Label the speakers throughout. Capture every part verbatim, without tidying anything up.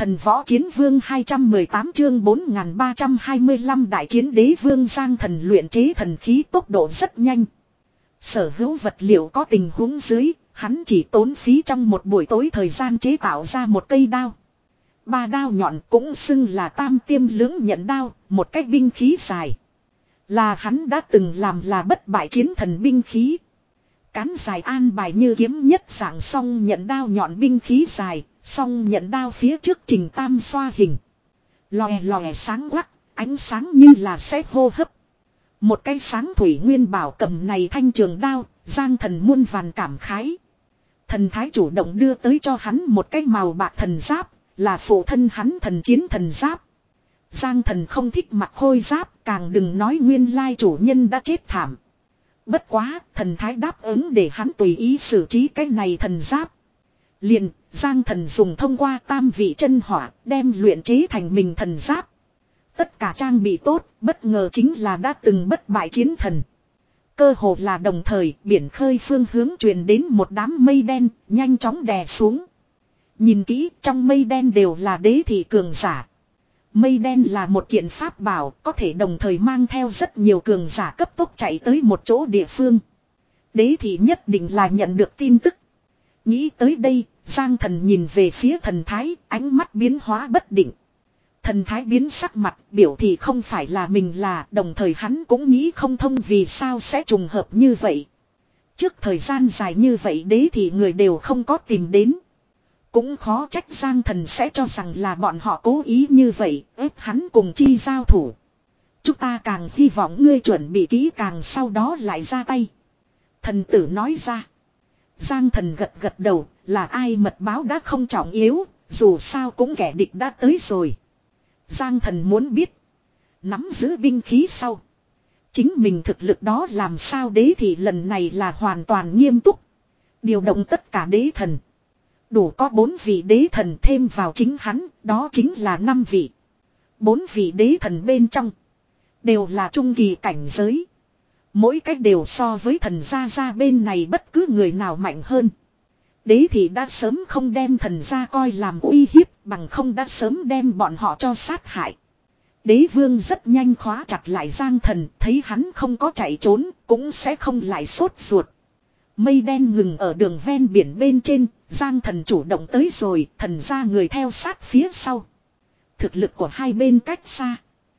Speaker 1: Thần võ chiến vương hai trăm mười tám chương bốn nghìn ba trăm hai mươi lăm đại chiến đế vương Giang Thần luyện chế thần khí tốc độ rất nhanh. Sở hữu vật liệu có tình huống dưới, hắn chỉ tốn phí trong một buổi tối thời gian chế tạo ra một cây đao. Ba đao nhọn cũng xưng là tam tiêm lưỡng nhận đao, một cái binh khí dài. Là hắn đã từng làm là bất bại chiến thần binh khí. Cán dài an bài như kiếm nhất dạng song nhận đao nhọn binh khí dài, song nhận đao phía trước trình tam xoa hình. Lòe lòe sáng quắc, ánh sáng như là sẽ hô hấp. Một cái sáng thủy nguyên bảo cầm này thanh trường đao, Giang Thần muôn vàn cảm khái. Thần thái chủ động đưa tới cho hắn một cái màu bạc thần giáp, là phụ thân hắn thần chiến thần giáp. Giang Thần không thích mặc khôi giáp, càng đừng nói nguyên lai chủ nhân đã chết thảm. Bất quá, thần thái đáp ứng để hắn tùy ý xử trí cái này thần giáp. Liền, Giang Thần dùng thông qua tam vị chân hỏa, đem luyện chế thành mình thần giáp. Tất cả trang bị tốt, bất ngờ chính là đã từng bất bại chiến thần. Cơ hồ là đồng thời, biển khơi phương hướng truyền đến một đám mây đen, nhanh chóng đè xuống. Nhìn kỹ, trong mây đen đều là đế thị cường giả. Mây đen là một kiện pháp bảo, có thể đồng thời mang theo rất nhiều cường giả cấp tốc chạy tới một chỗ địa phương. Đế thị nhất định là nhận được tin tức. Nghĩ tới đây, Giang Thần nhìn về phía thần thái, ánh mắt biến hóa bất định. Thần thái biến sắc mặt, biểu thị không phải là mình là, đồng thời hắn cũng nghĩ không thông vì sao sẽ trùng hợp như vậy. Trước thời gian dài như vậy đế thị người đều không có tìm đến. Cũng khó trách Giang Thần sẽ cho rằng là bọn họ cố ý như vậy, ép hắn cùng chi giao thủ. Chúng ta càng hy vọng ngươi chuẩn bị kỹ càng sau đó lại ra tay. Thần tử nói ra. Giang Thần gật gật đầu, là ai mật báo đã không trọng yếu, dù sao cũng kẻ địch đã tới rồi. Giang Thần muốn biết, nắm giữ binh khí sau, chính mình thực lực đó làm sao đế thì lần này là hoàn toàn nghiêm túc. Điều động tất cả đế thần. Đủ có bốn vị đế thần thêm vào chính hắn, đó chính là năm vị. Bốn vị đế thần bên trong, đều là trung kỳ cảnh giới. Mỗi cách đều so với thần gia gia bên này bất cứ người nào mạnh hơn. Đế thì đã sớm không đem thần gia coi làm uy hiếp, bằng không đã sớm đem bọn họ cho sát hại. Đế vương rất nhanh khóa chặt lại Giang Thần, thấy hắn không có chạy trốn, cũng sẽ không lại sốt ruột. Mây đen ngừng ở đường ven biển bên trên, Giang Thần chủ động tới rồi, thần gia người theo sát phía sau. Thực lực của hai bên cách xa.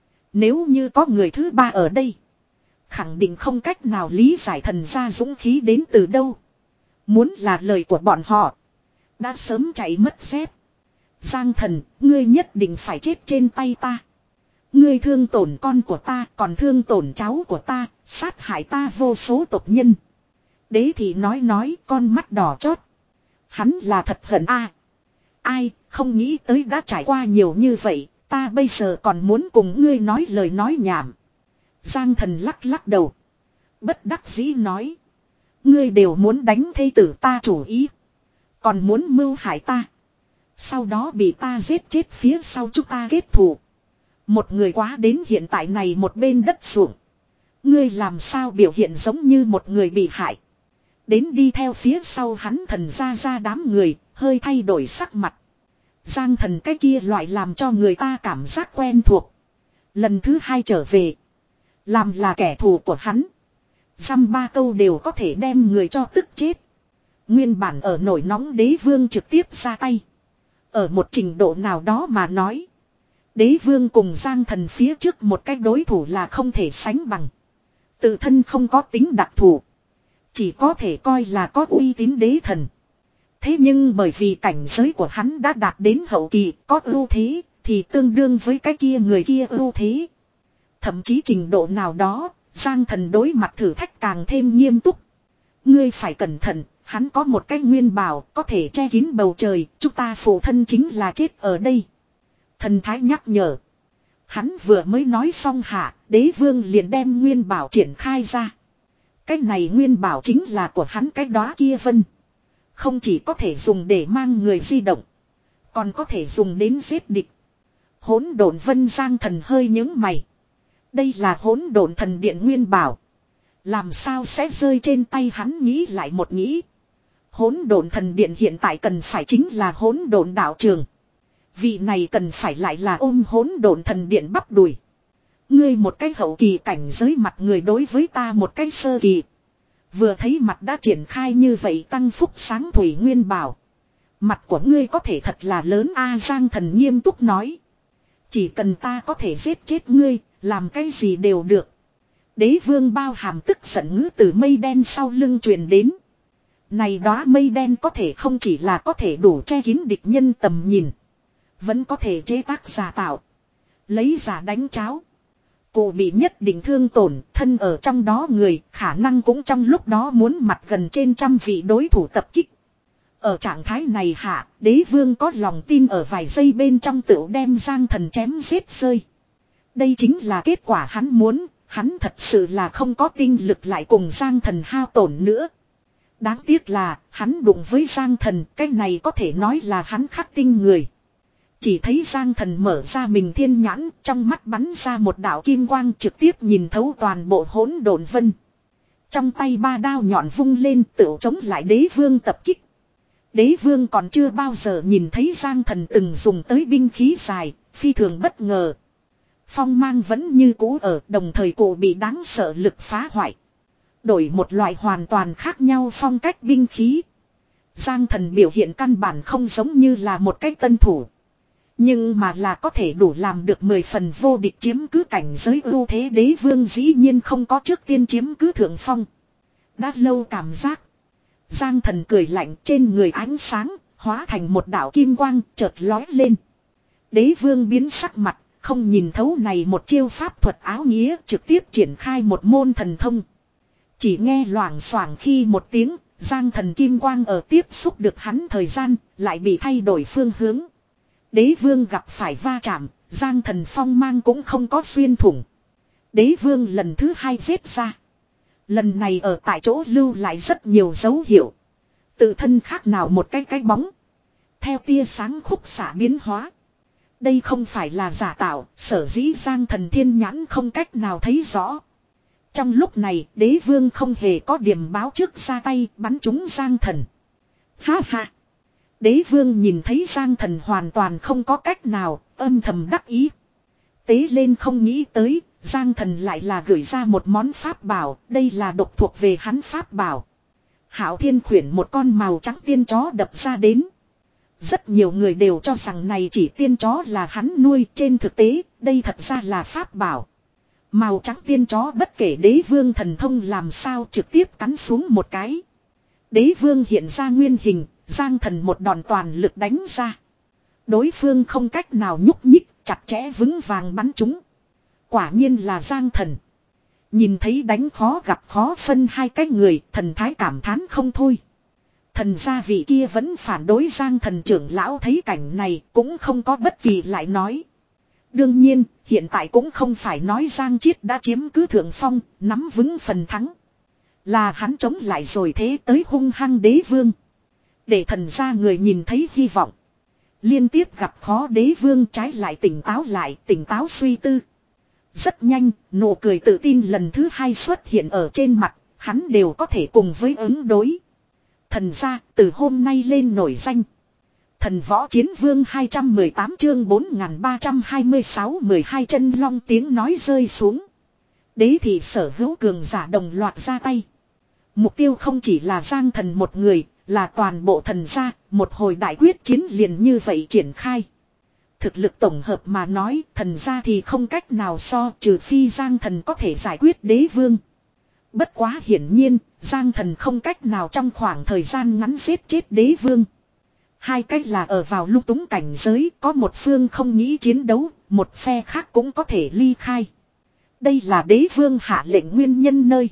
Speaker 1: Nếu như có người thứ ba ở đây, khẳng định không cách nào lý giải thần gia dũng khí đến từ đâu. Muốn là lời của bọn họ, đã sớm chạy mất dép. Giang Thần, ngươi nhất định phải chết trên tay ta. Ngươi thương tổn con của ta, còn thương tổn cháu của ta, sát hại ta vô số tộc nhân. Đế thì nói nói, con mắt đỏ chót. Hắn là thật hận a. Ai, không nghĩ tới đã trải qua nhiều như vậy, ta bây giờ còn muốn cùng ngươi nói lời nói nhảm. Giang Thần lắc lắc đầu. Bất đắc dĩ nói. Ngươi đều muốn đánh thê tử ta chủ ý. Còn muốn mưu hại ta. Sau đó bị ta giết chết phía sau chúng ta kết thù. Một người quá đến hiện tại này một bên đất ruộng. Ngươi làm sao biểu hiện giống như một người bị hại. Đến đi theo phía sau hắn thần ra ra đám người, hơi thay đổi sắc mặt. Giang Thần cái kia loại làm cho người ta cảm giác quen thuộc. Lần thứ hai trở về. Làm là kẻ thù của hắn. Dăm ba câu đều có thể đem người cho tức chết. Nguyên bản ở nổi nóng đế vương trực tiếp ra tay. Ở một trình độ nào đó mà nói. Đế vương cùng Giang Thần phía trước một cái đối thủ là không thể sánh bằng. Tự thân không có tính đặc thù. Chỉ có thể coi là có uy tín đế thần. Thế nhưng bởi vì cảnh giới của hắn đã đạt đến hậu kỳ có ưu thế. Thì tương đương với cái kia người kia ưu thế. Thậm chí trình độ nào đó. Giang Thần đối mặt thử thách càng thêm nghiêm túc. Ngươi phải cẩn thận. Hắn có một cái nguyên bào có thể che kín bầu trời. Chúng ta phụ thân chính là chết ở đây. Thần thái nhắc nhở. Hắn vừa mới nói xong hạ. Đế vương liền đem nguyên bảo triển khai ra. Cái này nguyên bảo chính là của hắn cái đóa kia vân. Không chỉ có thể dùng để mang người di động. Còn có thể dùng đến giết địch. Hỗn độn vân Giang Thần hơi nhướng mày. Đây là hỗn độn thần điện nguyên bảo. Làm sao sẽ rơi trên tay hắn nghĩ lại một nghĩ. Hỗn độn thần điện hiện tại cần phải chính là hỗn độn đạo trường. Vị này cần phải lại là ôm hỗn độn thần điện bắp đùi. Ngươi một cái hậu kỳ cảnh giới mặt người đối với ta một cái sơ kỳ. Vừa thấy mặt đã triển khai như vậy tăng phúc sáng thủy nguyên bảo. Mặt của ngươi có thể thật là lớn a Giang Thần nghiêm túc nói. Chỉ cần ta có thể giết chết ngươi, làm cái gì đều được. Đế vương bao hàm tức giận ngữ từ mây đen sau lưng truyền đến. Này đó mây đen có thể không chỉ là có thể đủ che kín địch nhân tầm nhìn. Vẫn có thể chế tác giả tạo. Lấy giả đánh cháo. Cụ bị nhất định thương tổn, thân ở trong đó người, khả năng cũng trong lúc đó muốn mặt gần trên trăm vị đối thủ tập kích. Ở trạng thái này hạ, đế vương có lòng tin ở vài giây bên trong tựu đem Giang Thần chém giết rơi. Đây chính là kết quả hắn muốn, hắn thật sự là không có tinh lực lại cùng Giang Thần hao tổn nữa. Đáng tiếc là, hắn đụng với Giang Thần, cái này có thể nói là hắn khắc tinh người. Chỉ thấy Giang Thần mở ra mình thiên nhãn, trong mắt bắn ra một đạo kim quang trực tiếp nhìn thấu toàn bộ hỗn độn vân. Trong tay ba đao nhọn vung lên tựu chống lại đế vương tập kích. Đế vương còn chưa bao giờ nhìn thấy Giang Thần từng dùng tới binh khí dài, phi thường bất ngờ. Phong mang vẫn như cũ ở, đồng thời cụ bị đáng sợ lực phá hoại. Đổi một loại hoàn toàn khác nhau phong cách binh khí. Giang Thần biểu hiện căn bản không giống như là một cái tân thủ. Nhưng mà là có thể đủ làm được mười phần vô địch chiếm cứ cảnh giới ưu thế đế vương dĩ nhiên không có trước tiên chiếm cứ thượng phong. Đã lâu cảm giác. Giang Thần cười lạnh trên người ánh sáng, hóa thành một đạo kim quang chợt lói lên. Đế vương biến sắc mặt, không nhìn thấu này một chiêu pháp thuật áo nghĩa trực tiếp triển khai một môn thần thông. Chỉ nghe loảng xoảng khi một tiếng, Giang Thần kim quang ở tiếp xúc được hắn thời gian, lại bị thay đổi phương hướng. Đế vương gặp phải va chạm, Giang Thần phong mang cũng không có xuyên thủng. Đế vương lần thứ hai giết ra. Lần này ở tại chỗ lưu lại rất nhiều dấu hiệu. Tự thân khác nào một cái cái bóng. Theo tia sáng khúc xạ biến hóa. Đây không phải là giả tạo, sở dĩ Giang Thần thiên nhãn không cách nào thấy rõ. Trong lúc này, đế vương không hề có điểm báo trước ra tay bắn trúng Giang Thần. Ha ha! Đế vương nhìn thấy Giang Thần hoàn toàn không có cách nào, âm thầm đắc ý. Tế lên không nghĩ tới, Giang Thần lại là gửi ra một món pháp bảo, đây là độc thuộc về hắn pháp bảo. Hạo Thiên khuyển một con màu trắng tiên chó đập ra đến. Rất nhiều người đều cho rằng này chỉ tiên chó là hắn nuôi, trên thực tế, đây thật ra là pháp bảo. Màu trắng tiên chó bất kể đế vương thần thông làm sao trực tiếp cắn xuống một cái. Đế vương hiện ra nguyên hình, Giang Thần một đòn toàn lực đánh ra. Đối phương không cách nào nhúc nhích, chặt chẽ vững vàng bắn trúng. Quả nhiên là Giang Thần. Nhìn thấy đánh khó gặp khó phân hai cái người, thần thái cảm thán không thôi. Thần gia vị kia vẫn phản đối Giang Thần trưởng lão thấy cảnh này cũng không có bất kỳ lại nói. Đương nhiên, hiện tại cũng không phải nói Giang Chiết đã chiếm cứ thượng phong, nắm vững phần thắng. Là hắn chống lại rồi thế tới hung hăng đế vương. Để thần gia người nhìn thấy hy vọng. Liên tiếp gặp khó đế vương trái lại tỉnh táo lại, tỉnh táo suy tư. Rất nhanh, nụ cười tự tin lần thứ hai xuất hiện ở trên mặt, hắn đều có thể cùng với ứng đối. Thần gia, từ hôm nay lên nổi danh. Thần võ chiến vương hai trăm mười tám chương bốn nghìn ba trăm hai mươi sáu mười hai chân long tiếng nói rơi xuống. Đế thị sở hữu cường giả đồng loạt ra tay. Mục tiêu không chỉ là Giang Thần một người, là toàn bộ thần gia, một hồi đại quyết chiến liền như vậy triển khai. Thực lực tổng hợp mà nói, thần gia thì không cách nào so trừ phi Giang Thần có thể giải quyết đế vương. Bất quá hiển nhiên, Giang Thần không cách nào trong khoảng thời gian ngắn giết chết đế vương. Hai cách là ở vào lung túng cảnh giới, có một phương không nghĩ chiến đấu, một phe khác cũng có thể ly khai. Đây là đế vương hạ lệnh nguyên nhân nơi.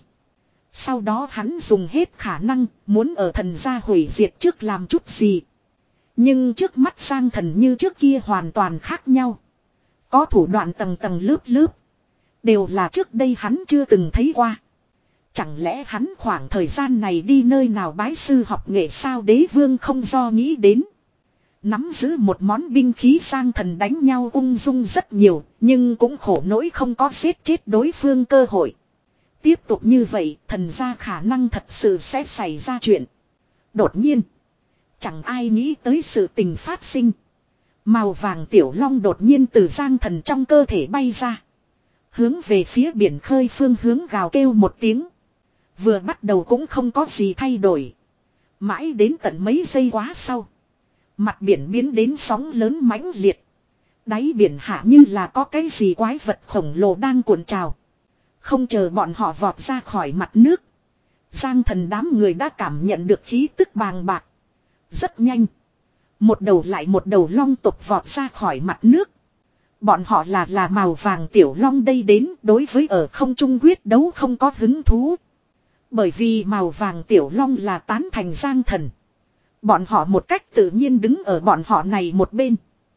Speaker 1: Sau đó hắn dùng hết khả năng, muốn ở thần gia hủy diệt trước làm chút gì. Nhưng trước mắt Giang Thần như trước kia hoàn toàn khác nhau. Có thủ đoạn tầng tầng lớp lớp. Đều là trước đây hắn chưa từng thấy qua. Chẳng lẽ hắn khoảng thời gian này đi nơi nào bái sư học nghệ sao đế vương không do nghĩ đến. Nắm giữ một món binh khí Giang Thần đánh nhau ung dung rất nhiều, nhưng cũng khổ nỗi không có giết chết đối phương cơ hội. Tiếp tục như vậy, thần gia khả năng thật sự sẽ xảy ra chuyện. Đột nhiên, chẳng ai nghĩ tới sự tình phát sinh. Màu vàng tiểu long đột nhiên từ Giang Thần trong cơ thể bay ra. Hướng về phía biển khơi phương hướng gào kêu một tiếng. Vừa bắt đầu cũng không có gì thay đổi. Mãi đến tận mấy giây quá sau. Mặt biển biến đến sóng lớn mãnh liệt. Đáy biển hạ như là có cái gì quái vật khổng lồ đang cuộn trào. Không chờ bọn họ vọt ra khỏi mặt nước. Giang Thần đám người đã cảm nhận được khí tức bàng bạc. Rất nhanh. Một đầu lại một đầu long tộc vọt ra khỏi mặt nước. Bọn họ là là màu vàng tiểu long đây đến đối với ở không trung quyết đấu không có hứng thú. Bởi vì màu vàng tiểu long là tán thành Giang Thần. Bọn họ một cách tự nhiên đứng ở bọn họ này một bên.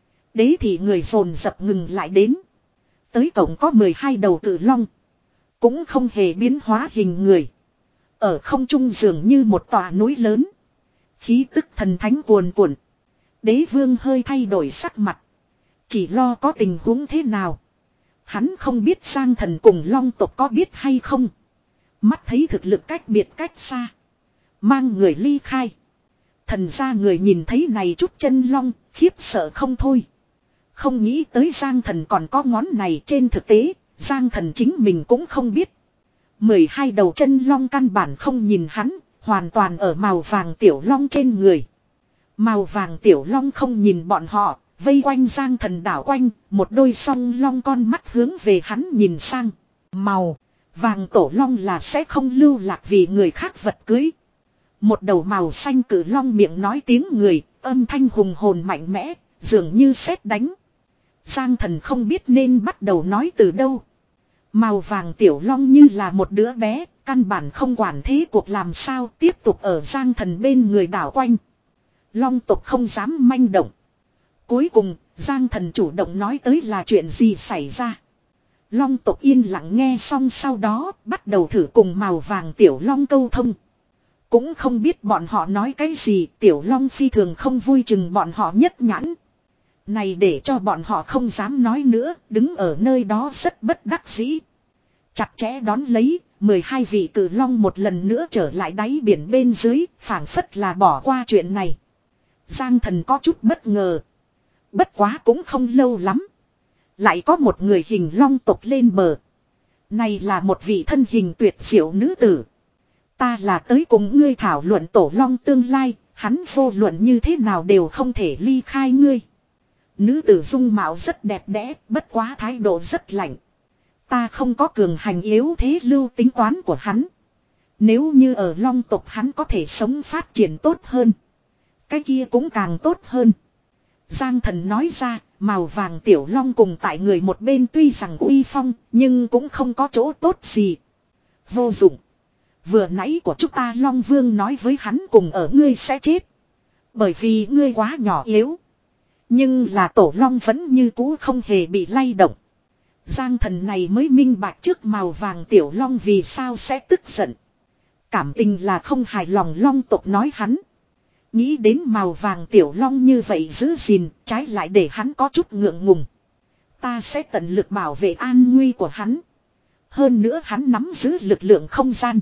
Speaker 1: Đế thì người dồn dập ngừng lại đến. Tới tổng có mười hai đầu cự long. Cũng không hề biến hóa hình người. Ở không trung dường như một tòa núi lớn. Khí tức thần thánh cuồn cuộn. Đế vương hơi thay đổi sắc mặt. Chỉ lo có tình huống thế nào. Hắn không biết Giang Thần cùng long tộc có biết hay không. Mắt thấy thực lực cách biệt cách xa. Mang người ly khai. Thần ra người nhìn thấy này chút chân long, khiếp sợ không thôi. Không nghĩ tới Giang Thần còn có ngón này, trên thực tế, Giang Thần chính mình cũng không biết. mười hai đầu chân long căn bản không nhìn hắn, hoàn toàn ở màu vàng tiểu long trên người. Màu vàng tiểu long không nhìn bọn họ, vây quanh Giang Thần đảo quanh, một đôi song long con mắt hướng về hắn nhìn sang. Màu vàng tổ long là sẽ không lưu lạc vì người khác vật cưới. Một đầu màu xanh cử long miệng nói tiếng người, âm thanh hùng hồn mạnh mẽ, dường như sét đánh. Giang Thần không biết nên bắt đầu nói từ đâu. Màu vàng tiểu long như là một đứa bé, căn bản không quản thế cuộc làm sao, tiếp tục ở Giang Thần bên người đảo quanh. Long tộc không dám manh động. Cuối cùng, Giang Thần chủ động nói tới là chuyện gì xảy ra. Long tộc yên lặng nghe xong sau đó, bắt đầu thử cùng màu vàng tiểu long câu thông. Cũng không biết bọn họ nói cái gì, tiểu long phi thường không vui chừng bọn họ nhất nhãn. Này để cho bọn họ không dám nói nữa, đứng ở nơi đó rất bất đắc dĩ. Chặt chẽ đón lấy, mười hai vị cử long một lần nữa trở lại đáy biển bên dưới, phảng phất là bỏ qua chuyện này. Giang Thần có chút bất ngờ. Bất quá cũng không lâu lắm. Lại có một người hình long tộc lên bờ. Này là một vị thân hình tuyệt diệu nữ tử. Ta là tới cùng ngươi thảo luận tổ long tương lai, hắn vô luận như thế nào đều không thể ly khai ngươi. Nữ tử dung mạo rất đẹp đẽ, bất quá thái độ rất lạnh. Ta không có cường hành yếu thế lưu tính toán của hắn. Nếu như ở long tộc hắn có thể sống phát triển tốt hơn. Cái kia cũng càng tốt hơn. Giang Thần nói ra, màu vàng tiểu long cùng tại người một bên tuy rằng uy phong, nhưng cũng không có chỗ tốt gì. Vô dụng. Vừa nãy của chúng ta Long Vương nói với hắn cùng ở ngươi sẽ chết. Bởi vì ngươi quá nhỏ yếu. Nhưng là tổ long vẫn như cũ không hề bị lay động. Giang Thần này mới minh bạch trước màu vàng tiểu long vì sao sẽ tức giận. Cảm tình là không hài lòng long tộc nói hắn. Nghĩ đến màu vàng tiểu long như vậy giữ gìn, trái lại để hắn có chút ngượng ngùng. Ta sẽ tận lực bảo vệ an nguy của hắn. Hơn nữa hắn nắm giữ lực lượng không gian.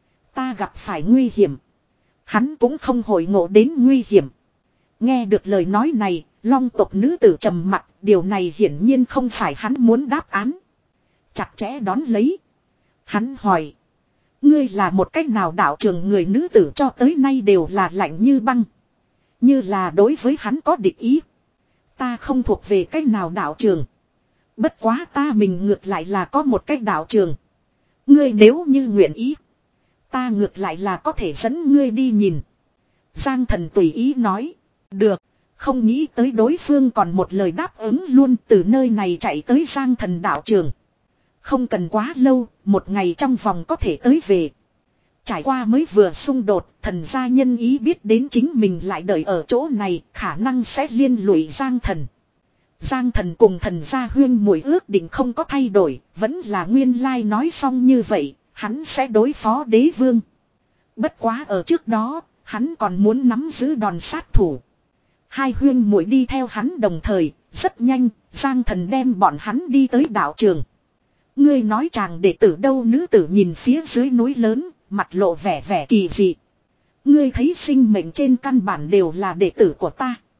Speaker 1: Ta gặp phải nguy hiểm. Hắn cũng không hồi ngộ đến nguy hiểm. Nghe được lời nói này, long tộc nữ tử trầm mặt, điều này hiển nhiên không phải hắn muốn đáp án. Chặt chẽ đón lấy. Hắn hỏi. Ngươi là một cách nào đạo trường người nữ tử cho tới nay đều là lạnh như băng. Như là đối với hắn có địch ý. Ta không thuộc về cách nào đạo trường. Bất quá ta mình ngược lại là có một cách đạo trường. Ngươi nếu như nguyện ý. Ta ngược lại là có thể dẫn ngươi đi nhìn. Giang Thần tùy ý nói. Được. Không nghĩ tới đối phương còn một lời đáp ứng luôn từ nơi này chạy tới Giang Thần đạo trường. Không cần quá lâu, một ngày trong vòng có thể tới về. Trải qua mới vừa xung đột, thần gia nhân ý biết đến chính mình lại đợi ở chỗ này, khả năng sẽ liên lụy Giang Thần. Giang Thần cùng thần gia huyên muội ước định không có thay đổi, vẫn là nguyên lai nói xong như vậy, hắn sẽ đối phó đế vương. Bất quá ở trước đó, hắn còn muốn nắm giữ đòn sát thủ. Hai huyên muội đi theo hắn đồng thời, rất nhanh, Giang Thần đem bọn hắn đi tới đạo trường. Ngươi nói chàng đệ tử đâu nữ tử nhìn phía dưới núi lớn, mặt lộ vẻ vẻ kỳ dị. Ngươi thấy sinh mệnh trên căn bản đều là đệ tử của ta.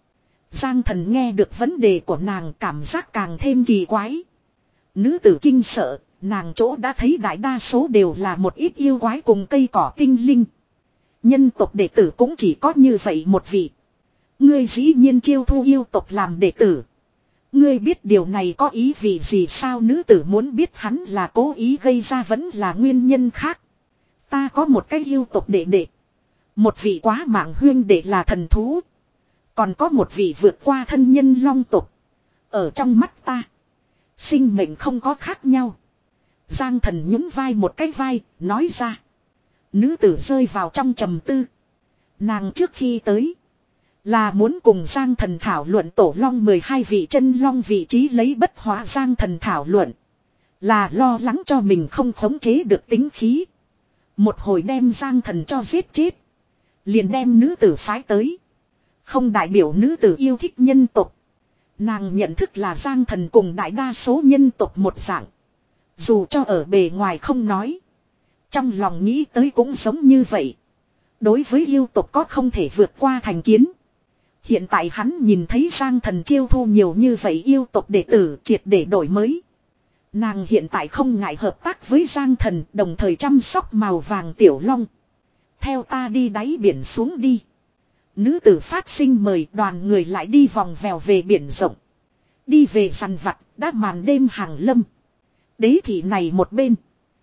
Speaker 1: Giang Thần nghe được vấn đề của nàng cảm giác càng thêm kỳ quái. Nữ tử kinh sợ, nàng chỗ đã thấy đại đa số đều là một ít yêu quái cùng cây cỏ tinh linh. Nhân tộc đệ tử cũng chỉ có như vậy một vị. Ngươi dĩ nhiên chiêu thu yêu tộc làm đệ tử. Ngươi biết điều này có ý vị gì sao? Nữ tử muốn biết hắn là cố ý gây ra vẫn là nguyên nhân khác. Ta có một cái yêu tộc đệ đệ. Một vị quá mạng huyên đệ là thần thú. Còn có một vị vượt qua thân nhân long tộc. Ở trong mắt ta, sinh mệnh không có khác nhau. Giang Thần nhún vai một cái vai, nói ra. Nữ tử rơi vào trong trầm tư. Nàng trước khi tới là muốn cùng Giang Thần thảo luận tổ long mười hai vị chân long vị trí lấy bất hóa Giang Thần thảo luận. Là lo lắng cho mình không khống chế được tính khí. Một hồi đem Giang Thần cho giết chết. Liền đem nữ tử phái tới. Không đại biểu nữ tử yêu thích nhân tộc. Nàng nhận thức là Giang Thần cùng đại đa số nhân tộc một dạng. Dù cho ở bề ngoài không nói, trong lòng nghĩ tới cũng giống như vậy. Đối với yêu tộc có không thể vượt qua thành kiến. Hiện tại hắn nhìn thấy Giang Thần chiêu thu nhiều như vậy yêu tộc đệ tử triệt để đổi mới. Nàng hiện tại không ngại hợp tác với Giang Thần, đồng thời chăm sóc màu vàng tiểu long. Theo ta đi đáy biển xuống đi. Nữ tử phát sinh mời, đoàn người lại đi vòng vèo về biển rộng. Đi về săn vặt, đã màn đêm hàng lâm. Đế thị này một bên.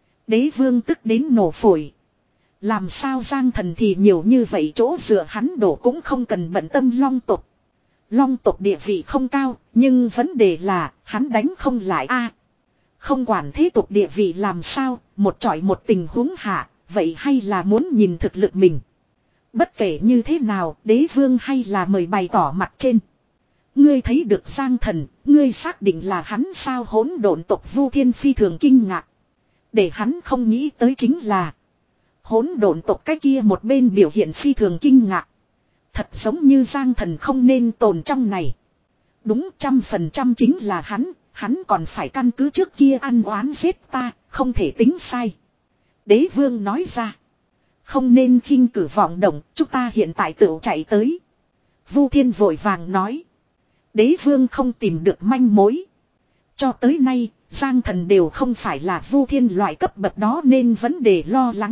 Speaker 1: Đế vương tức đến nổ phổi. Làm sao Giang Thần thì nhiều như vậy chỗ dựa hắn đổ cũng không cần bận tâm long tộc. Long tộc địa vị không cao, nhưng vấn đề là hắn đánh không lại a. Không quản thế tục địa vị làm sao, một chọi một tình huống hạ, vậy hay là muốn nhìn thực lực mình. Bất kể như thế nào, đế vương hay là mời bày tỏ mặt trên. Ngươi thấy được Giang Thần, ngươi xác định là hắn sao? Hỗn độn tộc Vu Thiên phi thường kinh ngạc. Để hắn không nghĩ tới chính là hỗn độn tộc cái kia một bên biểu hiện phi thường kinh ngạc. Thật giống như Giang Thần không nên tồn trong này. Đúng trăm phần trăm chính là hắn, hắn còn phải căn cứ trước kia ăn oán giết ta, không thể tính sai. Đế vương nói ra. Không nên khinh cử vọng động, chúng ta hiện tại tự chạy tới. Vu Thiên vội vàng nói. Đế vương không tìm được manh mối. Cho tới nay, Giang Thần đều không phải là Vu Thiên loại cấp bậc đó nên vấn đề lo lắng.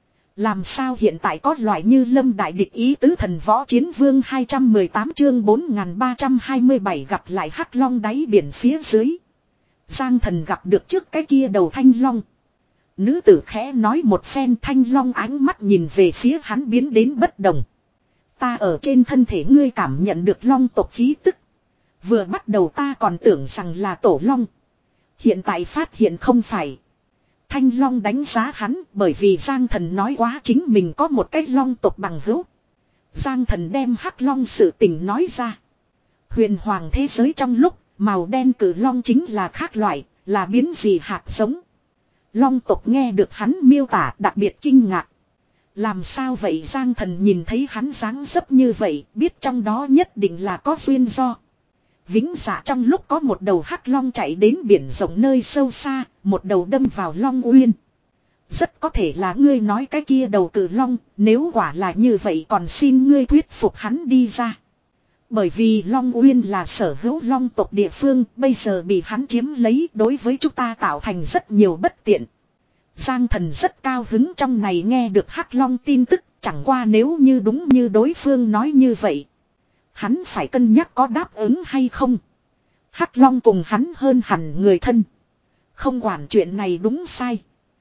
Speaker 1: Làm sao hiện tại có loại như lâm đại địch ý tứ thần võ chiến vương hai trăm mười tám chương bốn nghìn ba trăm hai mươi bảy gặp lại hắc long đáy biển phía dưới. Giang Thần gặp được trước cái kia đầu thanh long. Nữ tử khẽ nói một phen, thanh long ánh mắt nhìn về phía hắn biến đến bất đồng. Ta ở trên thân thể ngươi cảm nhận được long tộc khí tức. Vừa bắt đầu ta còn tưởng rằng là tổ long. Hiện tại phát hiện không phải. Thanh long đánh giá hắn bởi vì Giang Thần nói quá chính mình có một cái long tộc bằng hữu. Giang Thần đem hắc long sự tình nói ra. Huyền hoàng thế giới trong lúc màu đen cử long chính là khác loại, là biến dị hạt giống. Long tộc nghe được hắn miêu tả đặc biệt kinh ngạc. Làm sao vậy? Giang Thần nhìn thấy hắn dáng dấp như vậy, biết trong đó nhất định là có duyên do. Vĩnh Dạ trong lúc có một đầu hắc long chạy đến biển rộng nơi sâu xa, một đầu đâm vào Long Uyên. Rất có thể là ngươi nói cái kia đầu cử long, nếu quả là như vậy còn xin ngươi thuyết phục hắn đi ra. Bởi vì Long Uyên là sở hữu long tộc địa phương, bây giờ bị hắn chiếm lấy, đối với chúng ta tạo thành rất nhiều bất tiện. Giang Thần rất cao hứng trong này nghe được hắc long tin tức, chẳng qua nếu như đúng như đối phương nói như vậy. Hắn phải cân nhắc có đáp ứng hay không. Hắc long cùng hắn hơn hẳn người thân. Không quản chuyện này đúng sai.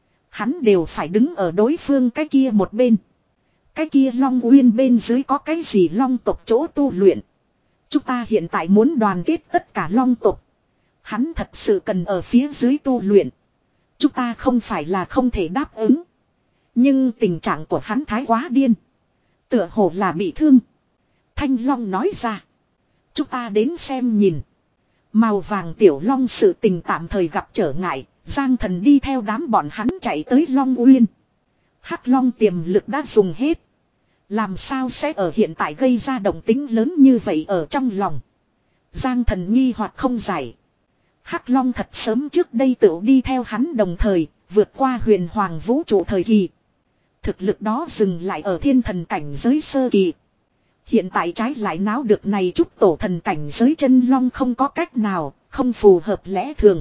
Speaker 1: Hắn đều phải đứng ở đối phương cái kia một bên. Cái kia Long Uyên bên dưới có cái gì long tộc chỗ tu luyện. Chúng ta hiện tại muốn đoàn kết tất cả long tộc. Hắn thật sự cần ở phía dưới tu luyện. Chúng ta không phải là không thể đáp ứng. Nhưng tình trạng của hắn thái quá điên. Tựa hồ là bị thương. Thanh Long nói ra. Chúng ta đến xem nhìn. Màu vàng tiểu long sự tình tạm thời gặp trở ngại. Giang Thần đi theo đám bọn hắn chạy tới Long Uyên. Hắc long tiềm lực đã dùng hết. Làm sao sẽ ở hiện tại gây ra động tính lớn như vậy ở trong lòng. Giang Thần nghi hoặc không giải. Hắc long thật sớm trước đây tự đi theo hắn đồng thời vượt qua huyền hoàng vũ trụ thời kỳ. Thực lực đó dừng lại ở thiên thần cảnh giới sơ kỳ. Hiện tại trái lại náo được này chút tổ thần cảnh giới chân long không có cách nào, không phù hợp lẽ thường.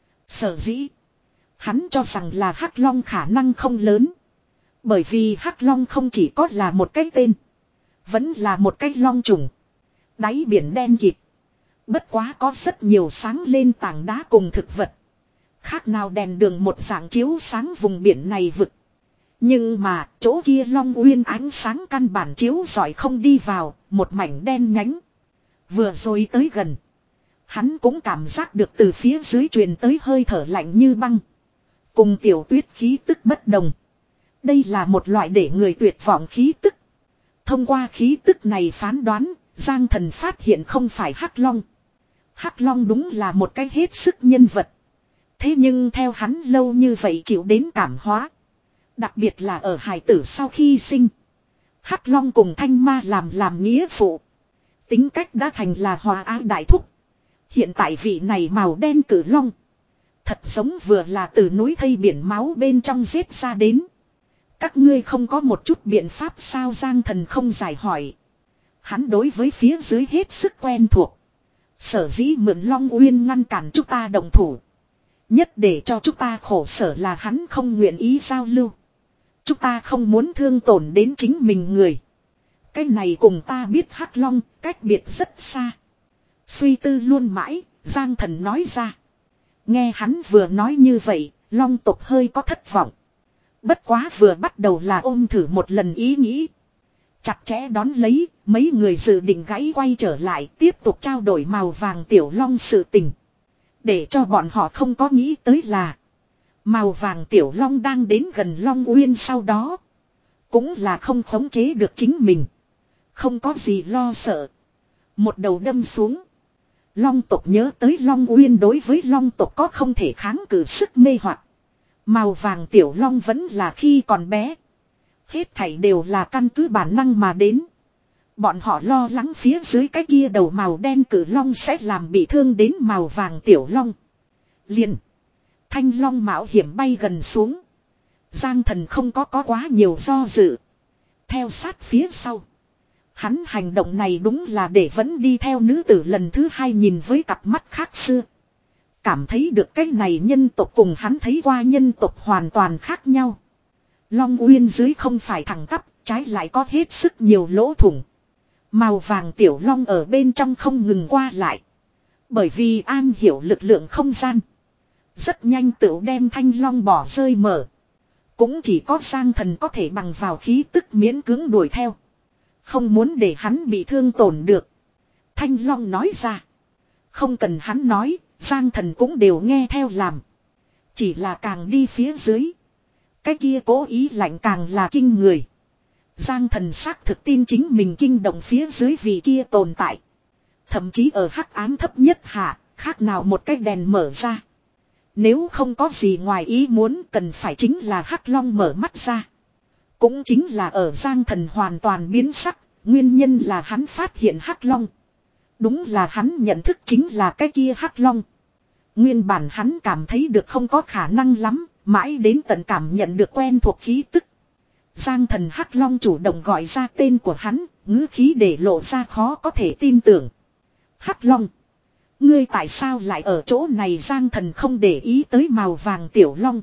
Speaker 1: Sở dĩ, hắn cho rằng là Hắc Long khả năng không lớn. Bởi vì Hắc Long không chỉ có là một cái tên, vẫn là một cái long trùng. Đáy biển đen kịt. Bất quá có rất nhiều sáng lên tảng đá cùng thực vật. Khác nào đèn đường một dạng chiếu sáng vùng biển này vực. Nhưng mà chỗ kia long uyên ánh sáng căn bản chiếu rọi không đi vào, một mảnh đen nhánh. Vừa rồi tới gần, hắn cũng cảm giác được từ phía dưới truyền tới hơi thở lạnh như băng. Cùng tiểu tuyết khí tức bất đồng. Đây là một loại để người tuyệt vọng khí tức. Thông qua khí tức này phán đoán, Giang Thần phát hiện không phải Hắc Long. Hắc Long đúng là một cái hết sức nhân vật. Thế nhưng theo hắn lâu như vậy chịu đến cảm hóa. Đặc biệt là ở hải tử sau khi sinh. Hắc Long cùng Thanh Ma làm làm nghĩa phụ. Tính cách đã thành là hòa ái đại thúc. Hiện tại vị này màu đen cử long. Thật giống vừa là từ núi thây biển máu bên trong giết ra đến. Các ngươi không có một chút biện pháp sao? Giang Thần không giải hỏi. Hắn đối với phía dưới hết sức quen thuộc. Sở dĩ mượn Long Uyên ngăn cản chúng ta đồng thủ. Nhất để cho chúng ta khổ sở là hắn không nguyện ý giao lưu. Chúng ta không muốn thương tổn đến chính mình người. Cái này cùng ta biết Hắc Long cách biệt rất xa. Suy tư luôn mãi, Giang Thần nói ra. Nghe hắn vừa nói như vậy, Long tộc hơi có thất vọng. Bất quá vừa bắt đầu là ôm thử một lần ý nghĩ. Chặt chẽ đón lấy, mấy người dự định gãy quay trở lại tiếp tục trao đổi màu vàng tiểu long sự tình. Để cho bọn họ không có nghĩ tới là màu vàng tiểu long đang đến gần Long Uyên sau đó. Cũng là không khống chế được chính mình. Không có gì lo sợ. Một đầu đâm xuống. Long tộc nhớ tới Long Uyên đối với Long tộc có không thể kháng cự sức mê hoặc. Màu vàng tiểu long vẫn là khi còn bé. Hết thảy đều là căn cứ bản năng mà đến. Bọn họ lo lắng phía dưới cái kia đầu màu đen cử long sẽ làm bị thương đến màu vàng tiểu long. Liền. Thanh long mạo hiểm bay gần xuống. Giang Thần không có có quá nhiều do dự. Theo sát phía sau. Hắn hành động này đúng là để vẫn đi theo nữ tử lần thứ hai nhìn với cặp mắt khác xưa. Cảm thấy được cái này nhân tộc cùng hắn thấy qua nhân tộc hoàn toàn khác nhau. Long Uyên dưới không phải thẳng tắp, trái lại có hết sức nhiều lỗ thủng. Màu vàng tiểu long ở bên trong không ngừng qua lại. Bởi vì an hiểu lực lượng không gian. Rất nhanh tựu đem thanh long bỏ rơi mở. Cũng chỉ có Giang Thần có thể bằng vào khí tức miễn cưỡng đuổi theo. Không muốn để hắn bị thương tổn được. Thanh long nói ra. Không cần hắn nói, Giang Thần cũng đều nghe theo làm. Chỉ là càng đi phía dưới. Cái kia cố ý lạnh càng là kinh người. Giang Thần xác thực tin chính mình kinh động phía dưới vị kia tồn tại. Thậm chí ở hắc ám thấp nhất hạ, khác nào một cái đèn mở ra. Nếu không có gì ngoài ý muốn cần phải chính là Hắc Long mở mắt ra. Cũng chính là ở Giang Thần hoàn toàn biến sắc, nguyên nhân là hắn phát hiện Hắc Long. Đúng là hắn nhận thức chính là cái kia Hắc Long. Nguyên bản hắn cảm thấy được không có khả năng lắm, mãi đến tận cảm nhận được quen thuộc khí tức. Giang Thần Hắc Long chủ động gọi ra tên của hắn, ngữ khí để lộ ra khó có thể tin tưởng. Hắc Long. Ngươi tại sao lại ở chỗ này? Giang Thần không để ý tới màu vàng tiểu long.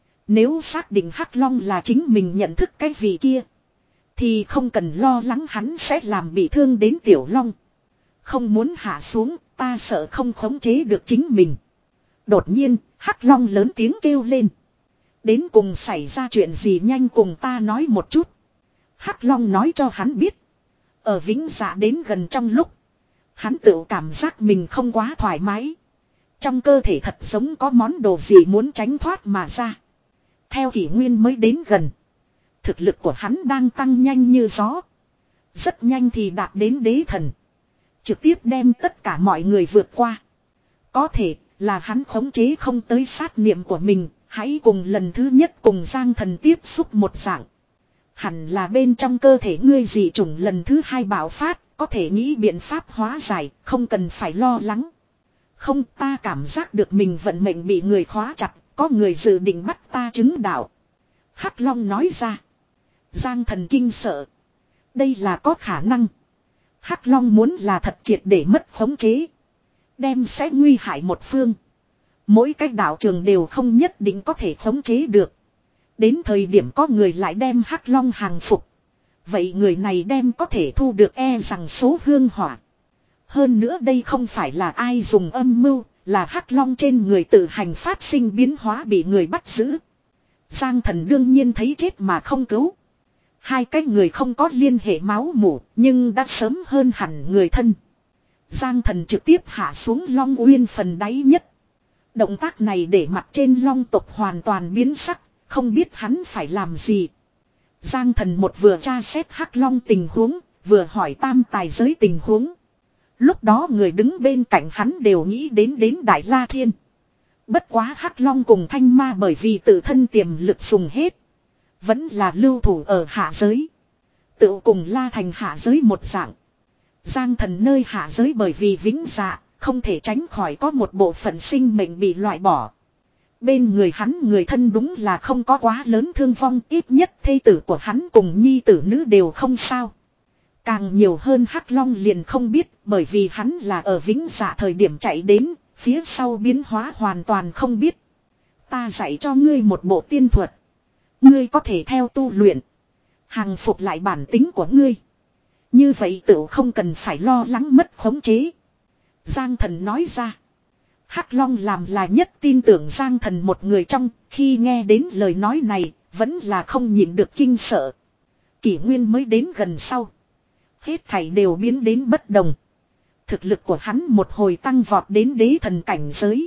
Speaker 1: Nếu xác định Hắc Long là chính mình nhận thức cái vị kia. Thì không cần lo lắng hắn sẽ làm bị thương đến tiểu long. Không muốn hạ xuống, ta sợ không khống chế được chính mình. Đột nhiên, Hắc Long lớn tiếng kêu lên. Đến cùng xảy ra chuyện gì, nhanh cùng ta nói một chút. Hắc Long nói cho hắn biết. Ở Vĩnh Dạ đến gần trong lúc. Hắn tự cảm giác mình không quá thoải mái. Trong cơ thể thật giống có món đồ gì muốn tránh thoát mà ra. Theo kỷ nguyên mới đến gần. Thực lực của hắn đang tăng nhanh như gió. Rất nhanh thì đạt đến đế thần. Trực tiếp đem tất cả mọi người vượt qua. Có thể là hắn khống chế không tới sát niệm của mình. Hãy cùng lần thứ nhất cùng Giang Thần tiếp xúc một dạng. Hẳn là bên trong cơ thể ngươi dị chủng lần thứ hai bạo phát. Có thể nghĩ biện pháp hóa giải, không cần phải lo lắng. Không, ta cảm giác được mình vận mệnh bị người khóa chặt, có người dự định bắt ta chứng đạo. Hắc Long nói ra. Giang Thần kinh sợ. Đây là có khả năng. Hắc Long muốn là thật triệt để mất khống chế. Đem sẽ nguy hại một phương. Mỗi cái đạo trường đều không nhất định có thể khống chế được. Đến thời điểm có người lại đem Hắc Long hàng phục. Vậy người này đem có thể thu được e rằng số hương hỏa. Hơn nữa đây không phải là ai dùng âm mưu, là Hắc Long trên người tự hành phát sinh biến hóa bị người bắt giữ. Giang Thần đương nhiên thấy chết mà không cứu. Hai cái người không có liên hệ máu mủ, nhưng đã sớm hơn hẳn người thân. Giang Thần trực tiếp hạ xuống Long Uyên phần đáy nhất. Động tác này để mặt trên Long tộc hoàn toàn biến sắc, không biết hắn phải làm gì. Giang Thần một vừa tra xét Hắc Long tình huống, vừa hỏi tam tài giới tình huống. Lúc đó người đứng bên cạnh hắn đều nghĩ đến đến Đại La Thiên. Bất quá Hắc Long cùng Thanh Ma bởi vì tự thân tiềm lực dùng hết. Vẫn là lưu thủ ở hạ giới. Tự cùng La Thành hạ giới một dạng. Giang Thần nơi hạ giới bởi vì vĩnh dạ, không thể tránh khỏi có một bộ phận sinh mệnh bị loại bỏ. Bên người hắn người thân đúng là không có quá lớn thương vong, ít nhất thê tử của hắn cùng nhi tử nữ đều không sao. Càng nhiều hơn Hắc Long liền không biết, bởi vì hắn là ở vĩnh dạ thời điểm chạy đến, phía sau biến hóa hoàn toàn không biết. Ta dạy cho ngươi một bộ tiên thuật. Ngươi có thể theo tu luyện, hàng phục lại bản tính của ngươi. Như vậy tự không cần phải lo lắng mất khống chế. Giang Thần nói ra. Hắc Long làm là nhất tin tưởng Giang Thần một người trong, khi nghe đến lời nói này, vẫn là không nhịn được kinh sợ. Kỷ nguyên mới đến gần sau. Hết thảy đều biến đến bất đồng. Thực lực của hắn một hồi tăng vọt đến đế thần cảnh giới.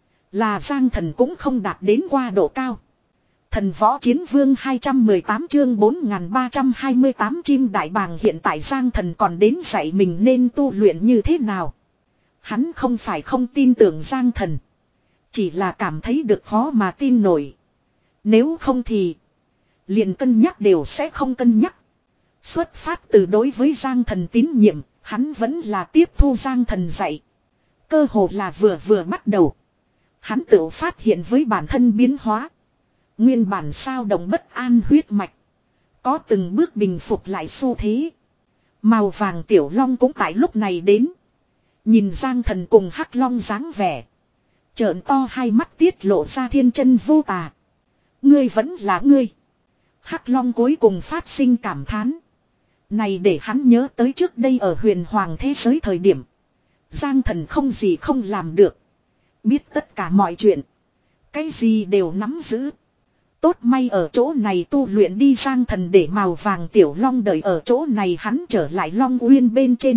Speaker 1: Là Giang Thần cũng không đạt đến qua độ cao. Thần võ chiến vương hai trăm mười tám chương bốn nghìn ba trăm hai mươi tám chim đại bàng hiện tại Giang Thần còn đến dạy mình nên tu luyện như thế nào. Hắn không phải không tin tưởng Giang Thần. Chỉ là cảm thấy được khó mà tin nổi. Nếu không thì liền cân nhắc đều sẽ không cân nhắc. Xuất phát từ đối với Giang Thần tín nhiệm, hắn vẫn là tiếp thu Giang Thần dạy. Cơ hồ là vừa vừa bắt đầu. Hắn tự phát hiện với bản thân biến hóa. Nguyên bản sao động bất an huyết mạch. Có từng bước bình phục lại xu thế. Màu vàng tiểu long cũng tại lúc này đến. Nhìn Giang Thần cùng Hắc Long dáng vẻ. Trợn to hai mắt tiết lộ ra thiên chân vô tà. Ngươi vẫn là ngươi. Hắc Long cuối cùng phát sinh cảm thán. Này để hắn nhớ tới trước đây ở huyền hoàng thế giới thời điểm. Giang Thần không gì không làm được. Biết tất cả mọi chuyện. Cái gì đều nắm giữ. Tốt may ở chỗ này tu luyện đi. Giang Thần để màu vàng tiểu long đợi ở chỗ này, hắn trở lại Long Uyên bên trên.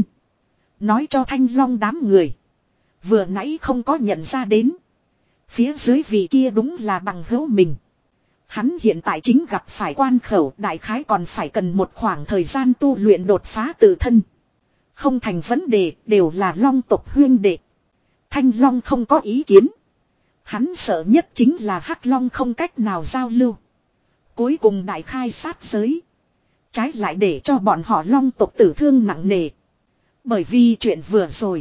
Speaker 1: Nói cho Thanh Long đám người. Vừa nãy không có nhận ra đến. Phía dưới vị kia đúng là bằng hữu mình. Hắn hiện tại chính gặp phải quan khẩu, đại khái còn phải cần một khoảng thời gian tu luyện đột phá tự thân. Không thành vấn đề, đều là Long tộc huyên đệ. Thanh Long không có ý kiến. Hắn sợ nhất chính là Hắc Long không cách nào giao lưu. Cuối cùng đại khai sát giới. Trái lại để cho bọn họ Long tộc tử thương nặng nề. Bởi vì chuyện vừa rồi.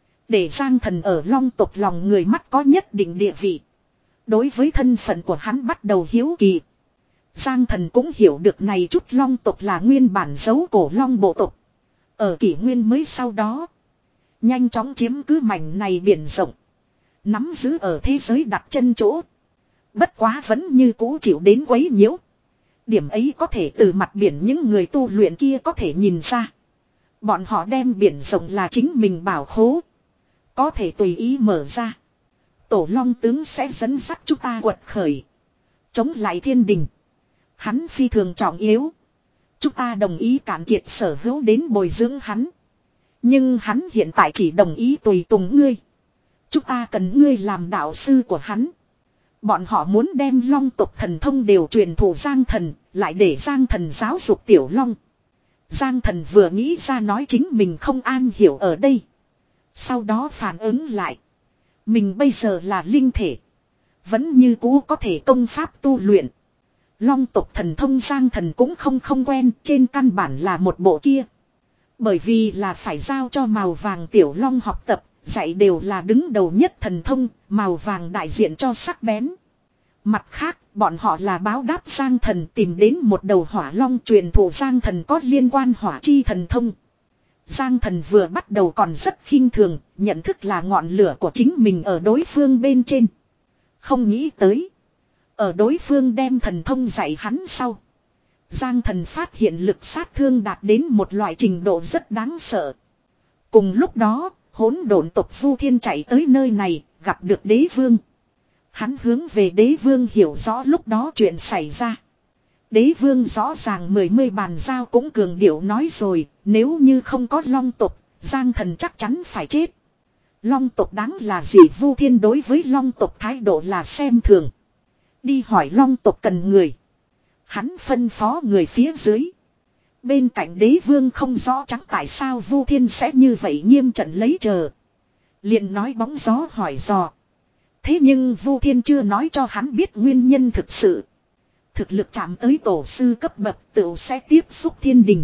Speaker 1: Để Giang Thần ở Long tộc lòng người mắt có nhất định địa vị. Đối với thân phận của hắn bắt đầu hiếu kỳ. Giang Thần cũng hiểu được này chút Long tộc là nguyên bản dấu cổ Long bộ tộc. Ở kỷ nguyên mới sau đó. Nhanh chóng chiếm cứ mảnh này biển rộng. Nắm giữ ở thế giới đặt chân chỗ. Bất quá vẫn như cũ chịu đến quấy nhiễu. Điểm ấy có thể từ mặt biển những người tu luyện kia có thể nhìn ra. Bọn họ đem biển rộng là chính mình bảo khố. Có thể tùy ý mở ra. Tổ Long tướng sẽ dẫn dắt chúng ta quật khởi. Chống lại thiên đình. Hắn phi thường trọng yếu. Chúng ta đồng ý cạn kiệt sở hữu đến bồi dưỡng hắn. Nhưng hắn hiện tại chỉ đồng ý tùy tùng ngươi. Chúng ta cần ngươi làm đạo sư của hắn. Bọn họ muốn đem Long tộc thần thông đều truyền thụ Giang Thần, lại để Giang Thần giáo dục Tiểu Long. Giang Thần vừa nghĩ ra nói chính mình không an hiểu ở đây. Sau đó phản ứng lại. Mình bây giờ là linh thể. Vẫn như cũ có thể công pháp tu luyện. Long tộc thần thông Giang Thần cũng không không quen, trên căn bản là một bộ kia. Bởi vì là phải giao cho màu vàng Tiểu Long học tập, dạy đều là đứng đầu nhất thần thông, màu vàng đại diện cho sắc bén. Mặt khác, bọn họ là báo đáp Giang Thần tìm đến một đầu hỏa long truyền thụ Giang Thần có liên quan hỏa chi thần thông. Giang Thần vừa bắt đầu còn rất khinh thường, nhận thức là ngọn lửa của chính mình ở đối phương bên trên. Không nghĩ tới. Ở đối phương đem thần thông dạy hắn sau. Giang Thần phát hiện lực sát thương đạt đến một loại trình độ rất đáng sợ. Cùng lúc đó, hỗn độn tộc Vu Thiên chạy tới nơi này, gặp được đế vương. Hắn hướng về đế vương hiểu rõ lúc đó chuyện xảy ra. Đế vương rõ ràng mười mươi bàn giao cũng cường điệu nói rồi, nếu như không có long tộc, Giang Thần chắc chắn phải chết. Long tộc đáng là gì? Vu Thiên đối với long tộc thái độ là xem thường. Đi hỏi long tộc cần người. Hắn phân phó người phía dưới. Bên cạnh đế vương không rõ chắc tại sao Vu Thiên sẽ như vậy nghiêm trận lấy chờ. Liền nói bóng gió hỏi dò. Thế nhưng Vu Thiên chưa nói cho hắn biết nguyên nhân thực sự. Thực lực chạm tới tổ sư cấp bậc tựu sẽ tiếp xúc thiên đình.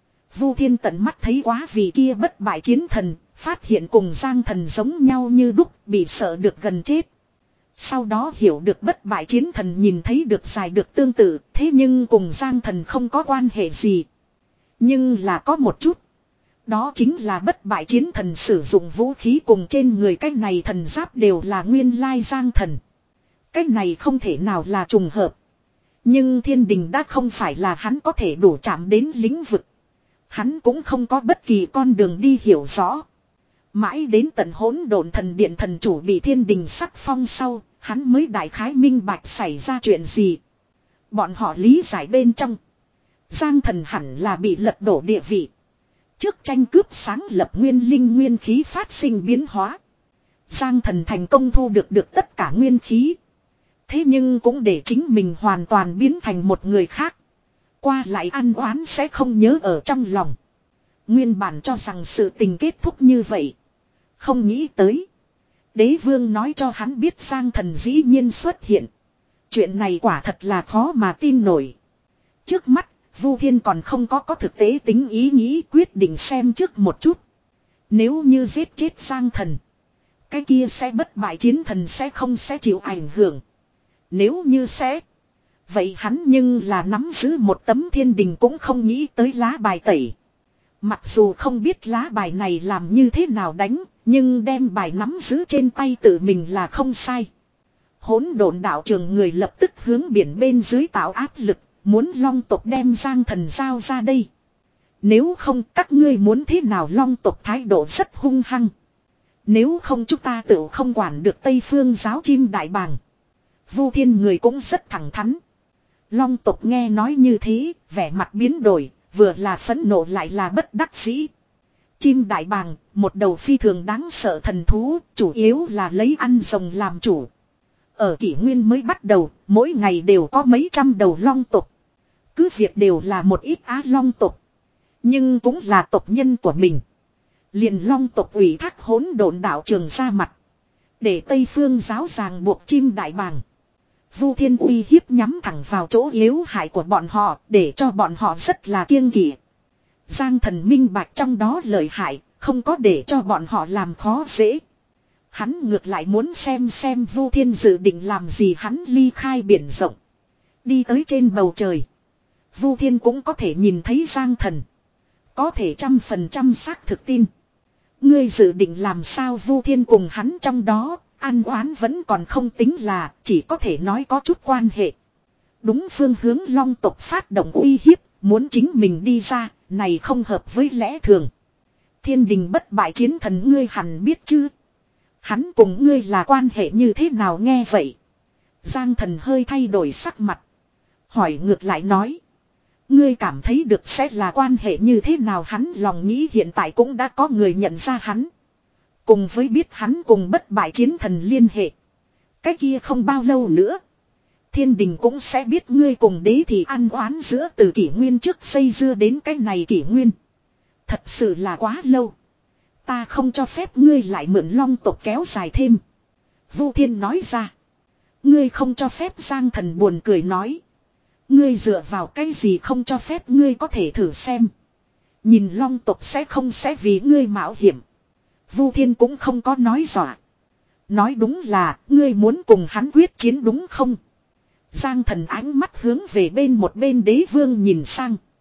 Speaker 1: Vu Thiên tận mắt thấy quá vì kia bất bại chiến thần, phát hiện cùng Giang Thần giống nhau như đúc, bị sợ được gần chết. Sau đó hiểu được bất bại chiến thần nhìn thấy được giải được tương tự, thế nhưng cùng Giang Thần không có quan hệ gì. Nhưng là có một chút. Đó chính là bất bại chiến thần sử dụng vũ khí cùng trên người cái này thần giáp đều là nguyên lai Giang Thần. Cái này không thể nào là trùng hợp. Nhưng thiên đình đã không phải là hắn có thể đủ chạm đến lĩnh vực. Hắn cũng không có bất kỳ con đường đi hiểu rõ. Mãi đến tận hỗn độn thần điện thần chủ bị thiên đình sắc phong sau, hắn mới đại khái minh bạch xảy ra chuyện gì. Bọn họ lý giải bên trong. Giang Thần hẳn là bị lật đổ địa vị. Trước tranh cướp sáng lập nguyên linh nguyên khí phát sinh biến hóa. Giang Thần thành công thu được được tất cả nguyên khí. Thế nhưng cũng để chính mình hoàn toàn biến thành một người khác. Qua lại ăn oán sẽ không nhớ ở trong lòng. Nguyên bản cho rằng sự tình kết thúc như vậy. Không nghĩ tới. Đế vương nói cho hắn biết Giang Thần dĩ nhiên xuất hiện. Chuyện này quả thật là khó mà tin nổi. Trước mắt, Vu Thiên còn không có có thực tế tính ý nghĩ quyết định xem trước một chút. Nếu như giết chết Giang Thần. Cái kia sẽ bất bại chiến thần sẽ không sẽ chịu ảnh hưởng. Nếu như sẽ. Vậy hắn nhưng là nắm giữ một tấm thiên đình cũng không nghĩ tới lá bài tẩy. Mặc dù không biết lá bài này làm như thế nào đánh. Nhưng đem bài nắm giữ trên tay tự mình là không sai. Hỗn độn đạo trường người lập tức hướng biển bên dưới tạo áp lực. Muốn long tộc đem Giang Thần giao ra đây. Nếu không các ngươi muốn thế nào long tộc thái độ rất hung hăng. Nếu không chúng ta tự không quản được Tây Phương giáo chim đại bàng. Vu Thiên người cũng rất thẳng thắn. Long tộc nghe nói như thế, vẻ mặt biến đổi, vừa là phẫn nộ lại là bất đắc dĩ. Chim đại bàng, một đầu phi thường đáng sợ thần thú, chủ yếu là lấy ăn rồng làm chủ. Ở kỷ nguyên mới bắt đầu, mỗi ngày đều có mấy trăm đầu long tộc. Cứ việc đều là một ít á long tộc. Nhưng cũng là tộc nhân của mình. Liền long tộc ủy thác hỗn độn đạo trường ra mặt. Để Tây Phương giáo ràng buộc chim đại bàng. Vu Thiên uy hiếp nhắm thẳng vào chỗ yếu hại của bọn họ, để cho bọn họ rất là kiêng kỵ. Giang Thần minh bạch trong đó lợi hại, không có để cho bọn họ làm khó dễ. Hắn ngược lại muốn xem xem Vu Thiên dự định làm gì. Hắn ly khai biển rộng. Đi tới trên bầu trời. Vu Thiên cũng có thể nhìn thấy Giang Thần. Có thể trăm phần trăm xác thực tin. Ngươi dự định làm sao? Vu Thiên cùng hắn trong đó, ăn oán vẫn còn không tính là, chỉ có thể nói có chút quan hệ. Đúng phương hướng long tộc phát động uy hiếp, muốn chính mình đi ra, này không hợp với lẽ thường. Thiên đình bất bại chiến thần ngươi hẳn biết chứ. Hắn cùng ngươi là quan hệ như thế nào? Nghe vậy. Giang Thần hơi thay đổi sắc mặt. Hỏi ngược lại nói. Ngươi cảm thấy được sẽ là quan hệ như thế nào? Hắn lòng nghĩ hiện tại cũng đã có người nhận ra hắn. Cùng với biết hắn cùng bất bại chiến thần liên hệ. Cái kia không bao lâu nữa. Thiên đình cũng sẽ biết ngươi cùng đế thì ăn oán giữa từ kỷ nguyên trước xây dưa đến cái này kỷ nguyên. Thật sự là quá lâu. Ta không cho phép ngươi lại mượn long tộc kéo dài thêm. Vu Thiên nói ra. Ngươi không cho phép? Giang Thần buồn cười nói. Ngươi dựa vào cái gì không cho phép? Ngươi có thể thử xem. Nhìn long tộc sẽ không sẽ vì ngươi mạo hiểm. Vu Thiên cũng không có nói dọa. Nói đúng là ngươi muốn cùng hắn quyết chiến đúng không? Giang Thần ánh mắt hướng về bên một bên đế vương nhìn sang.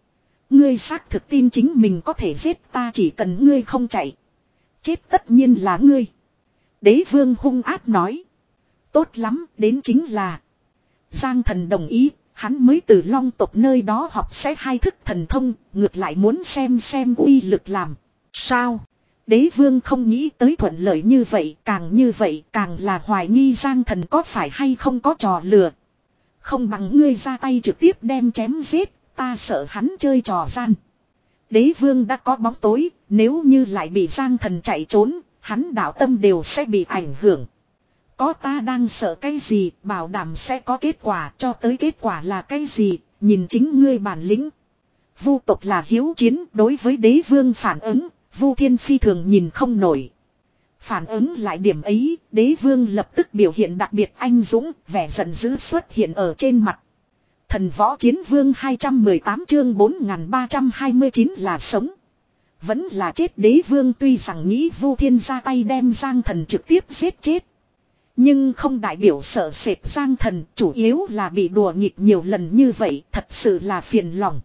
Speaker 1: Ngươi xác thực tin chính mình có thể giết ta, chỉ cần ngươi không chạy. Chết tất nhiên là ngươi. Đế vương hung ác nói. Tốt lắm, đến chính là. Giang thần đồng ý, hắn mới từ long tộc nơi đó học sẽ hai thức thần thông, ngược lại muốn xem xem uy lực làm. Sao? Đế vương không nghĩ tới thuận lợi như vậy, càng như vậy càng là hoài nghi Giang thần có phải hay không có trò lừa. Không bằng ngươi ra tay trực tiếp đem chém giết, ta sợ hắn chơi trò gian. Đế vương đã có bóng tối, nếu như lại bị Giang thần chạy trốn, hắn đạo tâm đều sẽ bị ảnh hưởng. Có ta đang sợ cái gì, bảo đảm sẽ có kết quả, cho tới kết quả là cái gì, nhìn chính ngươi bản lĩnh. Vu tộc là hiếu chiến, đối với đế vương phản ứng, Vu Thiên phi thường nhìn không nổi. Phản ứng lại điểm ấy, đế vương lập tức biểu hiện đặc biệt anh dũng, vẻ giận dữ xuất hiện ở trên mặt. Thần võ chiến vương hai trăm mười tám chương bốn nghìn ba trăm hai mươi chín là sống. Vẫn là chết, đế vương tuy rằng nghĩ Vu Thiên ra tay đem Giang thần trực tiếp giết chết. Nhưng không đại biểu sợ sệt Giang thần, chủ yếu là bị đùa nghịch nhiều lần như vậy, thật sự là phiền lòng.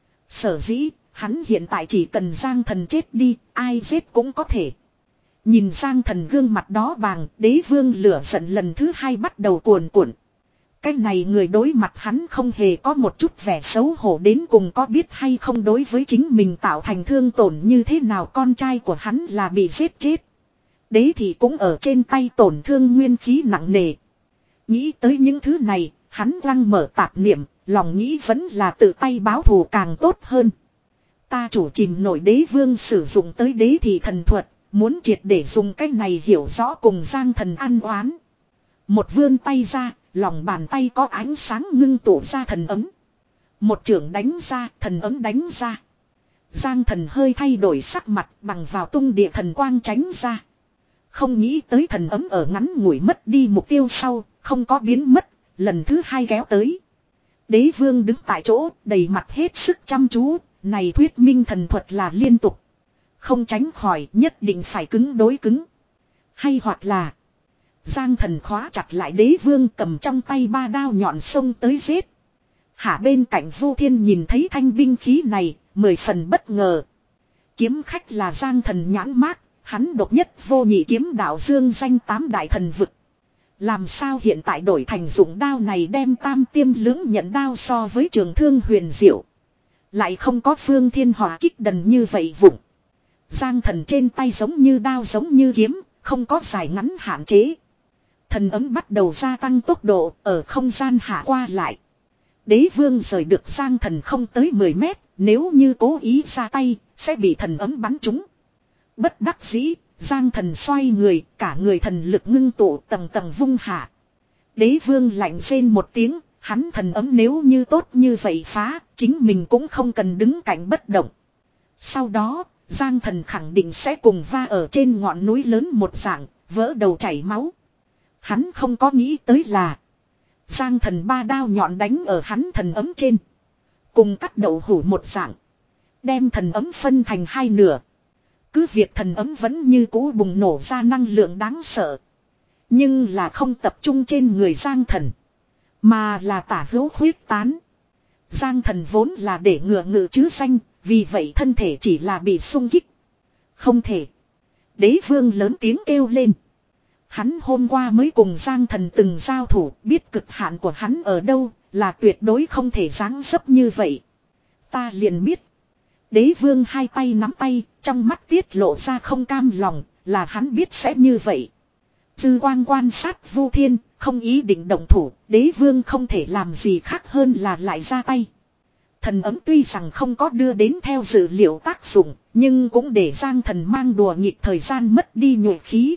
Speaker 1: Sở dĩ, hắn hiện tại chỉ cần Giang thần chết đi, ai giết cũng có thể. Nhìn Giang thần gương mặt đó vàng, đế vương lửa giận lần thứ hai bắt đầu cuồn cuộn. Cái này người đối mặt hắn không hề có một chút vẻ xấu hổ, đến cùng có biết hay không đối với chính mình tạo thành thương tổn như thế nào, con trai của hắn là bị giết chết. Đế thì cũng ở trên tay tổn thương nguyên khí nặng nề. Nghĩ tới những thứ này, hắn lăng mở tạp niệm, lòng nghĩ vẫn là tự tay báo thù càng tốt hơn. Ta chủ chìm nổi, đế vương sử dụng tới đế thì thần thuật, muốn triệt để dùng cách này hiểu rõ cùng Giang thần ăn oán. Một vươn tay ra, lòng bàn tay có ánh sáng ngưng tụ ra thần ấm. Một chưởng đánh ra, thần ấm đánh ra. Giang thần hơi thay đổi sắc mặt, bằng vào tung địa thần quang tránh ra. Không nghĩ tới thần ấm ở ngắn ngủi mất đi mục tiêu sau, không có biến mất, lần thứ hai kéo tới. Đế vương đứng tại chỗ, đầy mặt hết sức chăm chú, này thuyết minh thần thuật là liên tục. Không tránh khỏi, nhất định phải cứng đối cứng. Hay hoặc là, Giang thần khóa chặt lại đế vương, cầm trong tay ba đao nhọn xông tới giết. Hạ bên cạnh Vu Thiên nhìn thấy thanh binh khí này, mười phần bất ngờ. Kiếm khách là Giang thần nhãn mác. Hắn độc nhất vô nhị kiếm đạo dương danh tám đại thần vực. Làm sao hiện tại đổi thành dụng đao này, đem tam tiêm lưỡng nhận đao so với trường thương huyền diệu. Lại không có phương thiên hỏa kích đần như vậy vụng. Giang thần trên tay giống như đao giống như kiếm, không có dài ngắn hạn chế. Thần ấm bắt đầu gia tăng tốc độ, ở không gian hạ qua lại. Đế vương rời được Giang thần không tới mười mét, nếu như cố ý ra tay, sẽ bị thần ấm bắn trúng. Bất đắc dĩ, Giang thần xoay người, cả người thần lực ngưng tụ tầng tầng vung hạ. Đế vương lạnh rên một tiếng, hắn thần ấm nếu như tốt như vậy phá, chính mình cũng không cần đứng cạnh bất động. Sau đó, Giang thần khẳng định sẽ cùng va ở trên ngọn núi lớn một dạng, vỡ đầu chảy máu. Hắn không có nghĩ tới là, Giang thần ba đao nhọn đánh ở hắn thần ấm trên. Cùng cắt đậu hủ một dạng, đem thần ấm phân thành hai nửa. Cứ việc thần ấm vẫn như cũ bùng nổ ra năng lượng đáng sợ. Nhưng là không tập trung trên người Giang thần, mà là tả hữu khuyết tán. Giang thần vốn là để ngựa ngự chứ danh, vì vậy thân thể chỉ là bị xung kích. Không thể. Đế vương lớn tiếng kêu lên. Hắn hôm qua mới cùng Giang thần từng giao thủ, biết cực hạn của hắn ở đâu, là tuyệt đối không thể giáng dấp như vậy. Ta liền biết. Đế vương hai tay nắm tay, trong mắt tiết lộ ra không cam lòng, là hắn biết sẽ như vậy. Dư quang quan sát Vu Thiên, không ý định động thủ, đế vương không thể làm gì khác hơn là lại ra tay. Thần ấm tuy rằng không có đưa đến theo dự liệu tác dụng, nhưng cũng để Giang thần mang đùa nghịch thời gian mất đi nhuệ khí.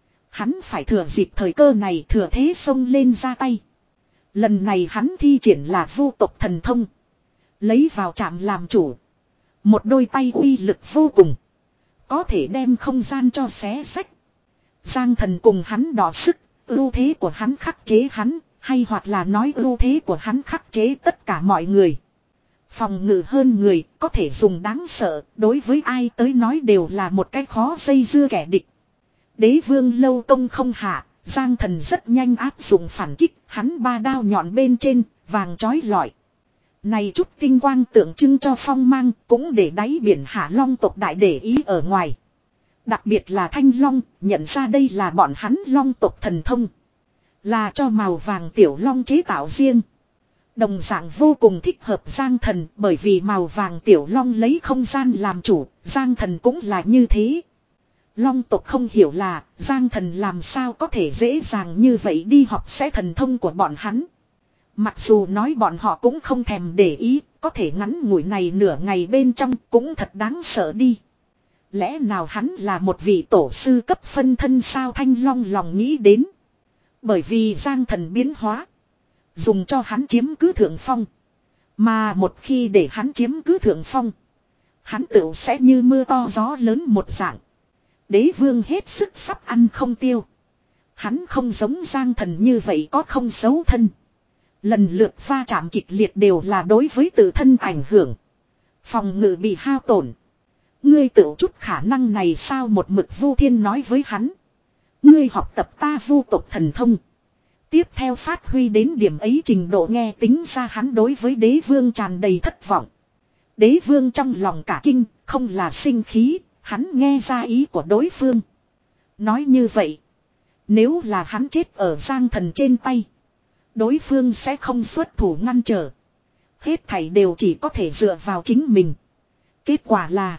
Speaker 1: Hắn phải thừa dịp thời cơ này, thừa thế xông lên ra tay. Lần này hắn thi triển là vu tộc thần thông, lấy vào chạm làm chủ. Một đôi tay uy lực vô cùng, có thể đem không gian cho xé xách. Giang thần cùng hắn đọ sức, ưu thế của hắn khắc chế hắn, hay hoặc là nói ưu thế của hắn khắc chế tất cả mọi người. Phòng ngự hơn người, có thể dùng đáng sợ, đối với ai tới nói đều là một cái khó dây dưa kẻ địch. Đế vương lâu công không hạ, Giang thần rất nhanh áp dụng phản kích, hắn ba đao nhọn bên trên, vàng chói lọi. Này chút tinh quang tượng trưng cho phong mang cũng để đáy biển Hạ Long tộc đại để ý ở ngoài. Đặc biệt là Thanh Long nhận ra đây là bọn hắn Long tộc thần thông. Là cho màu vàng tiểu long chế tạo riêng. Đồng dạng vô cùng thích hợp Giang Thần bởi vì màu vàng tiểu long lấy không gian làm chủ, Giang Thần cũng là như thế. Long tộc không hiểu là Giang Thần làm sao có thể dễ dàng như vậy đi học sẽ thần thông của bọn hắn. Mặc dù nói bọn họ cũng không thèm để ý, có thể ngắn ngủi này nửa ngày bên trong cũng thật đáng sợ đi. Lẽ nào hắn là một vị tổ sư cấp phân thân sao Thanh Long lòng nghĩ đến. Bởi vì Giang Thần biến hóa. Dùng cho hắn chiếm cứ thượng phong. Mà một khi để hắn chiếm cứ thượng phong. Hắn tựu sẽ như mưa to gió lớn một dạng. Đế vương hết sức sắp ăn không tiêu. Hắn không giống Giang Thần như vậy có không xấu thân. Lần lượt va chạm kịch liệt đều là đối với tự thân ảnh hưởng. Phòng ngự bị hao tổn. Ngươi tự chút khả năng này sao một mực Vu Thiên nói với hắn. Ngươi học tập ta vu tộc thần thông. Tiếp theo phát huy đến điểm ấy trình độ nghe tính ra hắn đối với đế vương tràn đầy thất vọng. Đế vương trong lòng cả kinh, không là sinh khí, hắn nghe ra ý của đối phương. Nói như vậy, nếu là hắn chết ở Giang Thần trên tay, đối phương sẽ không xuất thủ ngăn trở. Hết thảy đều chỉ có thể dựa vào chính mình. Kết quả là,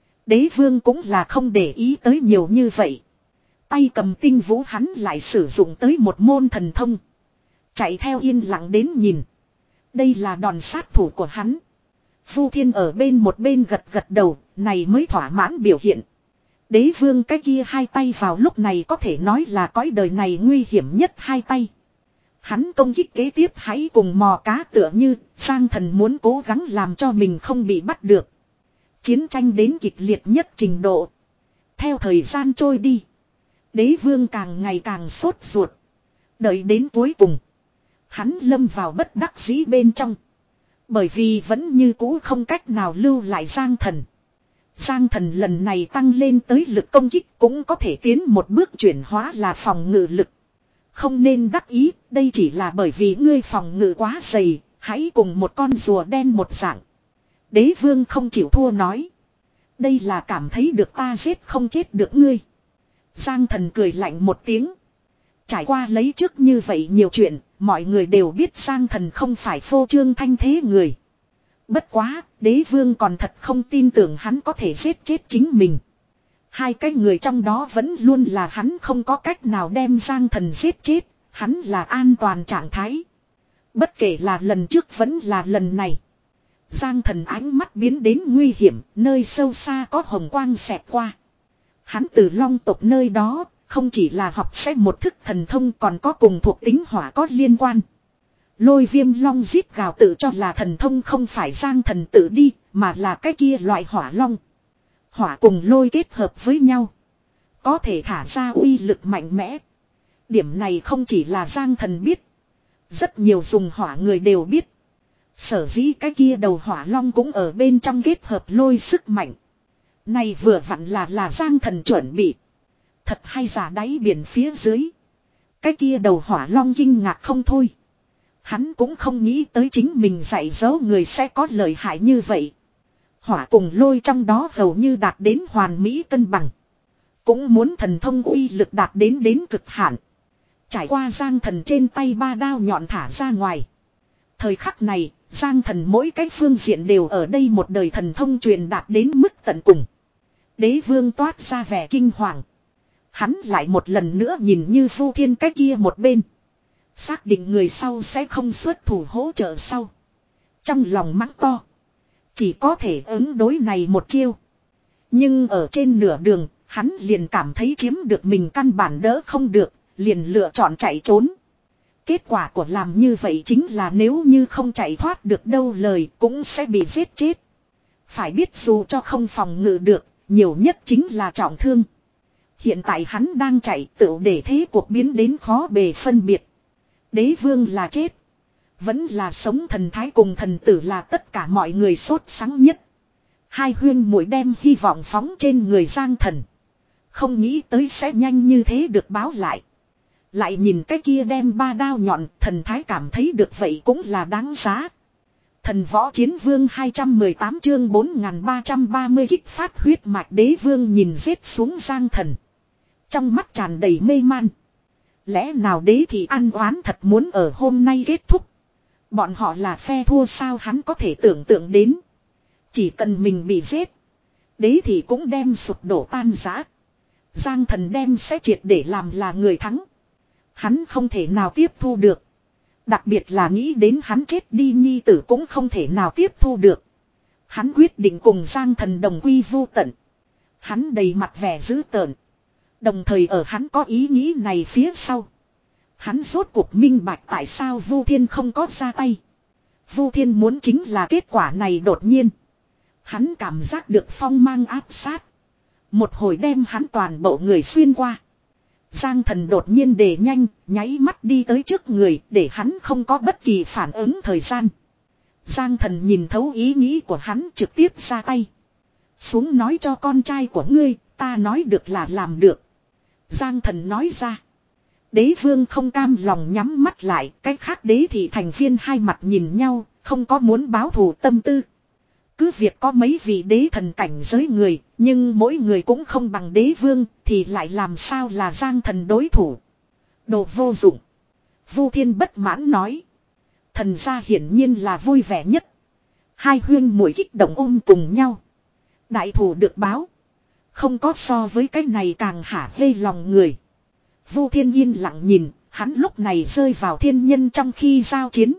Speaker 1: đế vương cũng là không để ý tới nhiều như vậy. Tay cầm tinh vũ hắn lại sử dụng tới một môn thần thông. Chạy theo yên lặng đến nhìn. Đây là đòn sát thủ của hắn. Vu Thiên ở bên một bên gật gật đầu, này mới thỏa mãn biểu hiện. Đế vương cái kia hai tay vào lúc này có thể nói là cõi đời này nguy hiểm nhất hai tay. Hắn công kích kế tiếp hãy cùng mò cá tựa như Giang Thần muốn cố gắng làm cho mình không bị bắt được. Chiến tranh đến kịch liệt nhất trình độ. Theo thời gian trôi đi. Đế vương càng ngày càng sốt ruột. Đợi đến cuối cùng. Hắn lâm vào bất đắc dĩ bên trong. Bởi vì vẫn như cũ không cách nào lưu lại Giang Thần. Giang Thần lần này tăng lên tới lực công kích cũng có thể tiến một bước chuyển hóa là phòng ngự lực. Không nên đắc ý, đây chỉ là bởi vì ngươi phòng ngự quá dày, hãy cùng một con rùa đen một dạng. Đế vương không chịu thua nói. Đây là cảm thấy được ta giết không chết được ngươi. Giang Thần cười lạnh một tiếng. Trải qua lấy trước như vậy nhiều chuyện, mọi người đều biết Giang Thần không phải phô trương thanh thế người. Bất quá, đế vương còn thật không tin tưởng hắn có thể giết chết chính mình. Hai cái người trong đó vẫn luôn là hắn không có cách nào đem Giang Thần giết chết, hắn là an toàn trạng thái. Bất kể là lần trước vẫn là lần này. Giang Thần ánh mắt biến đến nguy hiểm, nơi sâu xa có hồng quang xẹt qua. Hắn từ Long tộc nơi đó, không chỉ là học sẽ một thức thần thông còn có cùng thuộc tính hỏa có liên quan. Lôi viêm long giết gào tự cho là thần thông không phải Giang Thần tự đi, mà là cái kia loại hỏa long. Hỏa cùng lôi kết hợp với nhau. Có thể thả ra uy lực mạnh mẽ. Điểm này không chỉ là Giang Thần biết. Rất nhiều dùng hỏa người đều biết. Sở dĩ cái kia đầu hỏa long cũng ở bên trong kết hợp lôi sức mạnh. Này vừa vặn là là Giang Thần chuẩn bị. Thật hay giả đáy biển phía dưới. Cái kia đầu hỏa long kinh ngạc không thôi. Hắn cũng không nghĩ tới chính mình dạy dỗ người sẽ có lợi hại như vậy. Hỏa cùng lôi trong đó hầu như đạt đến hoàn mỹ cân bằng. Cũng muốn thần thông uy lực đạt đến đến cực hạn. Trải qua Giang Thần trên tay ba đao nhọn thả ra ngoài. Thời khắc này, Giang Thần mỗi cái phương diện đều ở đây một đời thần thông truyền đạt đến mức tận cùng. Đế vương toát ra vẻ kinh hoàng. Hắn lại một lần nữa nhìn như Vu Thiên cái kia một bên. Xác định người sau sẽ không xuất thủ hỗ trợ sau. Trong lòng mắng to. Chỉ có thể ứng đối này một chiêu. Nhưng ở trên nửa đường, hắn liền cảm thấy chiếm được mình căn bản đỡ không được, liền lựa chọn chạy trốn. Kết quả của làm như vậy chính là nếu như không chạy thoát được đâu lời cũng sẽ bị giết chết. Phải biết dù cho không phòng ngự được, nhiều nhất chính là trọng thương. Hiện tại hắn đang chạy tựu để thế cuộc biến đến khó bề phân biệt. Đế vương là chết. Vẫn là sống thần thái cùng thần tử là tất cả mọi người sốt sắng nhất. Hai huyên muội đem hy vọng phóng trên người Giang Thần. Không nghĩ tới sẽ nhanh như thế được báo lại. Lại nhìn cái kia đem ba đao nhọn thần thái cảm thấy được vậy cũng là đáng giá. Thần võ chiến vương hai trăm mười tám chương bốn nghìn ba trăm ba mươi kích phát huyết mạch đế vương nhìn giết xuống Giang Thần. Trong mắt tràn đầy mê man. Lẽ nào đế thì ăn oán thật muốn ở hôm nay kết thúc. Bọn họ là phe thua sao hắn có thể tưởng tượng đến. Chỉ cần mình bị giết. Đế thì cũng đem sụp đổ tan rã. Giang Thần đem sẽ triệt để làm là người thắng. Hắn không thể nào tiếp thu được. Đặc biệt là nghĩ đến hắn chết đi nhi tử cũng không thể nào tiếp thu được. Hắn quyết định cùng Giang Thần đồng quy vu tận. Hắn đầy mặt vẻ dữ tợn. Đồng thời ở hắn có ý nghĩ này phía sau. Hắn rốt cuộc minh bạch tại sao Vu Thiên không có ra tay. Vu Thiên muốn chính là kết quả này đột nhiên. Hắn cảm giác được phong mang áp sát. Một hồi đem hắn toàn bộ người xuyên qua. Giang Thần đột nhiên đề nhanh, nháy mắt đi tới trước người để hắn không có bất kỳ phản ứng thời gian. Giang Thần nhìn thấu ý nghĩ của hắn trực tiếp ra tay. Xuống nói cho con trai của ngươi, ta nói được là làm được. Giang Thần nói ra. Đế vương không cam lòng nhắm mắt lại, cái khác đế thì thành viên hai mặt nhìn nhau, không có muốn báo thù tâm tư. Cứ việc có mấy vị đế thần cảnh giới người, nhưng mỗi người cũng không bằng đế vương, thì lại làm sao là Giang Thần đối thủ. Đồ vô dụng. Vu Thiên bất mãn nói. Thần gia hiển nhiên là vui vẻ nhất. Hai huyên muội kích động ôm cùng nhau. Đại thủ được báo. Không có so với cái này càng hả hê lòng người. Vu Thiên yên lặng nhìn, hắn lúc này rơi vào thiên nhân trong khi giao chiến.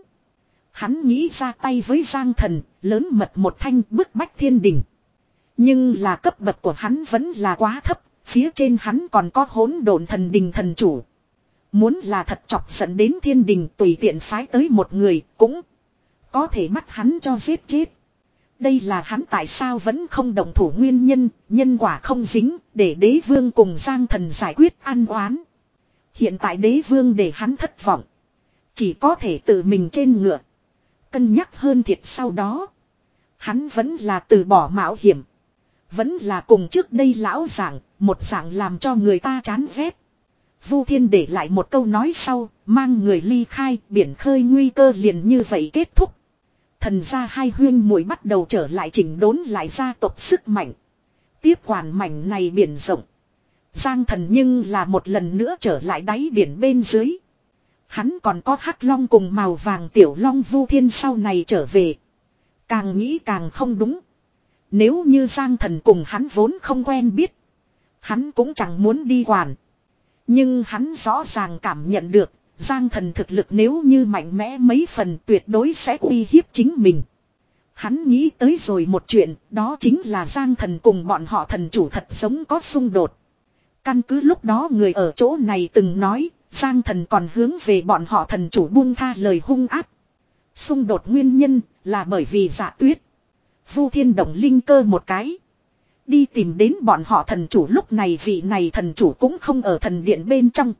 Speaker 1: Hắn nghĩ ra tay với Giang Thần, lớn mật một thanh bức bách thiên đình. Nhưng là cấp bậc của hắn vẫn là quá thấp, phía trên hắn còn có hỗn độn thần đình thần chủ. Muốn là thật chọc giận đến thiên đình tùy tiện phái tới một người cũng có thể bắt hắn cho giết chết. Đây là hắn tại sao vẫn không động thủ nguyên nhân, nhân quả không dính, để đế vương cùng Giang Thần giải quyết ăn oán. Hiện tại đế vương để hắn thất vọng. Chỉ có thể tự mình trên ngựa. Cân nhắc hơn thiệt sau đó. Hắn vẫn là từ bỏ mạo hiểm. Vẫn là cùng trước đây lão giảng, một giảng làm cho người ta chán ghét. Vu Thiên để lại một câu nói sau, mang người ly khai, biển khơi nguy cơ liền như vậy kết thúc. Thần gia hai huyên muội bắt đầu trở lại chỉnh đốn lại gia tộc sức mạnh. Tiếp quản mảnh này biển rộng. Giang Thần nhưng là một lần nữa trở lại đáy biển bên dưới. Hắn còn có hắc long cùng màu vàng tiểu long. Vu Thiên sau này trở về. Càng nghĩ càng không đúng. Nếu như Giang Thần cùng hắn vốn không quen biết. Hắn cũng chẳng muốn đi quản. Nhưng hắn rõ ràng cảm nhận được. Giang Thần thực lực nếu như mạnh mẽ mấy phần tuyệt đối sẽ uy hiếp chính mình. Hắn nghĩ tới rồi một chuyện. Đó chính là Giang Thần cùng bọn họ thần chủ thật giống có xung đột. Căn cứ lúc đó người ở chỗ này từng nói. Giang Thần còn hướng về bọn họ thần chủ buông tha lời hung áp. Xung đột nguyên nhân là bởi vì Dạ Tuyết. Vu Thiên động linh cơ một cái. Đi tìm đến bọn họ thần chủ, lúc này vị này thần chủ cũng không ở thần điện bên trong.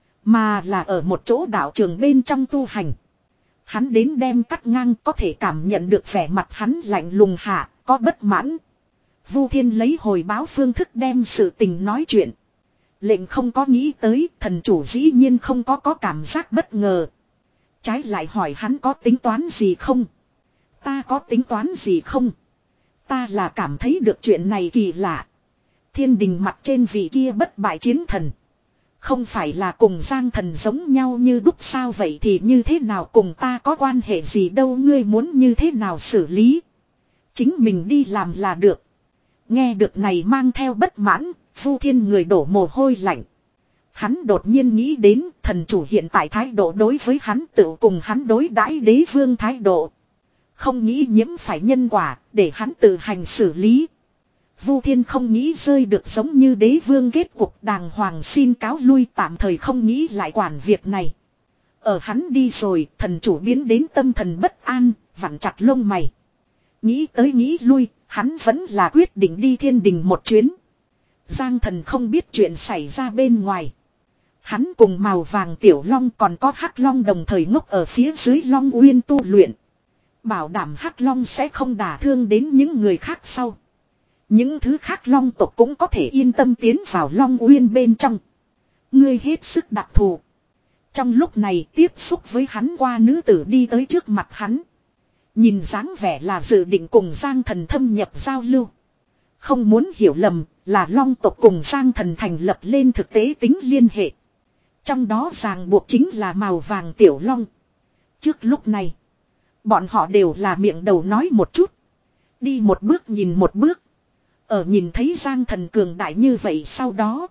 Speaker 1: Mà là ở một chỗ đạo trường bên trong tu hành. Hắn đến đem cắt ngang, có thể cảm nhận được vẻ mặt hắn lạnh lùng hạ, có bất mãn. Vu Thiên lấy hồi báo phương thức đem sự tình nói chuyện. Lệnh không có nghĩ tới, thần chủ dĩ nhiên không có có cảm giác bất ngờ. Trái lại hỏi hắn có tính toán gì không? Ta có tính toán gì không? Ta là cảm thấy được chuyện này kỳ lạ. Thiên đình mặt trên vị kia bất bại chiến thần. Không phải là cùng Giang Thần giống nhau như đúc sao, vậy thì như thế nào cùng ta có quan hệ gì đâu, ngươi muốn như thế nào xử lý? Chính mình đi làm là được. Nghe được này mang theo bất mãn, Vu Thiên người đổ mồ hôi lạnh. Hắn đột nhiên nghĩ đến thần chủ hiện tại thái độ đối với hắn tự cùng hắn đối đãi đế vương thái độ. Không nghĩ nhiễm phải nhân quả, để hắn tự hành xử lý. Vu Thiên không nghĩ rơi được giống như đế vương kết cục, đàng hoàng xin cáo lui, tạm thời không nghĩ lại quản việc này. Ở hắn đi rồi, thần chủ biến đến tâm thần bất an, vặn chặt lông mày. Nghĩ tới nghĩ lui, hắn vẫn là quyết định đi thiên đình một chuyến. Giang Thần không biết chuyện xảy ra bên ngoài. Hắn cùng màu vàng tiểu long còn có hắc long đồng thời ngốc ở phía dưới Long Uyên tu luyện. Bảo đảm hắc long sẽ không đả thương đến những người khác sau. Những thứ khác long tộc cũng có thể yên tâm tiến vào Long Uyên bên trong. Ngươi hết sức đặc thù. Trong lúc này tiếp xúc với hắn qua nữ tử đi tới trước mặt hắn. Nhìn dáng vẻ là dự định cùng Giang Thần thâm nhập giao lưu. Không muốn hiểu lầm là Long tộc cùng Giang Thần thành lập lên thực tế tính liên hệ. Trong đó ràng buộc chính là màu vàng tiểu long. Trước lúc này, bọn họ đều là miệng đầu nói một chút. Đi một bước nhìn một bước. Ở nhìn thấy Giang Thần cường đại như vậy sau đó.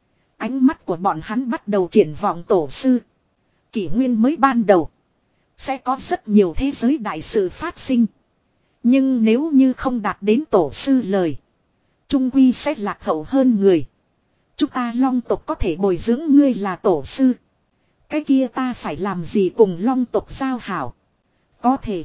Speaker 1: Ánh mắt của bọn hắn bắt đầu triển vọng tổ sư. Kỷ nguyên mới ban đầu. Sẽ có rất nhiều thế giới đại sự phát sinh. Nhưng nếu như không đạt đến tổ sư lời. Trung quy sẽ lạc hậu hơn người. Chúng ta Long tộc có thể bồi dưỡng ngươi là tổ sư. Cái kia ta phải làm gì cùng Long tộc giao hảo. Có thể.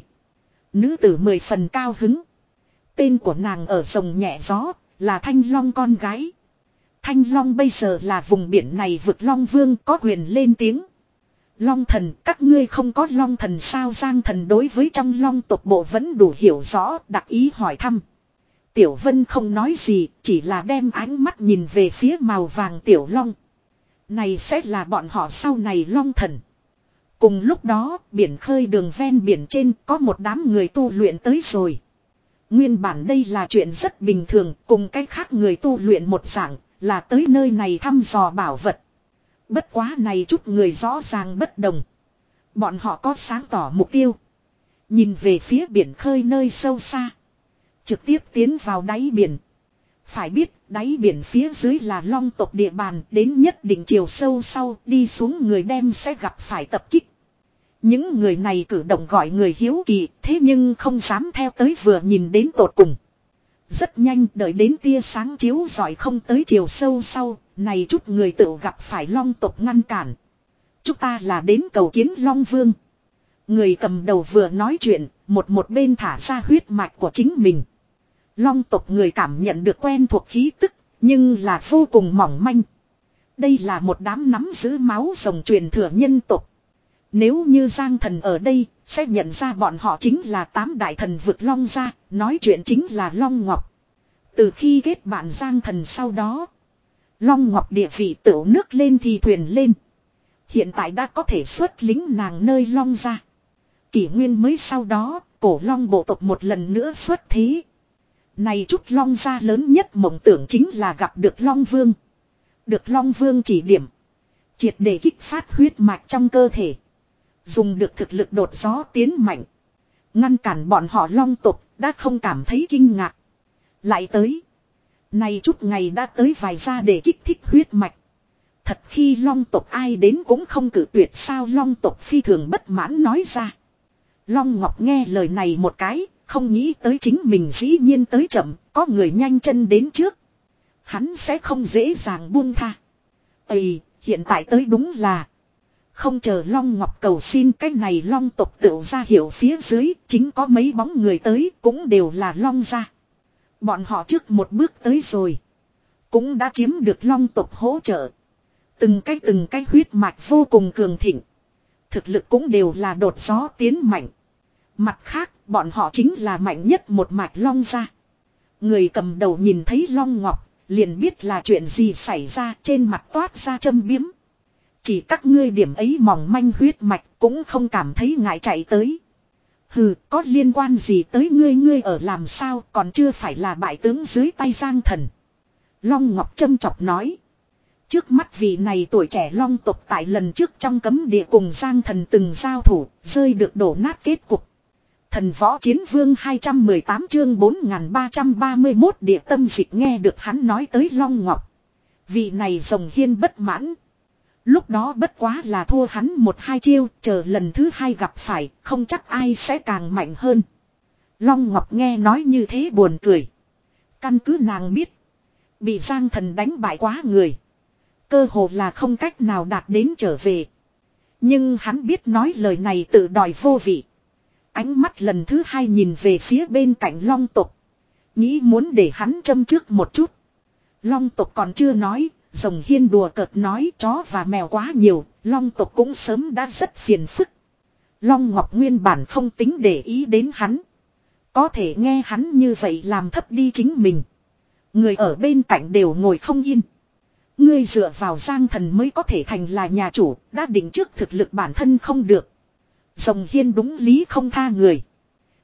Speaker 1: Nữ tử mười phần cao hứng. Tên của nàng ở rồng nhẹ gió là Thanh Long con gái. Thanh Long bây giờ là vùng biển này vực Long Vương có quyền lên tiếng. Long thần, các ngươi không có Long thần sao? Giang Thần đối với trong Long tộc bộ vẫn đủ hiểu rõ, đặc ý hỏi thăm. Tiểu Vân không nói gì, chỉ là đem ánh mắt nhìn về phía màu vàng tiểu Long. Này sẽ là bọn họ sau này Long thần. Cùng lúc đó, biển khơi đường ven biển trên có một đám người tu luyện tới rồi. Nguyên bản đây là chuyện rất bình thường, cùng cách khác người tu luyện một dạng, là tới nơi này thăm dò bảo vật. Bất quá này chút người rõ ràng bất đồng. Bọn họ có sáng tỏ mục tiêu. Nhìn về phía biển khơi nơi sâu xa. Trực tiếp tiến vào đáy biển. Phải biết đáy biển phía dưới là Long tộc địa bàn, đến nhất định chiều sâu sau đi xuống người đem sẽ gặp phải tập kích. Những người này cử động gọi người hiếu kỳ, thế nhưng không dám theo tới vừa nhìn đến tột cùng. Rất nhanh đợi đến tia sáng chiếu rọi không tới chiều sâu sau, này chút người tự gặp phải Long tộc ngăn cản. Chúng ta là đến cầu kiến Long Vương. Người cầm đầu vừa nói chuyện, một một bên thả ra huyết mạch của chính mình. Long tộc người cảm nhận được quen thuộc khí tức, nhưng là vô cùng mỏng manh. Đây là một đám nắm giữ máu rồng truyền thừa nhân tộc. Nếu như Giang Thần ở đây, sẽ nhận ra bọn họ chính là tám đại thần vực Long gia, nói chuyện chính là Long Ngọc. Từ khi kết bạn Giang Thần sau đó, Long Ngọc địa vị tửu nước lên thì thuyền lên. Hiện tại đã có thể xuất lính nàng nơi Long gia. Kỷ nguyên mới sau đó, cổ Long bộ tộc một lần nữa xuất thế. Này chút Long gia lớn nhất mộng tưởng chính là gặp được Long Vương. Được Long Vương chỉ điểm. Triệt để kích phát huyết mạch trong cơ thể. Dùng được thực lực đột gió tiến mạnh. Ngăn cản bọn họ Long tộc đã không cảm thấy kinh ngạc. Lại tới. Này chút ngày đã tới vài ra để kích thích huyết mạch. Thật khi Long tộc ai đến cũng không cử tuyệt sao? Long tộc phi thường bất mãn nói ra. Long Ngọc nghe lời này một cái, không nghĩ tới chính mình dĩ nhiên tới chậm, có người nhanh chân đến trước. Hắn sẽ không dễ dàng buông tha. Ây, hiện tại tới đúng là. Không chờ Long Ngọc cầu xin, cái này Long tộc tựu ra hiểu phía dưới, chính có mấy bóng người tới, cũng đều là Long gia. Bọn họ trước một bước tới rồi. Cũng đã chiếm được Long tộc hỗ trợ. Từng cái từng cái huyết mạch vô cùng cường thịnh. Thực lực cũng đều là đột gió tiến mạnh. Mặt khác, bọn họ chính là mạnh nhất một mạch Long gia. Người cầm đầu nhìn thấy Long Ngọc, liền biết là chuyện gì xảy ra, trên mặt toát ra châm biếm. Chỉ các ngươi điểm ấy mỏng manh huyết mạch cũng không cảm thấy ngại chạy tới. Hừ, có liên quan gì tới ngươi? Ngươi ở làm sao còn chưa phải là bại tướng dưới tay Giang Thần. Long Ngọc châm chọc nói. Trước mắt vị này tuổi trẻ Long tộc tại lần trước trong cấm địa cùng Giang Thần từng giao thủ, rơi được đổ nát kết cục. Thần võ chiến vương hai trăm mười tám chương bốn nghìn ba trăm ba mươi mốt địa tâm dịch. Nghe được hắn nói tới Long Ngọc. Vị này rồng hiên bất mãn. Lúc đó bất quá là thua hắn một hai chiêu, chờ lần thứ hai gặp phải, không chắc ai sẽ càng mạnh hơn. Long Ngọc nghe nói như thế buồn cười. Căn cứ nàng biết, bị Giang Thần đánh bại quá người. Cơ hồ là không cách nào đạt đến trở về. Nhưng hắn biết nói lời này tự đòi vô vị. Ánh mắt lần thứ hai nhìn về phía bên cạnh Long tộc. Nghĩ muốn để hắn châm trước một chút. Long tộc còn chưa nói. Rồng hiên đùa cợt nói chó và mèo quá nhiều, Long tộc cũng sớm đã rất phiền phức. Long Ngọc nguyên bản không tính để ý đến hắn. Có thể nghe hắn như vậy làm thấp đi chính mình. Người ở bên cạnh đều ngồi không yên. Ngươi dựa vào Giang Thần mới có thể thành là nhà chủ, đã định trước thực lực bản thân không được. Rồng hiên đúng lý không tha người.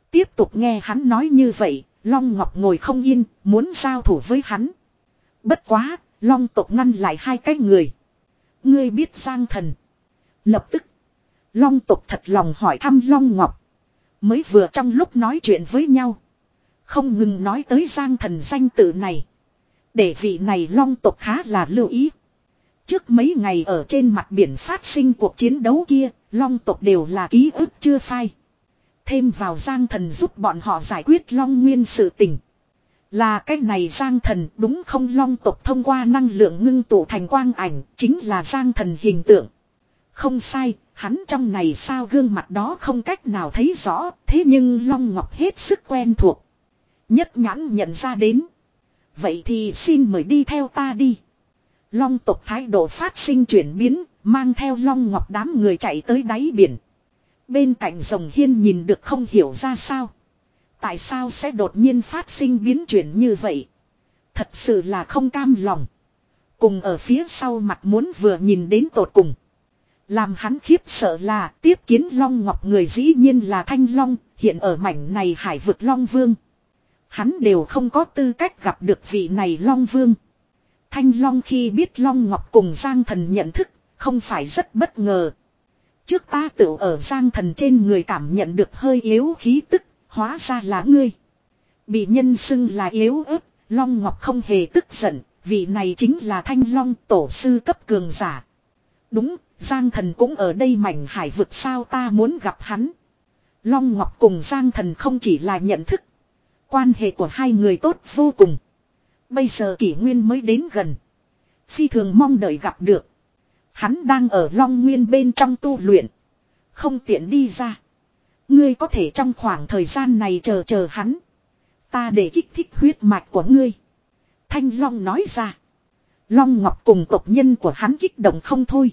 Speaker 1: Tiếp tục nghe hắn nói như vậy, Long Ngọc ngồi không yên, muốn giao thủ với hắn. Bất quá, Long tộc ngăn lại hai cái người. Ngươi biết Giang Thần. Lập tức, Long tộc thật lòng hỏi thăm Long Ngọc. Mới vừa trong lúc nói chuyện với nhau, không ngừng nói tới Giang Thần danh tự này. Để vị này Long tộc khá là lưu ý. Trước mấy ngày ở trên mặt biển phát sinh cuộc chiến đấu kia, Long tộc đều là ký ức chưa phai. Thêm vào Giang Thần giúp bọn họ giải quyết Long Nguyên sự tình. Là cái này Giang Thần đúng không? Long tộc thông qua năng lượng ngưng tụ thành quang ảnh, chính là Giang Thần hình tượng. Không sai, hắn trong này sao gương mặt đó không cách nào thấy rõ, thế nhưng Long Ngọc hết sức quen thuộc. Nhất nhãn nhận ra đến. Vậy thì xin mời đi theo ta đi. Long tộc thái độ phát sinh chuyển biến, mang theo Long Ngọc đám người chạy tới đáy biển. Bên cạnh Rồng Hiên nhìn được không hiểu ra sao. Tại sao sẽ đột nhiên phát sinh biến chuyển như vậy? Thật sự là không cam lòng. Cùng ở phía sau mặt muốn vừa nhìn đến tột cùng. Làm hắn khiếp sợ là tiếp kiến Long Ngọc người dĩ nhiên là Thanh Long, hiện ở mảnh này hải vực Long Vương. Hắn đều không có tư cách gặp được vị này Long Vương. Thanh Long khi biết Long Ngọc cùng Giang Thần nhận thức, không phải rất bất ngờ. Trước ta tự ở Giang Thần trên người cảm nhận được hơi yếu khí tức, hóa ra là ngươi. Bị nhân xưng là yếu ớt, Long Ngọc không hề tức giận, vị này chính là Thanh Long tổ sư cấp cường giả. Đúng, Giang Thần cũng ở đây mảnh hải vực sao, ta muốn gặp hắn. Long Ngọc cùng Giang Thần không chỉ là nhận thức. Quan hệ của hai người tốt vô cùng. Bây giờ kỷ nguyên mới đến gần. Phi thường mong đợi gặp được. Hắn đang ở Long Nguyên bên trong tu luyện. Không tiện đi ra. Ngươi có thể trong khoảng thời gian này chờ chờ hắn. Ta để kích thích huyết mạch của ngươi. Thanh Long nói ra. Long Ngọc cùng tộc nhân của hắn kích động không thôi.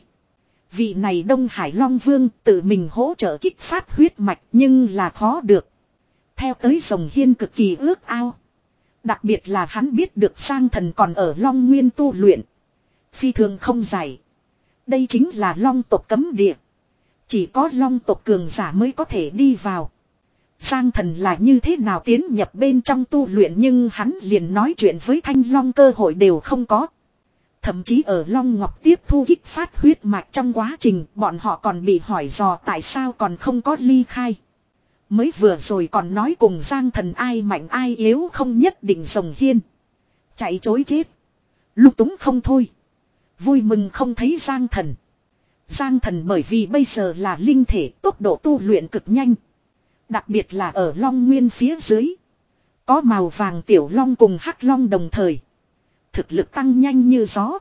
Speaker 1: Vị này Đông Hải Long Vương tự mình hỗ trợ kích phát huyết mạch nhưng là khó được. Theo tới Rồng Hiên cực kỳ ước ao. Đặc biệt là hắn biết được Giang Thần còn ở Long Nguyên tu luyện. Phi thường không giải. Đây chính là Long tộc cấm địa. Chỉ có Long tộc cường giả mới có thể đi vào. Giang Thần là như thế nào tiến nhập bên trong tu luyện nhưng hắn liền nói chuyện với Thanh Long cơ hội đều không có. Thậm chí ở Long Ngọc tiếp thu kích phát huyết mạch trong quá trình bọn họ còn bị hỏi dò tại sao còn không có ly khai. Mới vừa rồi còn nói cùng Giang Thần ai mạnh ai yếu không nhất định. Rồng Hiên chạy chối chết. Lung túng không thôi. Vui mừng không thấy Giang Thần. Giang Thần bởi vì bây giờ là linh thể, tốc độ tu luyện cực nhanh. Đặc biệt là ở Long Nguyên phía dưới. Có màu vàng tiểu long cùng hắc long đồng thời. Thực lực tăng nhanh như gió.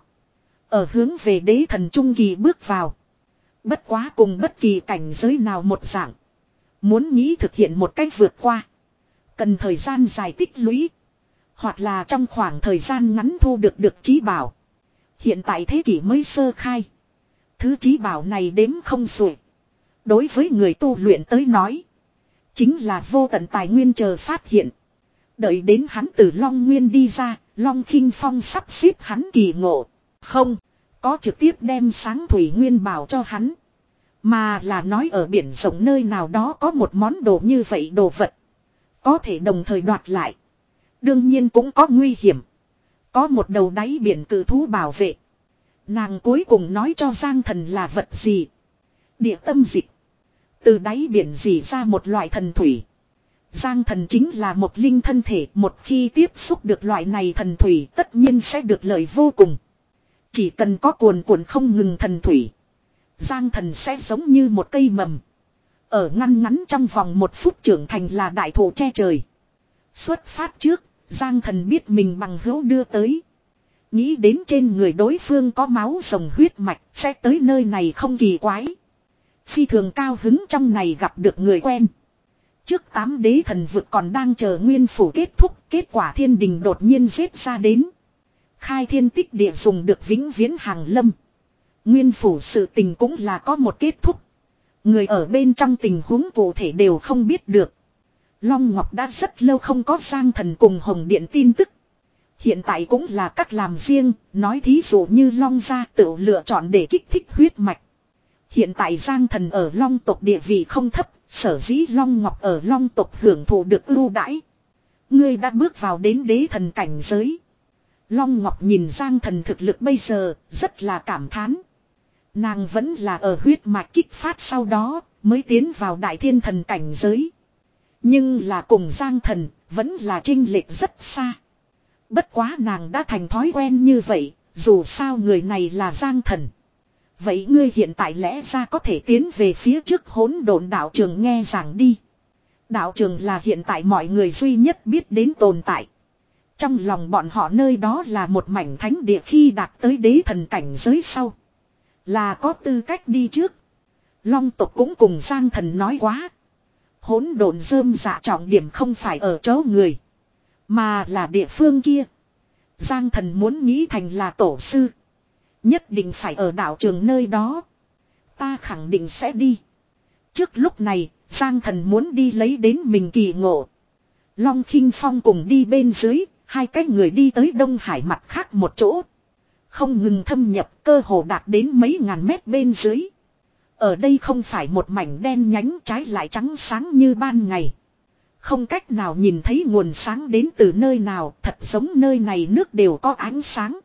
Speaker 1: Ở hướng về đế thần trung kỳ bước vào. Bất quá cùng bất kỳ cảnh giới nào một dạng. Muốn nghĩ thực hiện một cách vượt qua. Cần thời gian dài tích lũy. Hoặc là trong khoảng thời gian ngắn thu được được trí bảo. Hiện tại thế kỷ mới sơ khai. Thứ trí bảo này đếm không xuể. Đối với người tu luyện tới nói. Chính là vô tận tài nguyên chờ phát hiện. Đợi đến hắn từ Long Nguyên đi ra. Long Khinh Phong sắp xếp hắn kỳ ngộ. Không. Có trực tiếp đem sáng thủy nguyên bảo cho hắn. Mà là nói ở biển rộng nơi nào đó có một món đồ như vậy đồ vật. Có thể đồng thời đoạt lại. Đương nhiên cũng có nguy hiểm. Có một đầu đáy biển cử thú bảo vệ. Nàng cuối cùng nói cho Giang Thần là vật gì. Địa tâm dịch. Từ đáy biển dì ra một loại thần thủy. Giang Thần chính là một linh thân thể. Một khi tiếp xúc được loại này thần thủy tất nhiên sẽ được lợi vô cùng. Chỉ cần có cuồn cuộn không ngừng thần thủy. Giang Thần sẽ giống như một cây mầm. Ở ngăn ngắn trong vòng một phút trưởng thành là đại thụ che trời. Xuất phát trước, Giang Thần biết mình bằng hữu đưa tới. Nghĩ đến trên người đối phương có máu rồng huyết mạch sẽ tới nơi này không kỳ quái. Phi thường cao hứng trong này gặp được người quen. Trước tám đế thần vực còn đang chờ nguyên phủ kết thúc, kết quả thiên đình đột nhiên giết ra đến. Khai thiên tích địa dùng được vĩnh viễn hàng lâm. Nguyên phủ sự tình cũng là có một kết thúc. Người ở bên trong tình huống cụ thể đều không biết được. Long Ngọc đã rất lâu không có Giang Thần cùng Hồng Điện tin tức. Hiện tại cũng là cách làm riêng, nói thí dụ như Long gia tự lựa chọn để kích thích huyết mạch. Hiện tại Giang Thần ở Long tộc địa vị không thấp, sở dĩ Long Ngọc ở Long tộc hưởng thụ được ưu đãi. Ngươi đã bước vào đến đế thần cảnh giới. Long Ngọc nhìn Giang Thần thực lực bây giờ, rất là cảm thán. Nàng vẫn là ở huyết mạch kích phát sau đó, mới tiến vào đại thiên thần cảnh giới. Nhưng là cùng Giang Thần, vẫn là chênh lệch rất xa. Bất quá nàng đã thành thói quen như vậy, dù sao người này là Giang Thần. Vậy ngươi hiện tại lẽ ra có thể tiến về phía trước hỗn độn đạo trường nghe giảng đi. Đạo trường là hiện tại mọi người duy nhất biết đến tồn tại. Trong lòng bọn họ nơi đó là một mảnh thánh địa, khi đạt tới đế thần cảnh giới sau. Là có tư cách đi trước. Long tộc cũng cùng Giang Thần nói quá. Hỗn độn rơm dạ trọng điểm không phải ở chỗ người. Mà là địa phương kia. Giang Thần muốn nghĩ thành là tổ sư. Nhất định phải ở đạo trường nơi đó. Ta khẳng định sẽ đi. Trước lúc này, Giang Thần muốn đi lấy đến mình kỳ ngộ. Long Khinh Phong cùng đi bên dưới, hai cái người đi tới Đông Hải mặt khác một chỗ. Không ngừng thâm nhập, cơ hồ đạt đến mấy ngàn mét bên dưới. Ở đây không phải một mảnh đen nhánh, trái lại trắng sáng như ban ngày. Không cách nào nhìn thấy nguồn sáng đến từ nơi nào, thật giống nơi này nước đều có ánh sáng.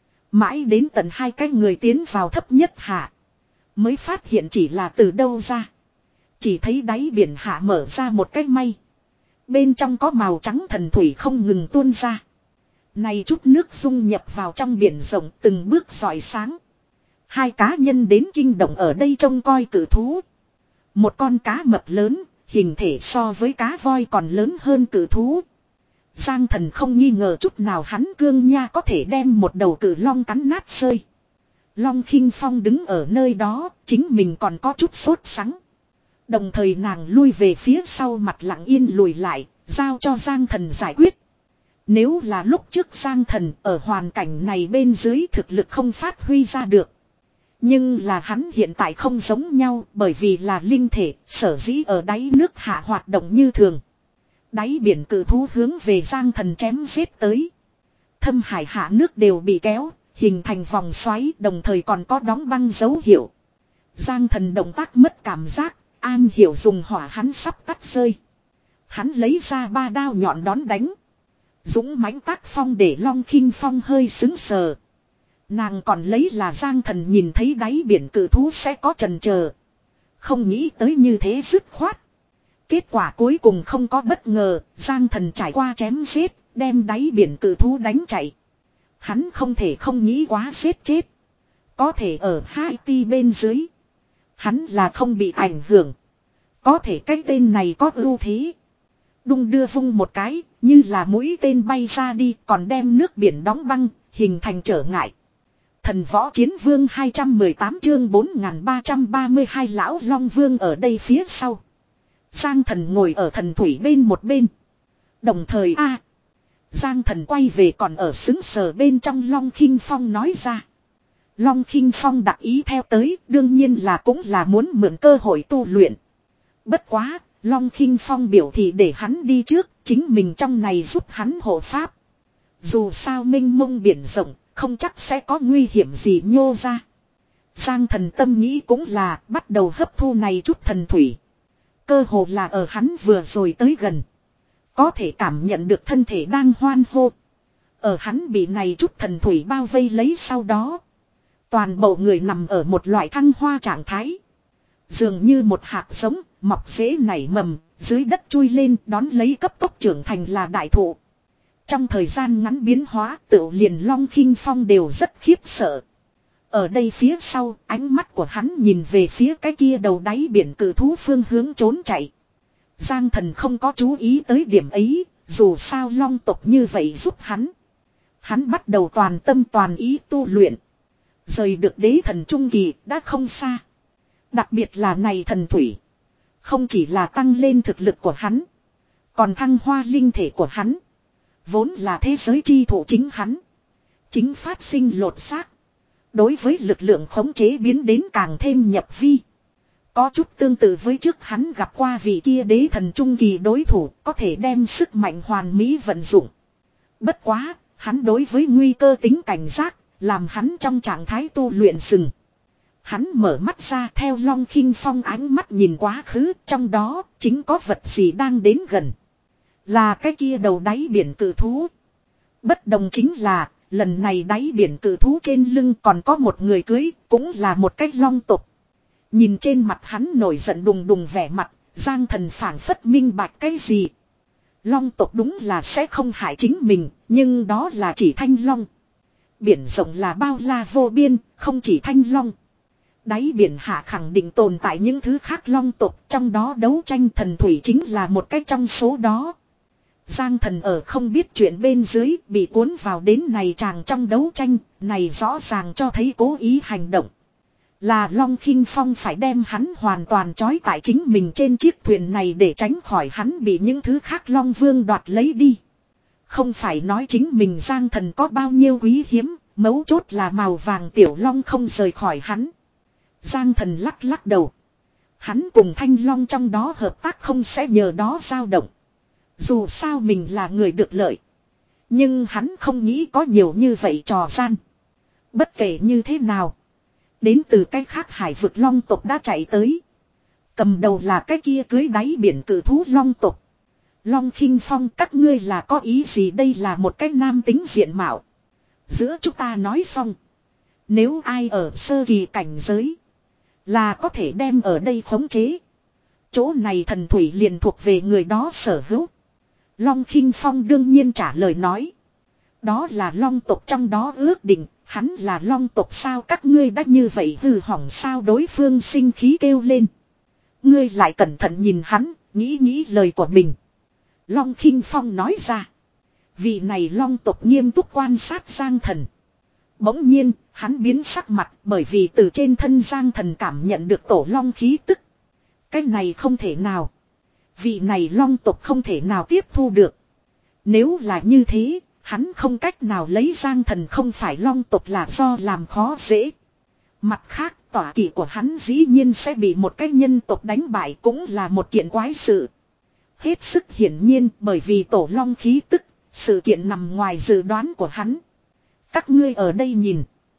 Speaker 1: Mãi đến tận hai cái người tiến vào thấp nhất hạ. Mới phát hiện chỉ là từ đâu ra. Chỉ thấy đáy biển hạ mở ra một cái may. Bên trong có màu trắng thần thủy không ngừng tuôn ra. Này chút nước dung nhập vào trong biển rộng từng bước rọi sáng. Hai cá nhân đến kinh động ở đây trông coi cử thú. Một con cá mập lớn, hình thể so với cá voi còn lớn hơn cử thú. Giang Thần không nghi ngờ chút nào hắn cương nha có thể đem một đầu cử long cắn nát rơi. Long Khinh Phong đứng ở nơi đó, chính mình còn có chút sốt sắng. Đồng thời nàng lui về phía sau mặt lặng yên lùi lại, giao cho Giang Thần giải quyết. Nếu là lúc trước Giang Thần ở hoàn cảnh này bên dưới thực lực không phát huy ra được. Nhưng là hắn hiện tại không giống nhau, bởi vì là linh thể, sở dĩ ở đáy nước hạ hoạt động như thường. Đáy biển cử thú hướng về Giang Thần chém giết tới. Thâm hải hạ nước đều bị kéo, hình thành vòng xoáy, đồng thời còn có đóng băng dấu hiệu. Giang Thần động tác mất cảm giác, an hiểu dùng hỏa hắn sắp tắt rơi. Hắn lấy ra ba đao nhọn đón đánh. Dũng mãnh tác phong để Long Khinh Phong hơi xứng sờ. Nàng còn lấy là Giang Thần nhìn thấy đáy biển cử thú sẽ có chần chờ. Không nghĩ tới như thế dứt khoát. Kết quả cuối cùng không có bất ngờ, Giang Thần trải qua chém giết, đem đáy biển cử thú đánh chạy. Hắn không thể không nghĩ quá giết chết. Có thể ở Haiti bên dưới. Hắn là không bị ảnh hưởng. Có thể cái tên này có ưu thế. Đung đưa vung một cái, như là mũi tên bay ra đi, còn đem nước biển đóng băng, hình thành trở ngại. Thần võ chiến vương hai trăm mười tám chương bốn nghìn ba trăm ba mươi hai lão Long Vương ở đây phía sau. Giang Thần ngồi ở thần thủy bên một bên. Đồng thời a à, Giang Thần quay về còn ở xứng sờ bên trong Long Khinh Phong nói ra. Long Khinh Phong đặc ý theo tới, đương nhiên là cũng là muốn mượn cơ hội tu luyện. Bất quá, Long Khinh Phong biểu thị để hắn đi trước, chính mình trong này giúp hắn hộ pháp. Dù sao mênh mông biển rộng, không chắc sẽ có nguy hiểm gì nhô ra. Giang Thần tâm nghĩ cũng là bắt đầu hấp thu này chút thần thủy. Cơ hồ là ở hắn vừa rồi tới gần. Có thể cảm nhận được thân thể đang hoan hô. Ở hắn bị này chút thần thủy bao vây lấy sau đó. Toàn bộ người nằm ở một loại thăng hoa trạng thái. Dường như một hạt giống, mọc rễ nảy mầm, dưới đất chui lên đón lấy cấp tốc trưởng thành là đại thụ. Trong thời gian ngắn biến hóa, tự liền Long Khinh Phong đều rất khiếp sợ. Ở đây phía sau, ánh mắt của hắn nhìn về phía cái kia đầu đáy biển cử thú phương hướng trốn chạy. Giang Thần không có chú ý tới điểm ấy, dù sao Long tộc như vậy giúp hắn. Hắn bắt đầu toàn tâm toàn ý tu luyện. Rời được đế thần trung kỳ đã không xa. Đặc biệt là này thần thủy. Không chỉ là tăng lên thực lực của hắn. Còn thăng hoa linh thể của hắn. Vốn là thế giới chi thủ chính hắn. Chính phát sinh lột xác. Đối với lực lượng khống chế biến đến càng thêm nhập vi. Có chút tương tự với trước hắn gặp qua vị kia đế thần trung kỳ đối thủ có thể đem sức mạnh hoàn mỹ vận dụng. Bất quá, hắn đối với nguy cơ tính cảnh giác, làm hắn trong trạng thái tu luyện sừng. Hắn mở mắt ra theo Long Khinh Phong ánh mắt nhìn quá khứ, trong đó chính có vật gì đang đến gần. Là cái kia đầu đáy biển cự thú. Bất đồng chính là, lần này đáy biển cự thú trên lưng còn có một người cưới, cũng là một cái long tộc. Nhìn trên mặt hắn nổi giận đùng đùng vẻ mặt, Giang Thần phảng phất minh bạch cái gì. Long tộc đúng là sẽ không hại chính mình, nhưng đó là chỉ thanh long. Biển rộng là bao la vô biên, không chỉ thanh long. Đáy biển hạ khẳng định tồn tại những thứ khác long tộc, trong đó đấu tranh thần thủy chính là một cái trong số đó. Giang Thần ở không biết chuyện bên dưới bị cuốn vào đến này chàng trong đấu tranh, này rõ ràng cho thấy cố ý hành động. Là Long Khinh Phong phải đem hắn hoàn toàn trói tại chính mình trên chiếc thuyền này để tránh khỏi hắn bị những thứ khác Long Vương đoạt lấy đi. Không phải nói chính mình Giang Thần có bao nhiêu quý hiếm, mấu chốt là màu vàng tiểu long không rời khỏi hắn. Giang Thần lắc lắc đầu. Hắn cùng Thanh Long trong đó hợp tác không sẽ nhờ đó dao động. Dù sao mình là người được lợi. Nhưng hắn không nghĩ có nhiều như vậy trò gian. Bất kể như thế nào. Đến từ cái khác hải vực long tộc đã chạy tới. Cầm đầu là cái kia cưới đáy biển cự thú long tộc. Long Khinh Phong, các ngươi là có ý gì? Đây là một cái nam tính diện mạo. Giữa chúng ta nói xong. Nếu ai ở sơ kỳ cảnh giới. Là có thể đem ở đây khống chế. Chỗ này thần thủy liền thuộc về người đó sở hữu. Long Khinh Phong đương nhiên trả lời nói. Đó là long tộc trong đó ước định. Hắn là long tộc sao, các ngươi đã như vậy hư hỏng sao? Đối phương sinh khí kêu lên. Ngươi lại cẩn thận nhìn hắn, nghĩ nghĩ lời của mình. Long Khinh Phong nói ra. Vị này long tộc nghiêm túc quan sát Giang Thần. Bỗng nhiên, hắn biến sắc mặt bởi vì từ trên thân Giang Thần cảm nhận được tổ long khí tức. Cái này không thể nào. Vị này long tộc không thể nào tiếp thu được. Nếu là như thế, hắn không cách nào lấy Giang Thần không phải long tộc là do làm khó dễ. Mặt khác, tỏa kỵ của hắn dĩ nhiên sẽ bị một cái nhân tộc đánh bại cũng là một kiện quái sự. Hết sức hiển nhiên bởi vì tổ long khí tức, sự kiện nằm ngoài dự đoán của hắn. Các ngươi ở đây nhìn.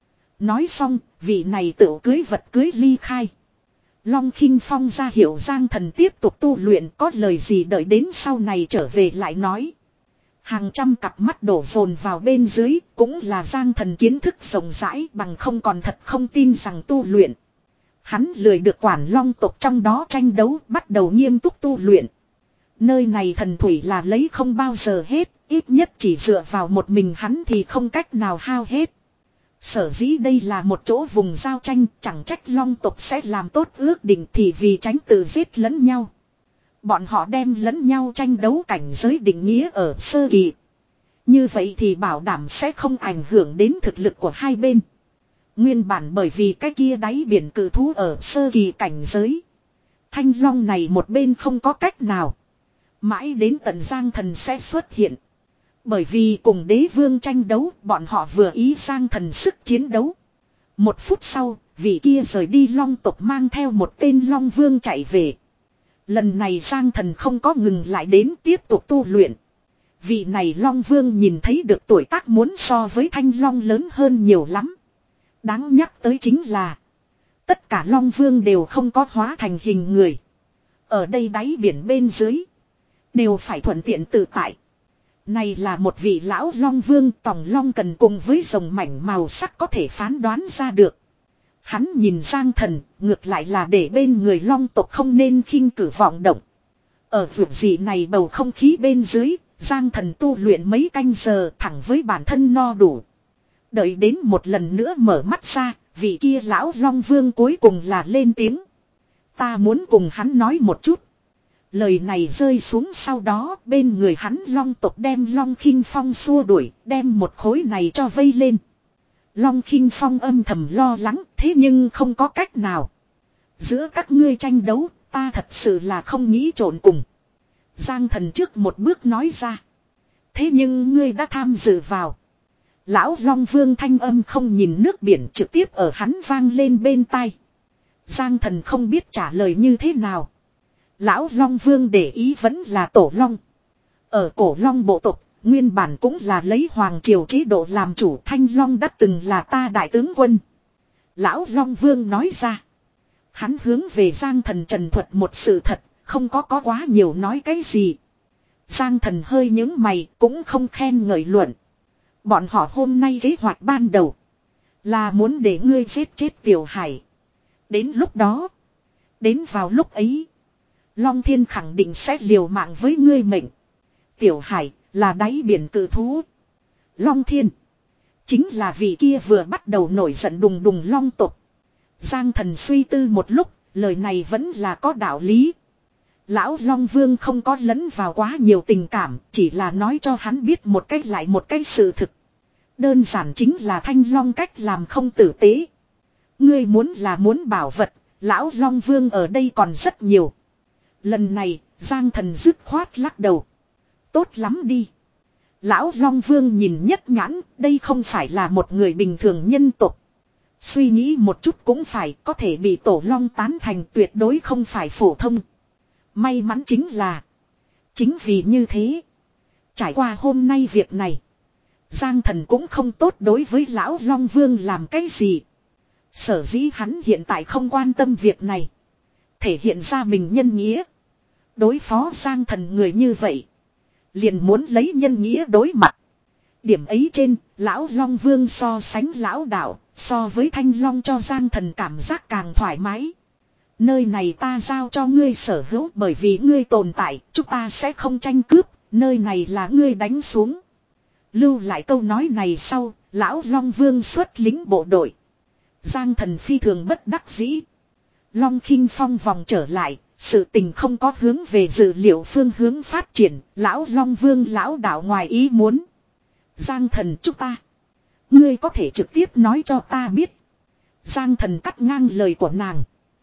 Speaker 1: Nói xong, vị này tự cưới vật cưới ly khai. Long Khinh Phong ra hiệu Giang Thần tiếp tục tu luyện, có lời gì đợi đến sau này trở về lại nói. Hàng trăm cặp mắt đổ dồn vào bên dưới, cũng là Giang Thần kiến thức rộng rãi bằng không còn thật không tin rằng tu luyện. Hắn lười được quản long tộc trong đó tranh đấu, bắt đầu nghiêm túc tu luyện. Nơi này thần thủy là lấy không bao giờ hết, ít nhất chỉ dựa vào một mình hắn thì không cách nào hao hết. Sở dĩ đây là một chỗ vùng giao tranh, chẳng trách long tộc sẽ làm tốt ước định thì vì tránh tự giết lẫn nhau. Bọn họ đem lẫn nhau tranh đấu cảnh giới định nghĩa ở sơ kỳ. Như vậy thì bảo đảm sẽ không ảnh hưởng đến thực lực của hai bên. Nguyên bản bởi vì cái kia đáy biển cự thú ở sơ kỳ cảnh giới. Thanh long này một bên không có cách nào. Mãi đến tận Giang Thần sẽ xuất hiện. Bởi vì cùng đế vương tranh đấu, bọn họ vừa ý Giang Thần sức chiến đấu. Một phút sau, vị kia rời đi long tộc mang theo một tên long vương chạy về. Lần này Giang Thần không có ngừng lại đến tiếp tục tu luyện. Vị này long vương nhìn thấy được tuổi tác muốn so với thanh long lớn hơn nhiều lắm. Đáng nhắc tới chính là tất cả long vương đều không có hóa thành hình người. Ở đây đáy biển bên dưới đều phải thuận tiện tự tại. Này là một vị lão long vương, tòng long cần cùng với rồng mảnh màu sắc có thể phán đoán ra được. Hắn nhìn Giang Thần, ngược lại là để bên người long tộc không nên khinh cử vọng động. Ở vượt dị này bầu không khí bên dưới, Giang Thần tu luyện mấy canh giờ thẳng với bản thân no đủ. Đợi đến một lần nữa mở mắt ra, vị kia lão long vương cuối cùng là lên tiếng. Ta muốn cùng hắn nói một chút. Lời này rơi xuống sau đó, bên người hắn long tộc đem Long Khinh Phong xua đuổi, đem một khối này cho vây lên. Long Khinh Phong âm thầm lo lắng, thế nhưng không có cách nào. Giữa các ngươi tranh đấu, ta thật sự là không nghĩ trộn cùng. Giang Thần trước một bước nói ra. Thế nhưng ngươi đã tham dự vào. Lão Long Vương thanh âm không nhìn nước biển trực tiếp ở hắn vang lên bên tai. Giang Thần không biết trả lời như thế nào. Lão Long Vương để ý vẫn là tổ long. Ở cổ long bộ tộc, nguyên bản cũng là lấy hoàng triều chế độ làm chủ. Thanh Long đã từng là ta đại tướng quân. Lão Long Vương nói ra. Hắn hướng về Giang Thần trần thuật một sự thật, không có có quá nhiều nói cái gì. Giang Thần hơi nhướng mày cũng không khen ngợi luận. Bọn họ hôm nay kế hoạch ban đầu là muốn để ngươi giết chết Tiểu Hải. Đến lúc đó, đến vào lúc ấy, Long Thiên khẳng định sẽ liều mạng với ngươi mệnh. Tiểu Hải là đáy biển cự thú. Long Thiên chính là vị kia vừa bắt đầu nổi giận đùng đùng long tộc. Giang Thần suy tư một lúc, lời này vẫn là có đạo lý. Lão Long Vương không có lấn vào quá nhiều tình cảm, chỉ là nói cho hắn biết một cách lại một cách sự thực. Đơn giản chính là Thanh Long cách làm không tử tế. Ngươi muốn là muốn bảo vật, Lão Long Vương ở đây còn rất nhiều. Lần này, Giang Thần dứt khoát lắc đầu. Tốt lắm đi. Lão Long Vương nhìn nhất nhãn, đây không phải là một người bình thường nhân tộc. Suy nghĩ một chút cũng phải, có thể bị Tổ Long tán thành tuyệt đối không phải phổ thông. May mắn chính là, chính vì như thế, trải qua hôm nay việc này, Giang Thần cũng không tốt đối với Lão Long Vương làm cái gì. Sở dĩ hắn hiện tại không quan tâm việc này, thể hiện ra mình nhân nghĩa. Đối phó Giang Thần người như vậy, liền muốn lấy nhân nghĩa đối mặt. Điểm ấy trên, Lão Long Vương so sánh Lão Đạo, so với Thanh Long cho Giang Thần cảm giác càng thoải mái. Nơi này ta giao cho ngươi sở hữu, bởi vì ngươi tồn tại, chúng ta sẽ không tranh cướp, nơi này là ngươi đánh xuống. Lưu lại câu nói này sau, Lão Long Vương xuất lính bộ đội. Giang Thần phi thường bất đắc dĩ. Long Khinh Phong vòng trở lại, sự tình không có hướng về dự liệu phương hướng phát triển, Lão Long Vương Lão Đạo ngoài ý muốn. Giang Thần chúng ta, ngươi có thể trực tiếp nói cho ta biết. Giang Thần cắt ngang lời của nàng.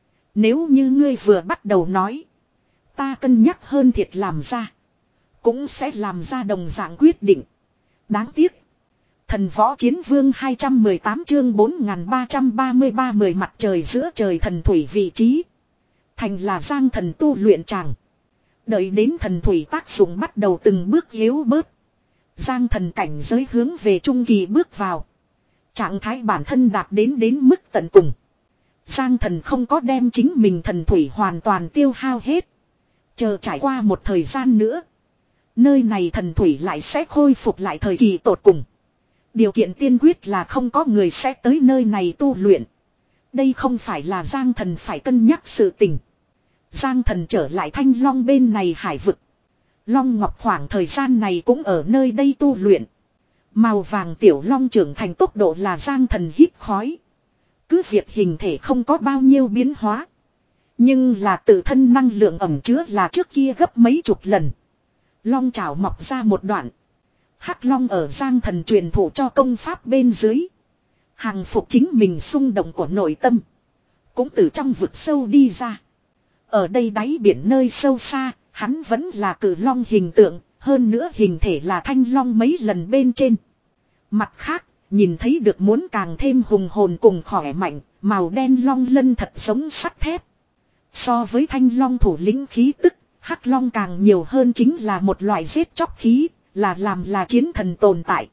Speaker 1: Nếu như ngươi vừa bắt đầu nói, ta cân nhắc hơn thiệt làm ra, cũng sẽ làm ra đồng dạng quyết định. Đáng tiếc, Thần Võ Chiến Vương hai trăm mười tám chương bốn nghìn ba trăm ba mươi ba mười mặt trời giữa trời thần thủy vị trí. Thành là Giang Thần tu luyện tràng. Đợi đến thần thủy tác dụng bắt đầu từng bước yếu bớt, Giang Thần cảnh giới hướng về trung kỳ bước vào. Trạng thái bản thân đạt đến đến mức tận cùng. Giang Thần không có đem chính mình thần thủy hoàn toàn tiêu hao hết. Chờ trải qua một thời gian nữa, nơi này thần thủy lại sẽ khôi phục lại thời kỳ tột cùng. Điều kiện tiên quyết là không có người sẽ tới nơi này tu luyện. Đây không phải là Giang Thần phải cân nhắc sự tình. Giang Thần trở lại Thanh Long bên này hải vực. Long Ngọc khoảng thời gian này cũng ở nơi đây tu luyện. Màu vàng tiểu long trưởng thành tốc độ là Giang Thần hít khói. Cứ việc hình thể không có bao nhiêu biến hóa, nhưng là tự thân năng lượng ẩm chứa là trước kia gấp mấy chục lần. Long chảo mọc ra một đoạn. Hắc Long ở Giang Thần truyền thụ cho công pháp bên dưới, hàng phục chính mình xung động của nội tâm, cũng từ trong vực sâu đi ra. Ở đây đáy biển nơi sâu xa, hắn vẫn là cử long hình tượng, hơn nữa hình thể là thanh long mấy lần bên trên. Mặt khác, nhìn thấy được muốn càng thêm hùng hồn cùng khỏe mạnh, màu đen long lân thật giống sắt thép. So với thanh long thủ lĩnh khí tức, hắc long càng nhiều hơn chính là một loại giết chóc khí, là làm là chiến thần tồn tại.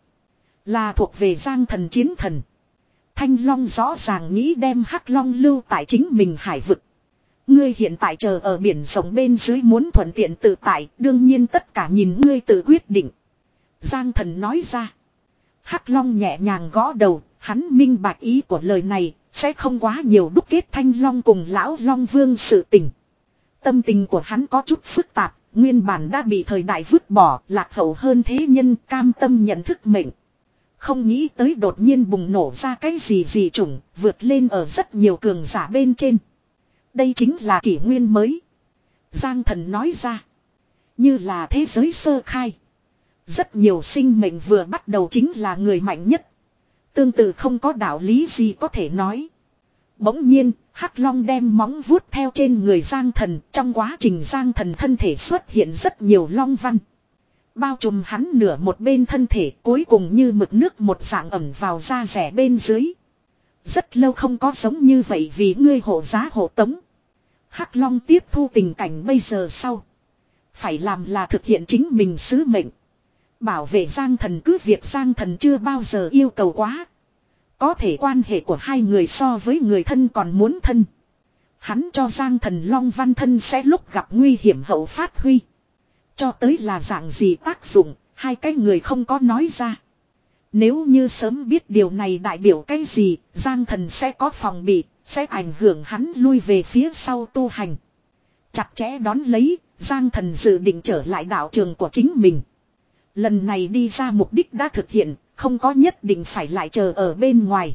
Speaker 1: Là thuộc về Giang Thần chiến thần. Thanh long rõ ràng nghĩ đem hắc long lưu tại chính mình hải vực. Ngươi hiện tại chờ ở biển rộng bên dưới muốn thuận tiện tự tại, đương nhiên tất cả nhìn ngươi tự quyết định. Giang Thần nói ra. Hắc Long nhẹ nhàng gõ đầu, hắn minh bạch ý của lời này, sẽ không quá nhiều đúc kết Thanh Long cùng Lão Long Vương sự tình. Tâm tình của hắn có chút phức tạp, nguyên bản đã bị thời đại vứt bỏ, lạc hậu hơn thế nhân, cam tâm nhận thức mệnh. Không nghĩ tới đột nhiên bùng nổ ra cái gì gì chủng, vượt lên ở rất nhiều cường giả bên trên. Đây chính là kỷ nguyên mới. Giang Thần nói ra. Như là thế giới sơ khai. Rất nhiều sinh mệnh vừa bắt đầu chính là người mạnh nhất. Tương tự không có đạo lý gì có thể nói. Bỗng nhiên, Hắc Long đem móng vuốt theo trên người Giang Thần. Trong quá trình Giang Thần thân thể xuất hiện rất nhiều long văn. Bao trùm hắn nửa một bên thân thể, cuối cùng như mực nước một dạng ẩm vào da rẻ bên dưới. Rất lâu không có giống như vậy vì ngươi hộ giá hộ tống. Hắc Long tiếp thu tình cảnh bây giờ sau, phải làm là thực hiện chính mình sứ mệnh. Bảo vệ Giang Thần, cứ việc Giang Thần chưa bao giờ yêu cầu quá. Có thể quan hệ của hai người so với người thân còn muốn thân. Hắn cho Giang Thần Long văn thân sẽ lúc gặp nguy hiểm hậu phát huy. Cho tới là dạng gì tác dụng, hai cái người không có nói ra. Nếu như sớm biết điều này đại biểu cái gì, Giang Thần sẽ có phòng bị, sẽ ảnh hưởng hắn lui về phía sau tu hành. Chặt chẽ đón lấy, Giang Thần dự định trở lại đạo trường của chính mình. Lần này đi ra mục đích đã thực hiện, không có nhất định phải lại chờ ở bên ngoài.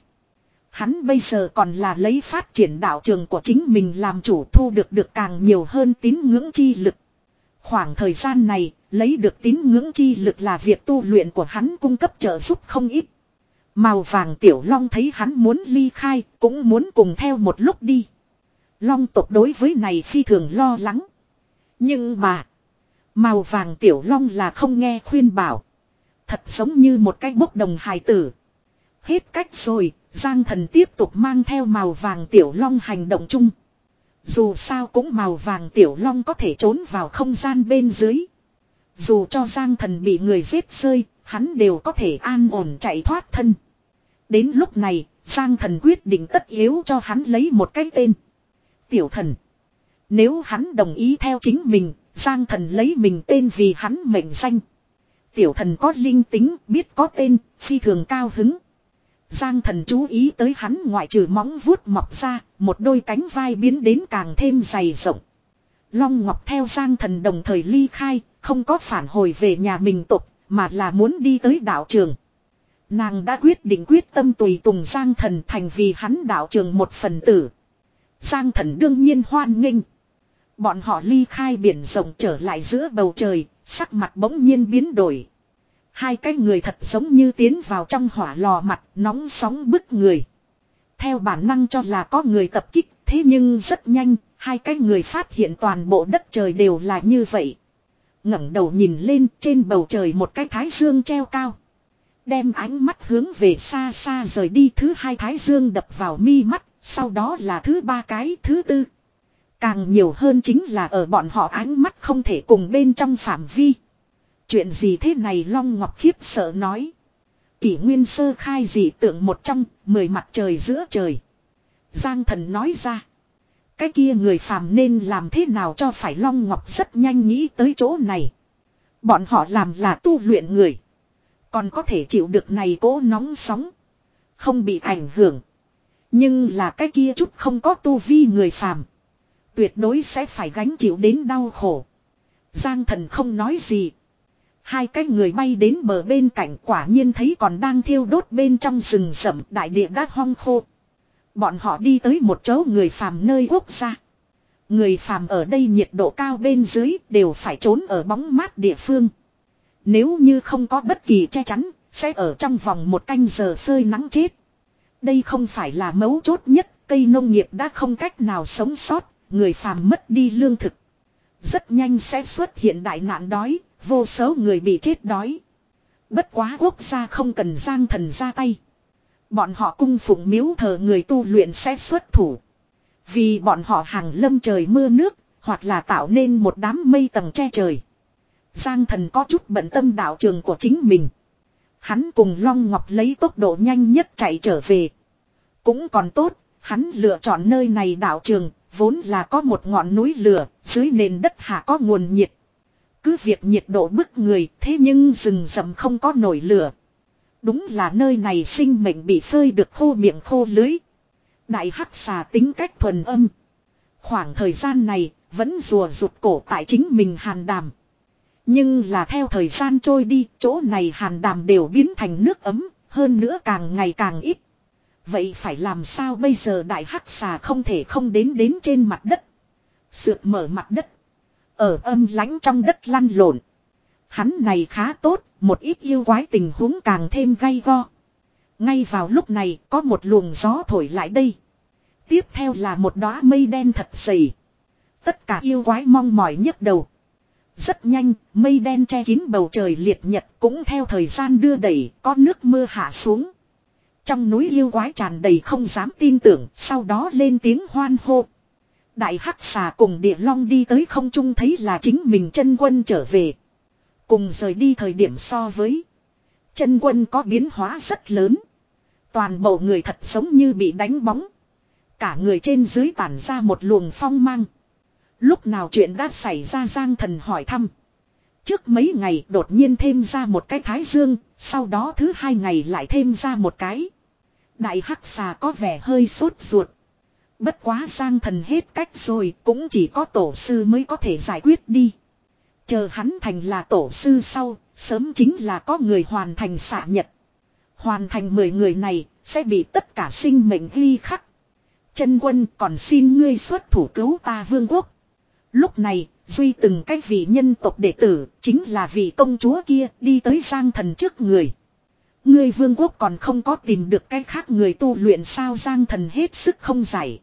Speaker 1: Hắn bây giờ còn là lấy phát triển đạo trường của chính mình làm chủ, thu được được càng nhiều hơn tín ngưỡng chi lực. Khoảng thời gian này, lấy được tín ngưỡng chi lực là việc tu luyện của hắn cung cấp trợ giúp không ít. Màu vàng tiểu long thấy hắn muốn ly khai, cũng muốn cùng theo một lúc đi. Long tộc đối với này phi thường lo lắng. Nhưng mà, màu vàng tiểu long là không nghe khuyên bảo. Thật giống như một cái bốc đồng hài tử. Hết cách rồi, Giang Thần tiếp tục mang theo màu vàng tiểu long hành động chung. Dù sao cũng màu vàng tiểu long có thể trốn vào không gian bên dưới. Dù cho Giang Thần bị người giết rơi, hắn đều có thể an ổn chạy thoát thân. Đến lúc này, Giang Thần quyết định tất yếu cho hắn lấy một cái tên. Tiểu Thần. Nếu hắn đồng ý theo chính mình, Giang Thần lấy mình tên vì hắn mệnh danh. Tiểu Thần có linh tính, biết có tên, phi thường cao hứng. Giang Thần chú ý tới hắn ngoại trừ móng vuốt mọc ra, một đôi cánh vai biến đến càng thêm dày rộng. Long Ngọc theo Giang Thần đồng thời ly khai, không có phản hồi về nhà mình tộc, mà là muốn đi tới đạo trường. Nàng đã quyết định quyết tâm tùy tùng Giang Thần thành vì hắn đạo trường một phần tử. Giang Thần đương nhiên hoan nghênh. Bọn họ ly khai biển rộng trở lại giữa bầu trời, sắc mặt bỗng nhiên biến đổi. Hai cái người thật giống như tiến vào trong hỏa lò mặt, nóng sóng bức người. Theo bản năng cho là có người tập kích, thế nhưng rất nhanh, hai cái người phát hiện toàn bộ đất trời đều là như vậy. Ngẩng đầu nhìn lên, trên bầu trời một cái thái dương treo cao. Đem ánh mắt hướng về xa xa rời đi, thứ hai thái dương đập vào mi mắt, sau đó là thứ ba cái, thứ tư. Càng nhiều hơn chính là ở bọn họ ánh mắt không thể cùng bên trong phạm vi. Chuyện gì thế này, Long Ngọc khiếp sợ nói. Kỷ nguyên sơ khai dị tượng một trong, mười mặt trời giữa trời. Giang Thần nói ra. Cái kia người phàm nên làm thế nào cho phải, Long Ngọc rất nhanh nghĩ tới chỗ này. Bọn họ làm là tu luyện người. Còn có thể chịu được này cố nóng sóng. Không bị ảnh hưởng. Nhưng là cái kia chút không có tu vi người phàm. Tuyệt đối sẽ phải gánh chịu đến đau khổ. Giang Thần không nói gì. Hai cái người bay đến bờ bên cạnh, quả nhiên thấy còn đang thiêu đốt bên trong rừng rậm, đại địa đã hong khô. Bọn họ đi tới một chỗ người phàm nơi quốc gia. Người phàm ở đây nhiệt độ cao bên dưới đều phải trốn ở bóng mát địa phương. Nếu như không có bất kỳ che chắn, sẽ ở trong vòng một canh giờ phơi nắng chết. Đây không phải là mấu chốt nhất, cây nông nghiệp đã không cách nào sống sót, người phàm mất đi lương thực. Rất nhanh sẽ xuất hiện đại nạn đói, vô số người bị chết đói. Bất quá quốc gia không cần Giang Thần ra tay. Bọn họ cung phụng miếu thờ người tu luyện sẽ xuất thủ. Vì bọn họ hàng lâm trời mưa nước, hoặc là tạo nên một đám mây tầng che trời. Giang Thần có chút bận tâm đạo trường của chính mình. Hắn cùng Long Ngọc lấy tốc độ nhanh nhất chạy trở về. Cũng còn tốt, hắn lựa chọn nơi này đạo trường, vốn là có một ngọn núi lửa, dưới nền đất hạ có nguồn nhiệt. Cứ việc nhiệt độ bức người, thế nhưng rừng rậm không có nổi lửa. Đúng là nơi này sinh mệnh bị phơi được khô miệng khô lưới. Đại hắc xà tính cách thuần âm. Khoảng thời gian này, vẫn rùa rụt cổ tại chính mình hàn đàm. Nhưng là theo thời gian trôi đi, chỗ này hàn đàm đều biến thành nước ấm, hơn nữa càng ngày càng ít. Vậy phải làm sao bây giờ, đại hắc xà không thể không đến đến trên mặt đất. Sượt mở mặt đất. Ở âm lãnh trong đất lăn lộn. Hắn này khá tốt, một ít yêu quái tình huống càng thêm gay go. Ngay vào lúc này có một luồng gió thổi lại đây. Tiếp theo là một đóa mây đen thật dày. Tất cả yêu quái mong mỏi nhức đầu. Rất nhanh, mây đen che kín bầu trời liệt nhật cũng theo thời gian đưa đẩy, có nước mưa hạ xuống. Trong núi yêu quái tràn đầy không dám tin tưởng, sau đó lên tiếng hoan hô. Đại hắc xà cùng địa long đi tới không trung thấy là chính mình chân quân trở về. Cùng rời đi thời điểm so với chân quân có biến hóa rất lớn. Toàn bộ người thật giống như bị đánh bóng. Cả người trên dưới tản ra một luồng phong mang. Lúc nào chuyện đã xảy ra Giang Thần hỏi thăm. Trước mấy ngày đột nhiên thêm ra một cái thái dương, sau đó thứ hai ngày lại thêm ra một cái. Đại hắc xà có vẻ hơi sốt ruột. Bất quá Giang Thần hết cách rồi, cũng chỉ có tổ sư mới có thể giải quyết đi. Chờ hắn thành là tổ sư sau, sớm chính là có người hoàn thành xạ nhật. Hoàn thành mười người này, sẽ bị tất cả sinh mệnh ghi khắc. Chân quân còn xin ngươi xuất thủ cứu ta vương quốc. Lúc này, duy từng cái vị nhân tộc đệ tử, chính là vị công chúa kia đi tới Giang Thần trước người. Ngươi vương quốc còn không có tìm được cái khác người tu luyện sao? Giang Thần hết sức không giải.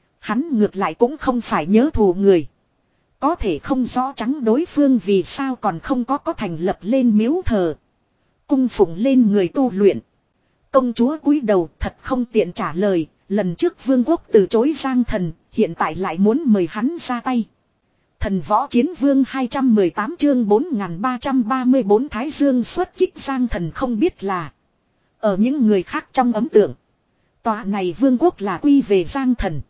Speaker 1: Hắn ngược lại cũng không phải nhớ thù người. Có thể không rõ trắng đối phương vì sao còn không có có thành lập lên miếu thờ. Cung phụng lên người tu luyện. Công chúa cúi đầu thật không tiện trả lời. Lần trước vương quốc từ chối Giang Thần, hiện tại lại muốn mời hắn ra tay. Thần võ chiến vương hai trăm mười tám chương bốn nghìn ba trăm ba mươi bốn Thái Dương xuất kích. Giang Thần không biết là ở những người khác trong ấn tượng, tòa này vương quốc là quy về Giang Thần.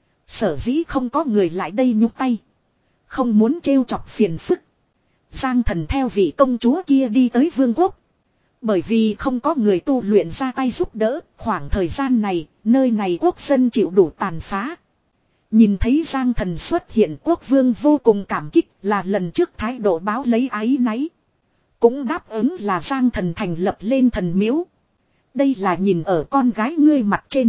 Speaker 1: Sở dĩ không có người lại đây nhúc tay, không muốn trêu chọc phiền phức. Giang Thần theo vị công chúa kia đi tới vương quốc. Bởi vì không có người tu luyện ra tay giúp đỡ, khoảng thời gian này, nơi này quốc dân chịu đủ tàn phá. Nhìn thấy Giang Thần xuất hiện, quốc vương vô cùng cảm kích, là lần trước thái độ báo lấy áy náy. Cũng đáp ứng là Giang Thần thành lập lên thần miếu. Đây là nhìn ở con gái ngươi mặt trên.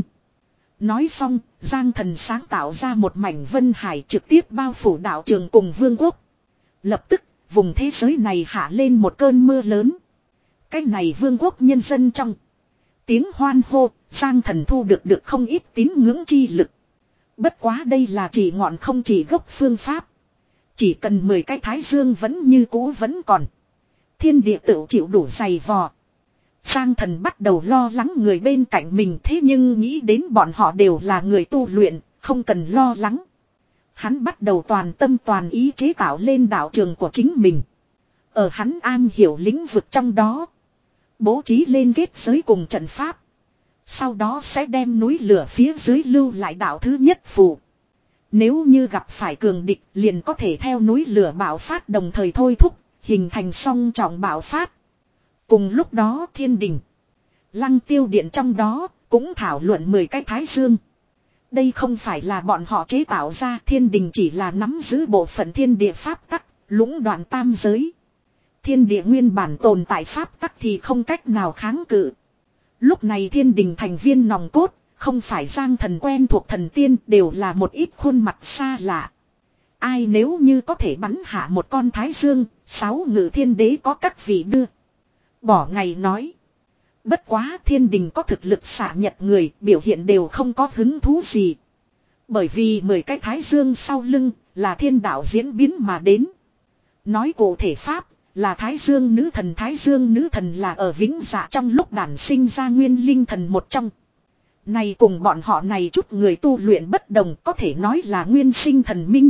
Speaker 1: Nói xong, Giang Thần sáng tạo ra một mảnh vân hải trực tiếp bao phủ đạo trường cùng vương quốc. Lập tức, vùng thế giới này hạ lên một cơn mưa lớn. Cái này vương quốc nhân dân trong tiếng hoan hô, Giang Thần thu được được không ít tín ngưỡng chi lực. Bất quá đây là chỉ ngọn không chỉ gốc phương pháp. Chỉ cần mười cái thái dương vẫn như cũ vẫn còn. Thiên địa tự chịu đủ dày vò. Giang Thần bắt đầu lo lắng người bên cạnh mình, thế nhưng nghĩ đến bọn họ đều là người tu luyện, không cần lo lắng. Hắn bắt đầu toàn tâm toàn ý chế tạo lên đạo trường của chính mình. Ở hắn an hiểu lĩnh vực trong đó, bố trí lên kết giới cùng trận pháp. Sau đó sẽ đem núi lửa phía dưới lưu lại đạo thứ nhất phù. Nếu như gặp phải cường địch liền có thể theo núi lửa bạo phát đồng thời thôi thúc, hình thành song trọng bạo phát. Cùng lúc đó thiên đình, Lăng Tiêu Điện trong đó cũng thảo luận mười cái thái dương. Đây không phải là bọn họ chế tạo ra, thiên đình chỉ là nắm giữ bộ phận thiên địa pháp tắc, lũng đoạn tam giới. Thiên địa nguyên bản tồn tại pháp tắc thì không cách nào kháng cự. Lúc này thiên đình thành viên nòng cốt, không phải Giang Thần quen thuộc thần tiên, đều là một ít khuôn mặt xa lạ. Ai nếu như có thể bắn hạ một con thái dương, sáu ngự thiên đế có các vị đưa. Bỏ ngày nói. Bất quá thiên đình có thực lực xạ nhật người, biểu hiện đều không có hứng thú gì. Bởi vì mười cái thái dương sau lưng, là thiên đạo diễn biến mà đến. Nói cụ thể pháp, là thái dương nữ thần. Thái dương nữ thần là ở vĩnh dạ trong lúc đản sinh ra nguyên linh thần một trong. Này cùng bọn họ này chút người tu luyện bất đồng, có thể nói là nguyên sinh thần minh.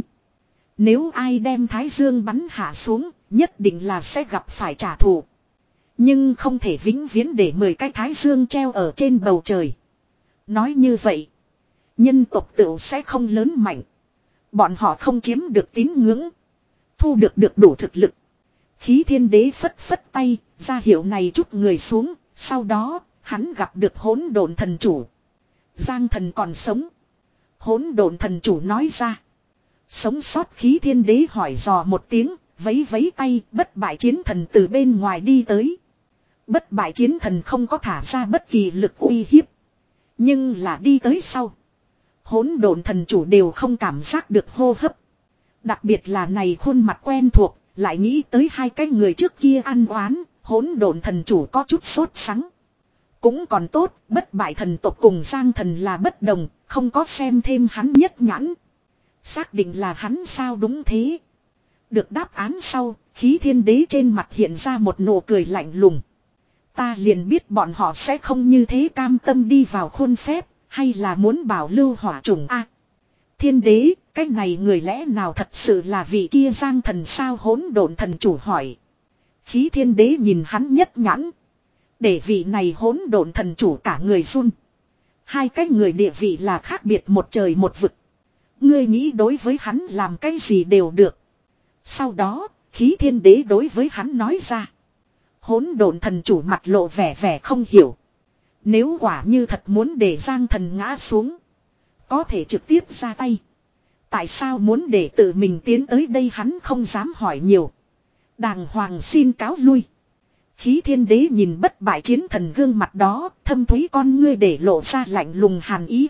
Speaker 1: Nếu ai đem thái dương bắn hạ xuống, nhất định là sẽ gặp phải trả thù. Nhưng không thể vĩnh viễn để mười cái thái dương treo ở trên bầu trời. Nói như vậy, nhân tộc tự sẽ không lớn mạnh. Bọn họ không chiếm được tín ngưỡng, thu được được đủ thực lực. Khí thiên đế phất phất tay, ra hiệu này chút người xuống. Sau đó, hắn gặp được hỗn độn thần chủ. Giang Thần còn sống. Hỗn độn thần chủ nói ra. Sống sót khí thiên đế hỏi dò một tiếng, vấy vấy tay, bất bại chiến thần từ bên ngoài đi tới. Bất bại chiến thần không có thả ra bất kỳ lực uy hiếp. Nhưng là đi tới sau, hỗn độn thần chủ đều không cảm giác được hô hấp. Đặc biệt là này khuôn mặt quen thuộc, lại nghĩ tới hai cái người trước kia ăn oán, hỗn độn thần chủ có chút sốt sắng. Cũng còn tốt, bất bại thần tộc cùng Giang Thần là bất đồng, không có xem thêm hắn nhất nhãn. Xác định là hắn sao? Đúng thế. Được đáp án sau, khí thiên đế trên mặt hiện ra một nụ cười lạnh lùng. Ta liền biết bọn họ sẽ không như thế cam tâm đi vào khuôn phép, hay là muốn bảo lưu hỏa chủng a? Thiên đế, cái này người lẽ nào thật sự là vị kia Giang Thần sao? Hỗn độn thần chủ hỏi. Khí thiên đế nhìn hắn nhất nhãn. Để vị này hỗn độn thần chủ cả người run. Hai cái người địa vị là khác biệt một trời một vực. Ngươi nghĩ đối với hắn làm cái gì đều được. Sau đó, khí thiên đế đối với hắn nói ra. Hỗn độn thần chủ mặt lộ vẻ vẻ không hiểu. Nếu quả như thật muốn để Giang Thần ngã xuống, có thể trực tiếp ra tay. Tại sao muốn để tự mình tiến tới đây, hắn không dám hỏi nhiều. Đàng hoàng xin cáo lui. Khí thiên đế nhìn bất bại chiến thần gương mặt đó, thâm thúy con ngươi để lộ ra lạnh lùng hàn ý.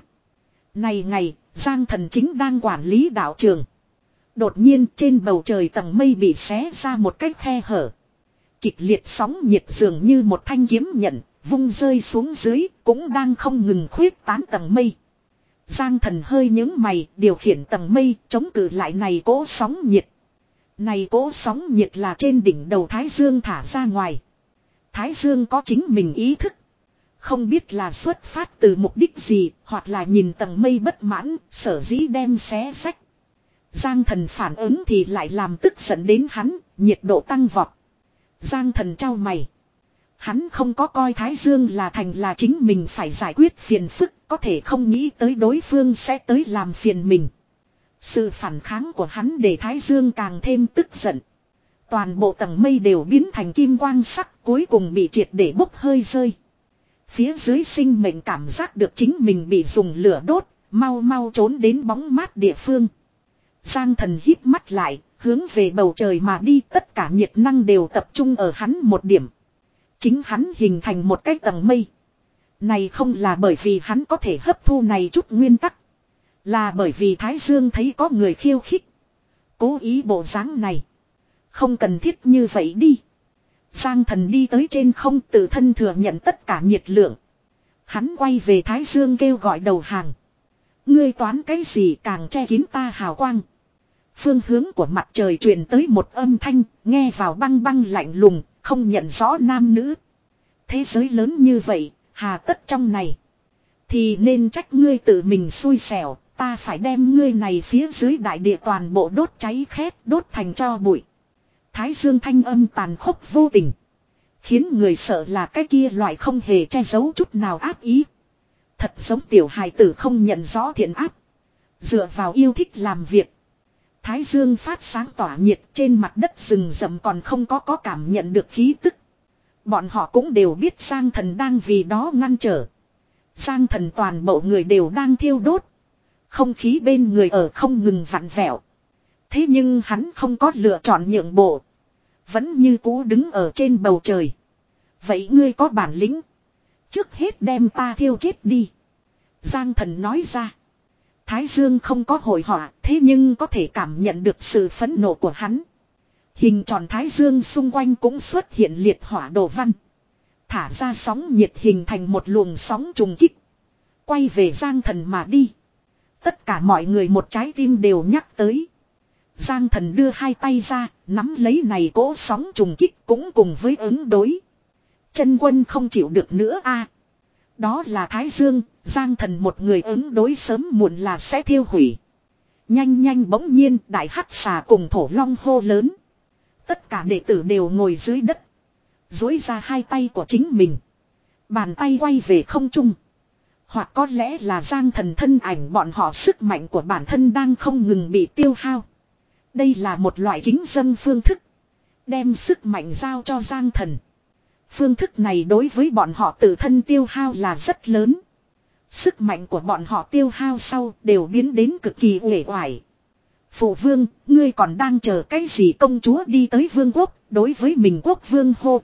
Speaker 1: Này ngày, Giang Thần chính đang quản lý đạo trường. Đột nhiên trên bầu trời tầng mây bị xé ra một cái khe hở. Kịch liệt sóng nhiệt dường như một thanh kiếm nhận, vung rơi xuống dưới, cũng đang không ngừng khuyết tán tầng mây. Giang Thần hơi nhướng mày, điều khiển tầng mây, chống cự lại này cỗ sóng nhiệt. Này cỗ sóng nhiệt là trên đỉnh đầu Thái Dương thả ra ngoài. Thái Dương có chính mình ý thức. Không biết là xuất phát từ mục đích gì, hoặc là nhìn tầng mây bất mãn, sở dĩ đem xé sách. Giang Thần phản ứng thì lại làm tức giận đến hắn, nhiệt độ tăng vọt. Giang Thần trao mày. Hắn không có coi Thái Dương là thành là chính mình phải giải quyết phiền phức, có thể không nghĩ tới đối phương sẽ tới làm phiền mình. Sự phản kháng của hắn để Thái Dương càng thêm tức giận. Toàn bộ tầng mây đều biến thành kim quang sắc, cuối cùng bị triệt để bốc hơi rơi. Phía dưới sinh mệnh cảm giác được chính mình bị dùng lửa đốt, mau mau trốn đến bóng mát địa phương. Giang Thần hít mắt lại, hướng về bầu trời mà đi, tất cả nhiệt năng đều tập trung ở hắn một điểm. Chính hắn hình thành một cái tầng mây. Này không là bởi vì hắn có thể hấp thu này chút nguyên tắc. Là bởi vì Thái Dương thấy có người khiêu khích. Cố ý bộ dáng này. Không cần thiết như vậy đi. Giang Thần đi tới trên không, tự thân thừa nhận tất cả nhiệt lượng. Hắn quay về Thái Dương kêu gọi đầu hàng. Ngươi toán cái gì càng che kín ta hào quang. Phương hướng của mặt trời truyền tới một âm thanh, nghe vào băng băng lạnh lùng, không nhận rõ nam nữ. Thế giới lớn như vậy, hà tất trong này. Thì nên trách ngươi tự mình xui xẻo, ta phải đem ngươi này phía dưới đại địa toàn bộ đốt cháy khét, đốt thành tro bụi. Thái Dương thanh âm tàn khốc vô tình. Khiến người sợ là cái kia loại không hề che giấu chút nào ác ý. Thật giống tiểu hài tử không nhận rõ thiện ác. Dựa vào yêu thích làm việc. Thái Dương phát sáng tỏa nhiệt, trên mặt đất rừng rậm còn không có có cảm nhận được khí tức. Bọn họ cũng đều biết Giang Thần đang vì đó ngăn trở. Giang Thần toàn bộ người đều đang thiêu đốt. Không khí bên người ở không ngừng vặn vẹo. Thế nhưng hắn không có lựa chọn nhượng bộ. Vẫn như cũ đứng ở trên bầu trời. Vậy ngươi có bản lĩnh. Trước hết đem ta thiêu chết đi. Giang Thần nói ra. Thái Dương không có hồi họa, thế nhưng có thể cảm nhận được sự phẫn nộ của hắn. Hình tròn Thái Dương xung quanh cũng xuất hiện liệt hỏa đồ văn. Thả ra sóng nhiệt hình thành một luồng sóng trùng kích. Quay về Giang Thần mà đi. Tất cả mọi người một trái tim đều nhắc tới. Giang Thần đưa hai tay ra, nắm lấy này cỗ sóng trùng kích cũng cùng với ứng đối. Chân quân không chịu được nữa a. Đó là Thái Dương, Giang Thần một người ứng đối sớm muộn là sẽ thiêu hủy. Nhanh nhanh bỗng nhiên đại hắc xà cùng thổ long hô lớn. Tất cả đệ tử đều ngồi dưới đất. Duỗi ra hai tay của chính mình. Bàn tay quay về không trung. Hoặc có lẽ là Giang Thần thân ảnh bọn họ sức mạnh của bản thân đang không ngừng bị tiêu hao. Đây là một loại kính dâng phương thức. Đem sức mạnh giao cho Giang Thần. Phương thức này đối với bọn họ tự thân tiêu hao là rất lớn. Sức mạnh của bọn họ tiêu hao sau đều biến đến cực kỳ uể oải. Phụ vương, ngươi còn đang chờ cái gì? Công chúa đi tới vương quốc, đối với mình quốc vương hô.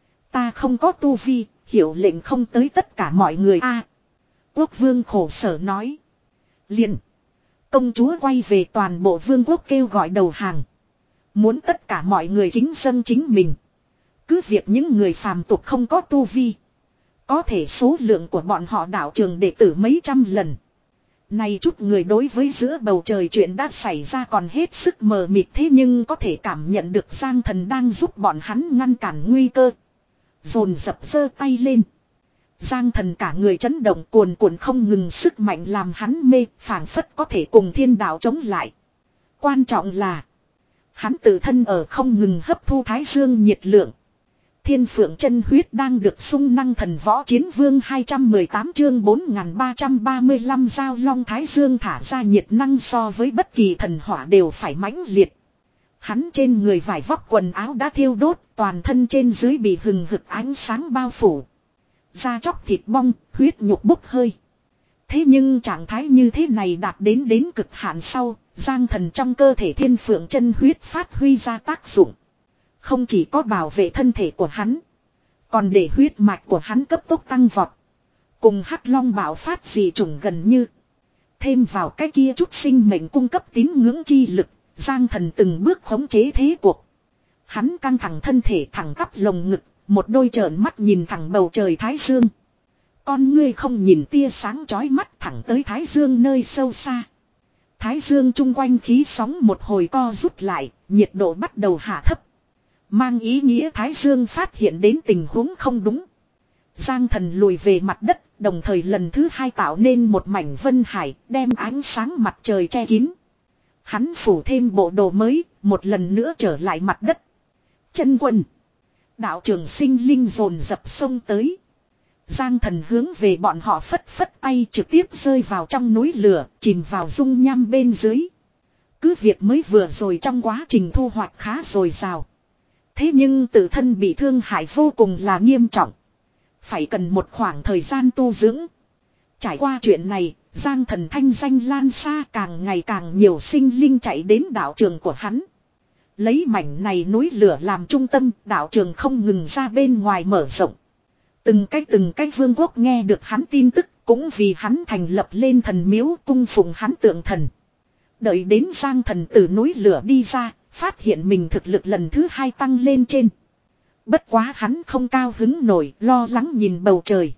Speaker 1: Ta không có tu vi, hiểu lệnh không tới tất cả mọi người a. Quốc vương khổ sở nói. Liền. Công chúa quay về toàn bộ vương quốc kêu gọi đầu hàng. Muốn tất cả mọi người kính dâng chính mình. Cứ việc những người phàm tục không có tu vi. Có thể số lượng của bọn họ đạo trường đệ tử mấy trăm lần. Này chút người đối với giữa bầu trời chuyện đã xảy ra còn hết sức mờ mịt, thế nhưng có thể cảm nhận được Giang Thần đang giúp bọn hắn ngăn cản nguy cơ. Dồn dập giơ tay lên. Giang Thần cả người chấn động cuồn cuộn không ngừng, sức mạnh làm hắn mê, phảng phất có thể cùng thiên đạo chống lại. Quan trọng là hắn tự thân ở không ngừng hấp thu Thái Dương nhiệt lượng. Thiên Phượng chân huyết đang được sung năng thần võ chiến vương hai trăm mười tám chương bốn nghìn ba trăm ba mươi lăm giao long thái dương thả ra nhiệt năng so với bất kỳ thần hỏa đều phải mãnh liệt. Hắn trên người vải vóc quần áo đã thiêu đốt, toàn thân trên dưới bị hừng hực ánh sáng bao phủ. Da chóc thịt bong, huyết nhục bốc hơi. Thế nhưng trạng thái như thế này đạt đến đến cực hạn sau, Giang Thần trong cơ thể Thiên Phượng chân huyết phát huy ra tác dụng. Không chỉ có bảo vệ thân thể của hắn, còn để huyết mạch của hắn cấp tốc tăng vọt. Cùng Hắc Long bạo phát dị chủng gần như. Thêm vào cái kia chút sinh mệnh cung cấp tín ngưỡng chi lực, Giang Thần từng bước khống chế thế cuộc. Hắn căng thẳng thân thể thẳng tắp lồng ngực, một đôi trợn mắt nhìn thẳng bầu trời Thái Dương. Con ngươi không nhìn tia sáng chói mắt thẳng tới Thái Dương nơi sâu xa. Thái Dương chung quanh khí sóng một hồi co rút lại, nhiệt độ bắt đầu hạ thấp. Mang ý nghĩa Thái Dương phát hiện đến tình huống không đúng. Giang Thần lùi về mặt đất, đồng thời lần thứ hai tạo nên một mảnh vân hải, đem ánh sáng mặt trời che kín. Hắn phủ thêm bộ đồ mới, một lần nữa trở lại mặt đất. Chân quân. Đạo trường sinh linh dồn dập sông tới. Giang Thần hướng về bọn họ phất phất tay trực tiếp rơi vào trong núi lửa, chìm vào dung nham bên dưới. Cứ việc mới vừa rồi trong quá trình thu hoạch khá dồi dào. Thế nhưng tự thân bị thương hại vô cùng là nghiêm trọng. Phải cần một khoảng thời gian tu dưỡng. Trải qua chuyện này, Giang Thần thanh danh lan xa, càng ngày càng nhiều sinh linh chạy đến đạo trường của hắn. Lấy mảnh này núi lửa làm trung tâm, đạo trường không ngừng ra bên ngoài mở rộng. Từng cách từng cách vương quốc nghe được hắn tin tức, cũng vì hắn thành lập lên thần miếu cung phụng hắn tượng thần. Đợi đến Giang Thần từ núi lửa đi ra, phát hiện mình thực lực lần thứ hai tăng lên trên. Bất quá hắn không cao hứng nổi, lo lắng nhìn bầu trời.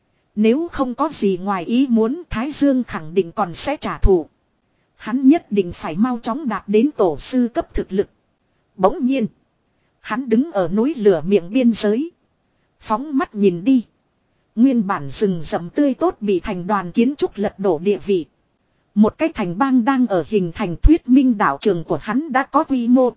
Speaker 1: Nếu không có gì ngoài ý muốn, Thái Dương khẳng định còn sẽ trả thù. Hắn nhất định phải mau chóng đạt đến tổ sư cấp thực lực. Bỗng nhiên, hắn đứng ở núi lửa miệng biên giới. Phóng mắt nhìn đi. Nguyên bản rừng rậm tươi tốt bị thành đoàn kiến trúc lật đổ địa vị. Một cái thành bang đang ở hình thành, thuyết minh đạo trường của hắn đã có quy mô.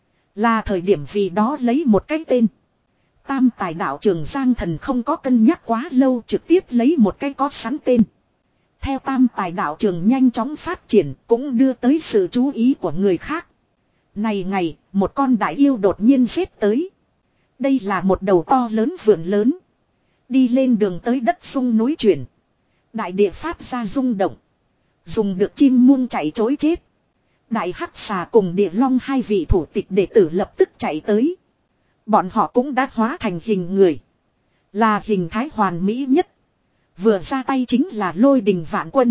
Speaker 1: Là thời điểm vì đó lấy một cái tên. Tam tài đạo trường. Giang Thần không có cân nhắc quá lâu, trực tiếp lấy một cái có sẵn tên. Theo tam tài đạo trường nhanh chóng phát triển, cũng đưa tới sự chú ý của người khác. Này ngày, một con đại yêu đột nhiên giết tới. Đây là một đầu to lớn vượn lớn. Đi lên đường tới đất sung núi chuyển. Đại địa phát ra rung động. Dùng được chim muông chạy trối chết. Đại hắc xà cùng địa long hai vị thủ tịch đệ tử lập tức chạy tới. Bọn họ cũng đã hóa thành hình người. Là hình thái hoàn mỹ nhất. Vừa ra tay chính là lôi đình vạn quân.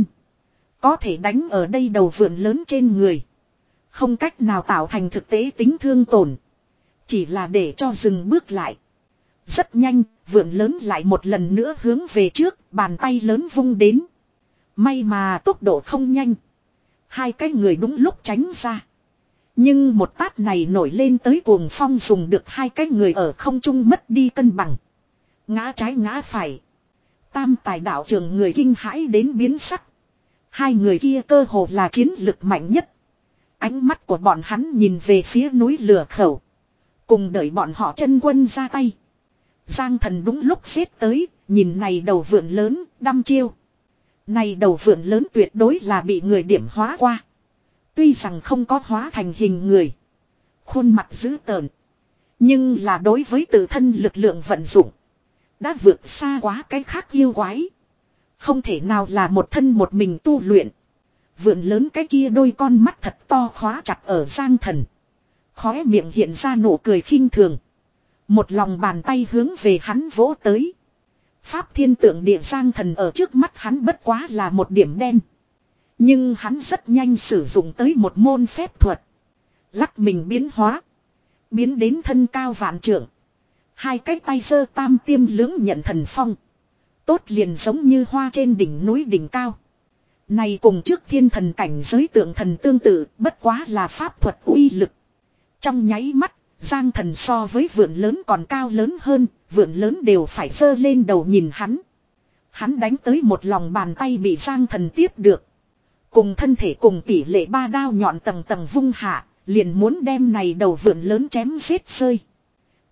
Speaker 1: Có thể đánh ở đây đầu vượn lớn trên người. Không cách nào tạo thành thực tế tính thương tổn. Chỉ là để cho dừng bước lại. Rất nhanh, vượn lớn lại một lần nữa hướng về trước, bàn tay lớn vung đến. May mà tốc độ không nhanh. Hai cái người đúng lúc tránh ra. Nhưng một tát này nổi lên tới cuồng phong dùng được hai cái người ở không trung mất đi cân bằng. Ngã trái ngã phải. Tam tài đạo trường người kinh hãi đến biến sắc. Hai người kia cơ hồ là chiến lực mạnh nhất. Ánh mắt của bọn hắn nhìn về phía núi lửa khẩu. Cùng đợi bọn họ chân quân ra tay. Giang Thần đúng lúc xếp tới, nhìn này đầu vượn lớn, đăm chiêu. Này đầu vượn lớn tuyệt đối là bị người điểm hóa qua. Tuy rằng không có hóa thành hình người. Khuôn mặt dữ tợn. Nhưng là đối với tự thân lực lượng vận dụng. Đã vượt xa quá cái khác yêu quái. Không thể nào là một thân một mình tu luyện. Vượn lớn cái kia đôi con mắt thật to khóa chặt ở Giang Thần. Khóe miệng hiện ra nụ cười khinh thường. Một lòng bàn tay hướng về hắn vỗ tới. Pháp thiên tượng địa Giang Thần ở trước mắt hắn bất quá là một điểm đen. Nhưng hắn rất nhanh sử dụng tới một môn phép thuật. Lắc mình biến hóa. Biến đến thân cao vạn trượng. Hai cái tay giơ tam tiêm lưỡng nhận thần phong. Tốt liền giống như hoa trên đỉnh núi đỉnh cao. Này cùng trước thiên thần cảnh giới tượng thần tương tự, bất quá là pháp thuật uy lực. Trong nháy mắt, Giang Thần so với vượn lớn còn cao lớn hơn, vượn lớn đều phải giơ lên đầu nhìn hắn. Hắn đánh tới một lòng bàn tay bị Giang Thần tiếp được. Cùng thân thể cùng tỷ lệ ba đao nhọn tầng tầng vung hạ, liền muốn đem này đầu vượn lớn chém giết rơi.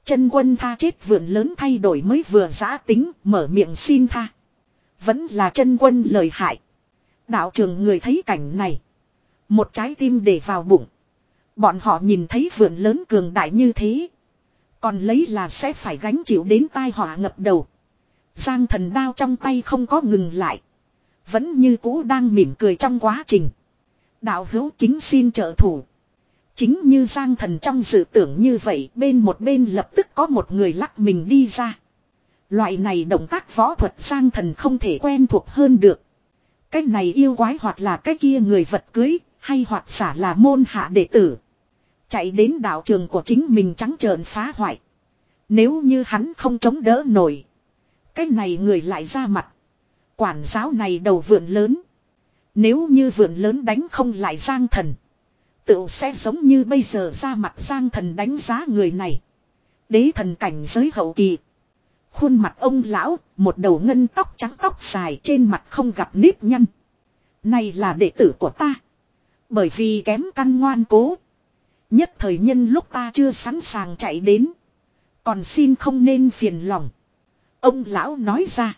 Speaker 1: Chân quân tha chết vượn lớn thay đổi mới vừa giã tính, mở miệng xin tha. Vẫn là chân quân lời hại. Đạo trường người thấy cảnh này. Một trái tim để vào bụng. Bọn họ nhìn thấy vượn lớn cường đại như thế. Còn lấy là sẽ phải gánh chịu đến tai họa ngập đầu. Giang thần đao trong tay không có ngừng lại. Vẫn như cũ đang mỉm cười trong quá trình. Đạo hữu kính xin trợ thủ. Chính như Giang thần trong dự tưởng như vậy, bên một bên lập tức có một người lắc mình đi ra. Loại này động tác võ thuật Giang thần không thể quen thuộc hơn được. Cái này yêu quái hoặc là cái kia người vật cưới, hay hoặc giả là môn hạ đệ tử. Chạy đến đạo trường của chính mình trắng trợn phá hoại. Nếu như hắn không chống đỡ nổi. Cái này người lại ra mặt. Quản giáo này đầu vượn lớn. Nếu như vượn lớn đánh không lại Giang thần. Tự sẽ giống như bây giờ ra mặt Giang thần đánh giá người này. Đế thần cảnh giới hậu kỳ. Khuôn mặt ông lão, một đầu ngân tóc trắng tóc dài trên mặt không gặp nếp nhăn. Này là đệ tử của ta. Bởi vì kém căn ngoan cố. Nhất thời nhân lúc ta chưa sẵn sàng chạy đến. Còn xin không nên phiền lòng. Ông lão nói ra.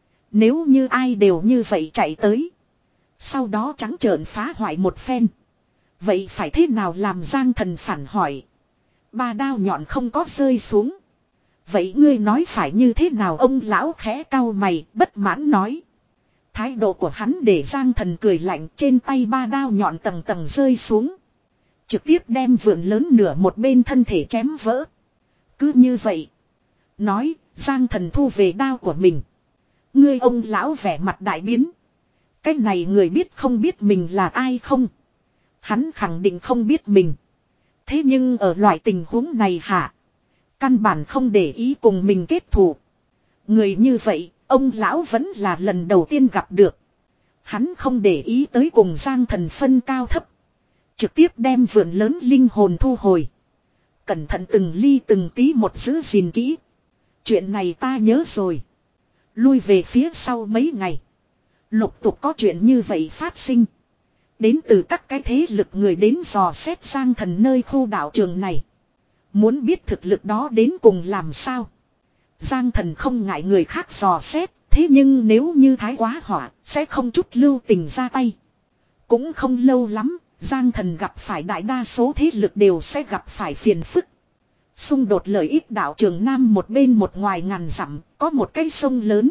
Speaker 1: Nếu như ai đều như vậy chạy tới. Sau đó trắng trợn phá hoại một phen. Vậy phải thế nào làm Giang thần phản hỏi. Ba đao nhọn không có rơi xuống. Vậy ngươi nói phải như thế nào ông lão khẽ cau mày bất mãn nói. Thái độ của hắn để Giang thần cười lạnh trên tay ba đao nhọn tầng tầng rơi xuống. Trực tiếp đem vượn lớn nửa một bên thân thể chém vỡ. Cứ như vậy. Nói Giang thần thu về đao của mình. Ngươi ông lão vẻ mặt đại biến. Cái này người biết không biết mình là ai không? Hắn khẳng định không biết mình. Thế nhưng ở loại tình huống này hả? Căn bản không để ý cùng mình kết thù. Người như vậy, ông lão vẫn là lần đầu tiên gặp được. Hắn không để ý tới cùng Giang thần phân cao thấp. Trực tiếp đem vượn lớn linh hồn thu hồi. Cẩn thận từng ly từng tí một giữ gìn kỹ. Chuyện này ta nhớ rồi. Lui về phía sau mấy ngày. Lục tục có chuyện như vậy phát sinh. Đến từ các cái thế lực người đến dò xét Giang thần nơi khu đạo trường này. Muốn biết thực lực đó đến cùng làm sao. Giang thần không ngại người khác dò xét. Thế nhưng nếu như thái quá hỏa sẽ không chút lưu tình ra tay. Cũng không lâu lắm. Giang thần gặp phải đại đa số thế lực đều sẽ gặp phải phiền phức. Xung đột lợi ích đạo trường Nam một bên một ngoài ngàn dặm, có một cái sông lớn.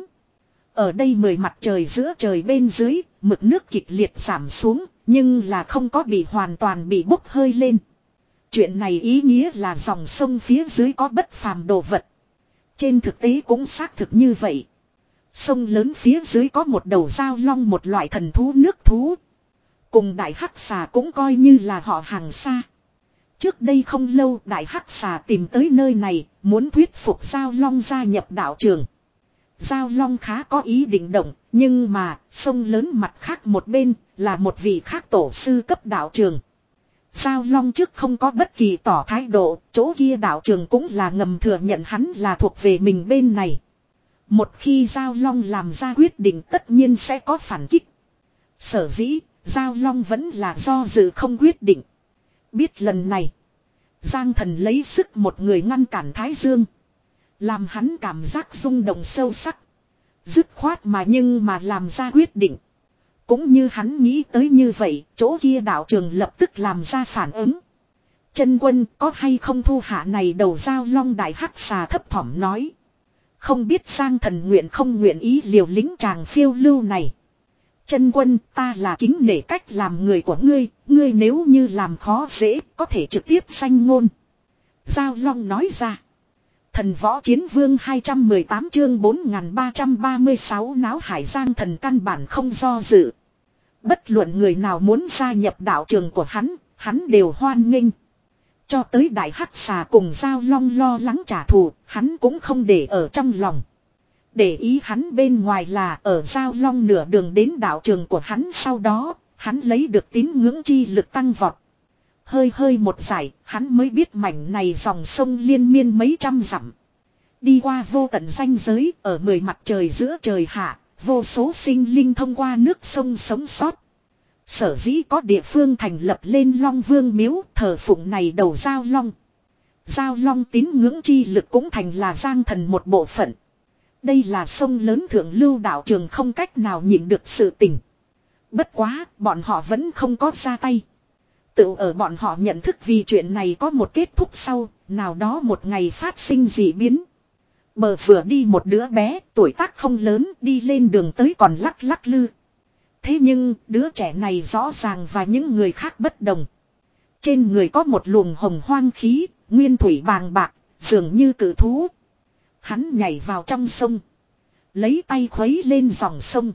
Speaker 1: Ở đây mười mặt trời giữa trời bên dưới, mực nước kịch liệt giảm xuống, nhưng là không có bị hoàn toàn bị bốc hơi lên. Chuyện này ý nghĩa là dòng sông phía dưới có bất phàm đồ vật. Trên thực tế cũng xác thực như vậy. Sông lớn phía dưới có một đầu giao long một loại thần thú nước thú. Cùng đại hắc xà cũng coi như là họ hàng xa. Trước đây không lâu đại hắc xà tìm tới nơi này, muốn thuyết phục giao long gia nhập đạo trường. Giao long khá có ý định động, nhưng mà sông lớn mặt khác một bên là một vị khác tổ sư cấp đạo trường. Giao long trước không có bất kỳ tỏ thái độ, chỗ kia đạo trường cũng là ngầm thừa nhận hắn là thuộc về mình bên này. Một khi giao long làm ra quyết định tất nhiên sẽ có phản kích. Sở dĩ, giao long vẫn là do dự không quyết định. Biết lần này, Giang thần lấy sức một người ngăn cản Thái Dương. Làm hắn cảm giác rung động sâu sắc. Dứt khoát mà nhưng mà làm ra quyết định. Cũng như hắn nghĩ tới như vậy, chỗ kia đạo trường lập tức làm ra phản ứng. Chân quân có hay không thu hạ này đầu giao long đại hắc xà thấp thỏm nói. Không biết Giang thần nguyện không nguyện ý liều lính chàng phiêu lưu này. Chân quân ta là kính nể cách làm người của ngươi, ngươi nếu như làm khó dễ có thể trực tiếp sanh ngôn. Giao long nói ra. Thần võ chiến vương hai trăm mười tám chương bốn nghìn ba trăm ba mươi sáu náo hải Giang thần căn bản không do dự. Bất luận người nào muốn gia nhập đạo trường của hắn, hắn đều hoan nghênh. Cho tới đại hắc xà cùng giao long lo lắng trả thù, hắn cũng không để ở trong lòng. Để ý hắn bên ngoài là ở giao long nửa đường đến đạo trường của hắn sau đó, hắn lấy được tín ngưỡng chi lực tăng vọt. Hơi hơi một giải, hắn mới biết mảnh này dòng sông liên miên mấy trăm dặm. Đi qua vô tận ranh giới, ở mười mặt trời giữa trời hạ, vô số sinh linh thông qua nước sông sống sót. Sở dĩ có địa phương thành lập lên Long Vương miếu thờ phụng này đầu giao long. Giao long tín ngưỡng chi lực cũng thành là Giang Thần một bộ phận. Đây là sông lớn thượng lưu đạo trường không cách nào nhịn được sự tình. Bất quá, bọn họ vẫn không có ra tay. Tự ở bọn họ nhận thức vì chuyện này có một kết thúc sau, nào đó một ngày phát sinh dị biến. Bờ vừa đi một đứa bé, tuổi tác không lớn, đi lên đường tới còn lắc lắc lư. Thế nhưng, đứa trẻ này rõ ràng và những người khác bất đồng. Trên người có một luồng hồng hoang khí, nguyên thủy bàng bạc, dường như cự thú. Hắn nhảy vào trong sông. Lấy tay khuấy lên dòng sông.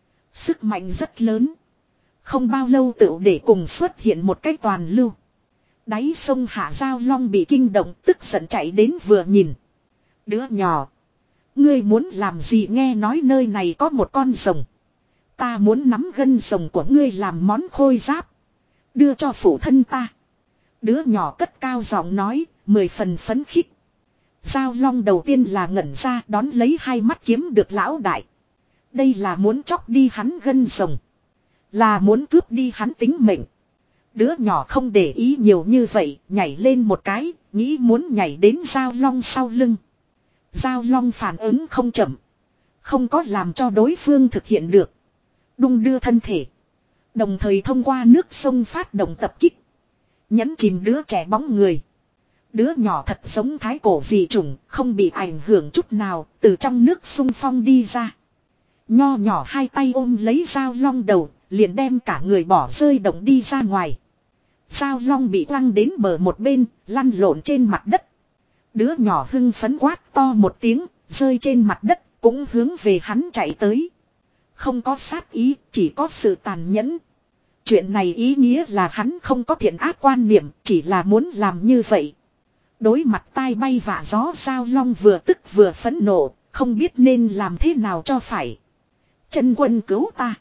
Speaker 1: Sức mạnh rất lớn. Không bao lâu tựu để cùng xuất hiện một cái toàn lưu. Đáy sông Hạ Giao Long bị kinh động tức giận chạy đến vừa nhìn. Đứa nhỏ. Ngươi muốn làm gì nghe nói nơi này có một con rồng. Ta muốn nắm gân rồng của ngươi làm món khôi giáp. Đưa cho phụ thân ta. Đứa nhỏ cất cao giọng nói, mười phần phấn khích. Giao Long đầu tiên là ngẩn ra đón lấy hai mắt kiếm được lão đại. Đây là muốn chóc đi hắn gân rồng. Là muốn cướp đi hắn tính mệnh. Đứa nhỏ không để ý nhiều như vậy, nhảy lên một cái, nghĩ muốn nhảy đến Giao Long sau lưng. Giao Long phản ứng không chậm. Không có làm cho đối phương thực hiện được. Đung đưa thân thể. Đồng thời thông qua nước sông phát động tập kích. Nhấn chìm đứa trẻ bóng người. Đứa nhỏ thật giống thái cổ dị chủng, không bị ảnh hưởng chút nào, từ trong nước xung phong đi ra. Nho nhỏ hai tay ôm lấy Giao Long đầu, liền đem cả người bỏ rơi động đi ra ngoài. Giao Long bị quăng đến bờ một bên, lăn lộn trên mặt đất. Đứa nhỏ hưng phấn quát to một tiếng, rơi trên mặt đất, cũng hướng về hắn chạy tới. Không có sát ý, chỉ có sự tàn nhẫn. Chuyện này ý nghĩa là hắn không có thiện ác quan niệm, chỉ là muốn làm như vậy. Đối mặt tai bay vạ gió Giao Long vừa tức vừa phẫn nộ, không biết nên làm thế nào cho phải. Chân quân cứu ta.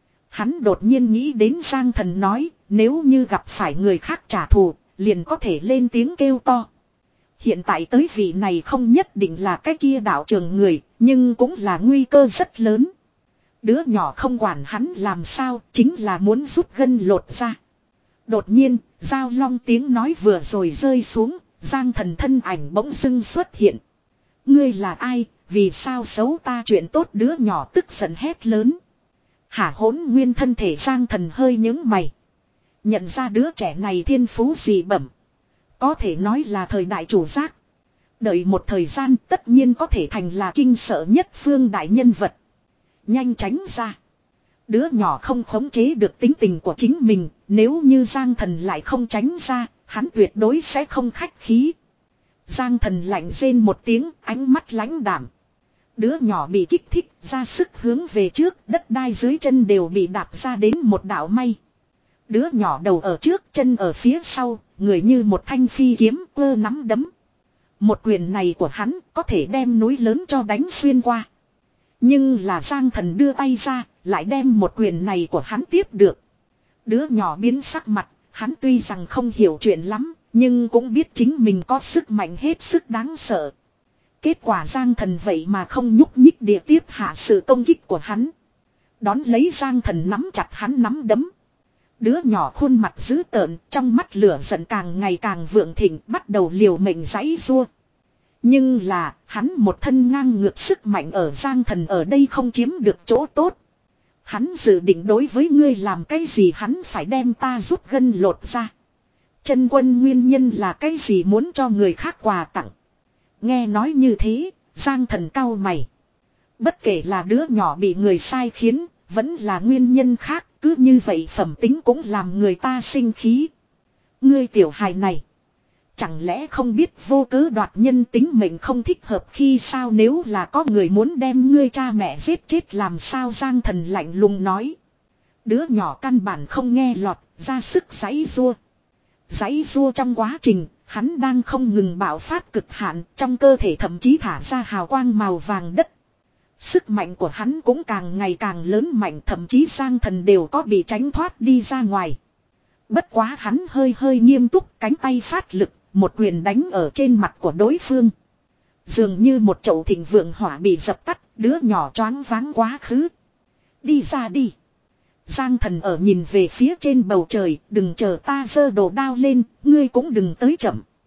Speaker 1: Hắn đột nhiên nghĩ đến Giang Thần nói, nếu như gặp phải người khác trả thù, liền có thể lên tiếng kêu to. Hiện tại tới vị này không nhất định là cái kia đạo trường người, nhưng cũng là nguy cơ rất lớn. Đứa nhỏ không quản hắn làm sao, chính là muốn rút gân lột ra. Đột nhiên, Giao Long tiếng nói vừa rồi rơi xuống, Giang Thần thân ảnh bỗng dưng xuất hiện. Ngươi là ai, vì sao xấu ta chuyện tốt đứa nhỏ tức giận hét lớn. Hả hỗn nguyên thân thể Giang Thần hơi nhướng mày. Nhận ra đứa trẻ này thiên phú dị bẩm. Có thể nói là thời đại chủ giác. Đợi một thời gian tất nhiên có thể thành là kinh sợ nhất phương đại nhân vật. Nhanh tránh ra. Đứa nhỏ không khống chế được tính tình của chính mình. Nếu như Giang Thần lại không tránh ra, hắn tuyệt đối sẽ không khách khí. Giang Thần lạnh rên một tiếng, ánh mắt lãnh đảm. Đứa nhỏ bị kích thích, ra sức hướng về trước, đất đai dưới chân đều bị đạp ra đến một đạo may. Đứa nhỏ đầu ở trước, chân ở phía sau, người như một thanh phi kiếm cơ nắm đấm. Một quyền này của hắn có thể đem núi lớn cho đánh xuyên qua. Nhưng là Giang Thần đưa tay ra, lại đem một quyền này của hắn tiếp được. Đứa nhỏ biến sắc mặt, hắn tuy rằng không hiểu chuyện lắm, nhưng cũng biết chính mình có sức mạnh hết sức đáng sợ. Kết quả Giang Thần vậy mà không nhúc nhích địa tiếp hạ sự công kích của hắn. Đón lấy Giang Thần nắm chặt hắn nắm đấm. Đứa nhỏ khuôn mặt dữ tợn, trong mắt lửa giận càng ngày càng vượng thịnh, bắt đầu liều mệnh giãy giụa. Nhưng là, hắn một thân ngang ngược sức mạnh ở Giang Thần ở đây không chiếm được chỗ tốt. Hắn dự định đối với ngươi làm cái gì hắn phải đem ta rút gân lột ra. Chân quân nguyên nhân là cái gì muốn cho người khác quà tặng. Nghe nói như thế, Giang Thần cau mày. Bất kể là đứa nhỏ bị người sai khiến, vẫn là nguyên nhân khác, cứ như vậy phẩm tính cũng làm người ta sinh khí. Ngươi tiểu hài này, chẳng lẽ không biết vô cớ đoạt nhân tính mệnh không thích hợp khi sao nếu là có người muốn đem ngươi cha mẹ giết chết làm sao Giang Thần lạnh lùng nói. Đứa nhỏ căn bản không nghe lọt, ra sức giãy giụa. Giãy giụa trong quá trình, hắn đang không ngừng bạo phát cực hạn, trong cơ thể thậm chí thả ra hào quang màu vàng đất. Sức mạnh của hắn cũng càng ngày càng lớn mạnh, thậm chí Giang Thần đều có bị tránh thoát đi ra ngoài. Bất quá hắn hơi hơi nghiêm túc, cánh tay phát lực, một quyền đánh ở trên mặt của đối phương. Dường như một chậu thịnh vượng hỏa bị dập tắt, đứa nhỏ choáng váng quá khứ. Đi ra đi. Giang Thần ở nhìn về phía trên bầu trời, đừng chờ ta giơ đồ đao lên, ngươi cũng đừng tới chậm.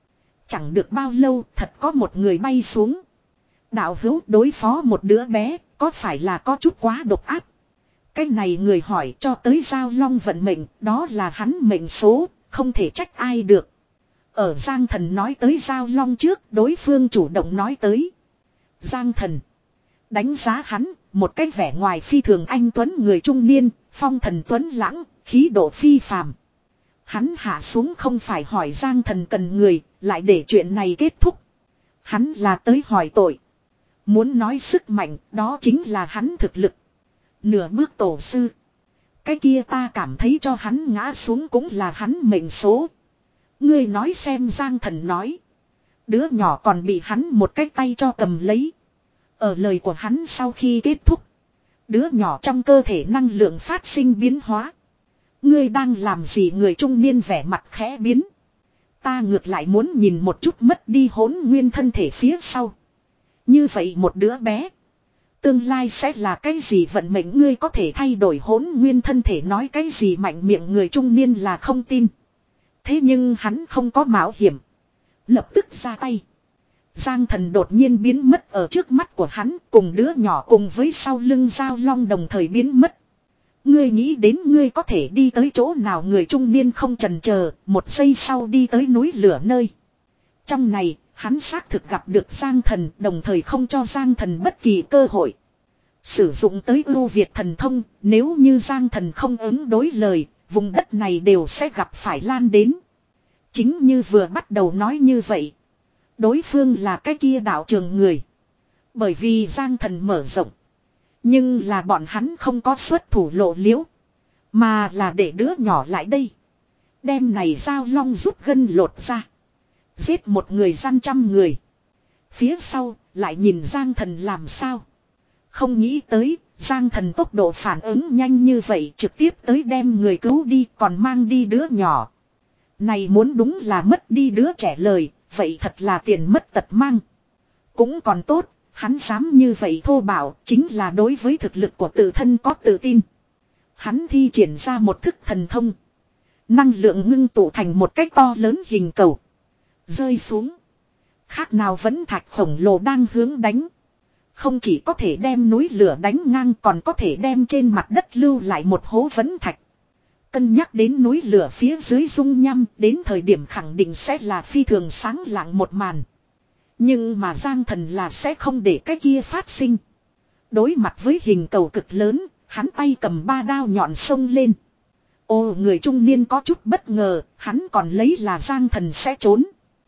Speaker 1: Chẳng được bao lâu thật có một người bay xuống. Đạo hữu đối phó một đứa bé, có phải là có chút quá độc ác? Cái này người hỏi cho tới Giao Long vận mệnh, đó là hắn mệnh số, không thể trách ai được. Ở Giang Thần nói tới Giao Long trước, đối phương chủ động nói tới. Giang Thần đánh giá hắn, một cái vẻ ngoài phi thường anh tuấn người trung niên, phong thần tuấn lãng, khí độ phi phàm. Hắn hạ xuống không phải hỏi Giang Thần cần người, lại để chuyện này kết thúc. Hắn là tới hỏi tội. Muốn nói sức mạnh, đó chính là hắn thực lực. Nửa bước tổ sư. Cái kia ta cảm thấy cho hắn ngã xuống cũng là hắn mệnh số. Ngươi nói xem, Giang Thần nói. Đứa nhỏ còn bị hắn một cái tay cho cầm lấy. Ở lời của hắn sau khi kết thúc, đứa nhỏ trong cơ thể năng lượng phát sinh biến hóa. Ngươi đang làm gì? Người trung niên vẻ mặt khẽ biến. Ta ngược lại muốn nhìn một chút mất đi hỗn nguyên thân thể phía sau. Như vậy một đứa bé, tương lai sẽ là cái gì vận mệnh? Ngươi có thể thay đổi hỗn nguyên thân thể, nói cái gì mạnh miệng người trung niên là không tin. Thế nhưng hắn không có mạo hiểm, lập tức ra tay. Giang Thần đột nhiên biến mất ở trước mắt của hắn, cùng đứa nhỏ cùng với sau lưng Giao Long đồng thời biến mất. Ngươi nghĩ đến ngươi có thể đi tới chỗ nào? Người trung niên không chần chờ, một giây sau đi tới núi lửa nơi. Trong này, hắn xác thực gặp được Giang Thần, đồng thời không cho Giang Thần bất kỳ cơ hội. Sử dụng tới ưu việt thần thông, nếu như Giang Thần không ứng đối lời, vùng đất này đều sẽ gặp phải lan đến. Chính như vừa bắt đầu nói như vậy. Đối phương là cái kia đạo trường người. Bởi vì Giang Thần mở rộng. Nhưng là bọn hắn không có xuất thủ lộ liễu. Mà là để đứa nhỏ lại đây. Đem này Giao Long rút gân lột ra. Giết một người gian trăm người. Phía sau lại nhìn Giang Thần làm sao. Không nghĩ tới Giang Thần tốc độ phản ứng nhanh như vậy, trực tiếp tới đem người cứu đi, còn mang đi đứa nhỏ. Này muốn đúng là mất đi đứa trẻ lời, vậy thật là tiền mất tật mang. Cũng còn tốt, hắn dám như vậy thô bạo, chính là đối với thực lực của tự thân có tự tin. Hắn thi triển ra một thức thần thông. Năng lượng ngưng tụ thành một cái to lớn hình cầu. Rơi xuống. Khác nào vẫn thạch khổng lồ đang hướng đánh. Không chỉ có thể đem núi lửa đánh ngang, còn có thể đem trên mặt đất lưu lại một hố vẫn thạch. Cân nhắc đến núi lửa phía dưới dung nham, đến thời điểm khẳng định sẽ là phi thường sáng lạng một màn. Nhưng mà Giang Thần là sẽ không để cái kia phát sinh. Đối mặt với hình cầu cực lớn, hắn tay cầm ba đao nhọn xông lên. Ô, người trung niên có chút bất ngờ, hắn còn lấy là Giang Thần sẽ trốn.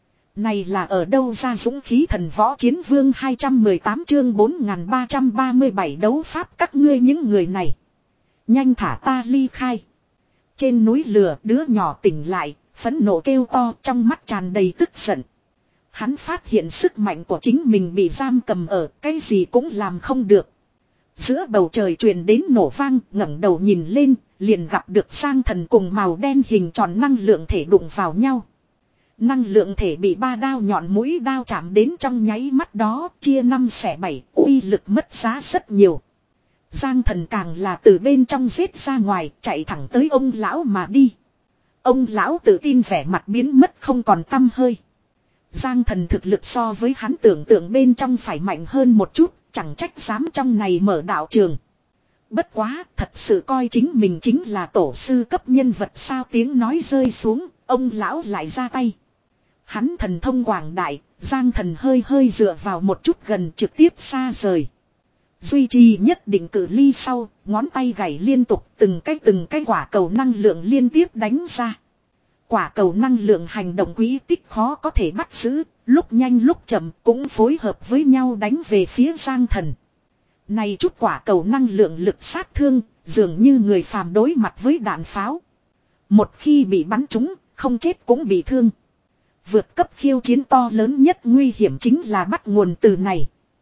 Speaker 1: Này là ở đâu ra dũng khí? Thần Võ Chiến Vương hai trăm mười tám chương bốn nghìn ba trăm ba mươi bảy đấu pháp các ngươi những người này. Nhanh thả ta ly khai. Trên núi lửa, đứa nhỏ tỉnh lại, phẫn nộ kêu to, trong mắt tràn đầy tức giận. Hắn phát hiện sức mạnh của chính mình bị giam cầm ở, cái gì cũng làm không được. Giữa bầu trời truyền đến nổ vang, ngẩng đầu nhìn lên, liền gặp được Giang Thần cùng màu đen hình tròn năng lượng thể đụng vào nhau. Năng lượng thể bị ba đao nhọn mũi đao chạm đến trong nháy mắt đó, chia năm xẻ bảy, uy lực mất giá rất nhiều. Giang Thần càng là từ bên trong giết ra ngoài, chạy thẳng tới ông lão mà đi. Ông lão tự tin vẻ mặt biến mất không còn tăm hơi. Giang Thần thực lực so với hắn tưởng tượng bên trong phải mạnh hơn một chút, chẳng trách dám trong này mở đạo trường. Bất quá, thật sự coi chính mình chính là tổ sư cấp nhân vật sao? Tiếng nói rơi xuống, ông lão lại ra tay. Hắn thần thông quảng đại, Giang Thần hơi hơi dựa vào một chút gần, trực tiếp xa rời. Duy trì nhất định cự ly sau, ngón tay gảy liên tục, từng cái từng cái quả cầu năng lượng liên tiếp đánh ra. Quả cầu năng lượng hành động quỹ tích khó có thể bắt giữ, lúc nhanh lúc chậm cũng phối hợp với nhau đánh về phía Giang Thần. Này chút quả cầu năng lượng lực sát thương, dường như người phàm đối mặt với đạn pháo. Một khi bị bắn trúng, không chết cũng bị thương. Vượt cấp khiêu chiến to lớn nhất nguy hiểm chính là bắt nguồn từ này.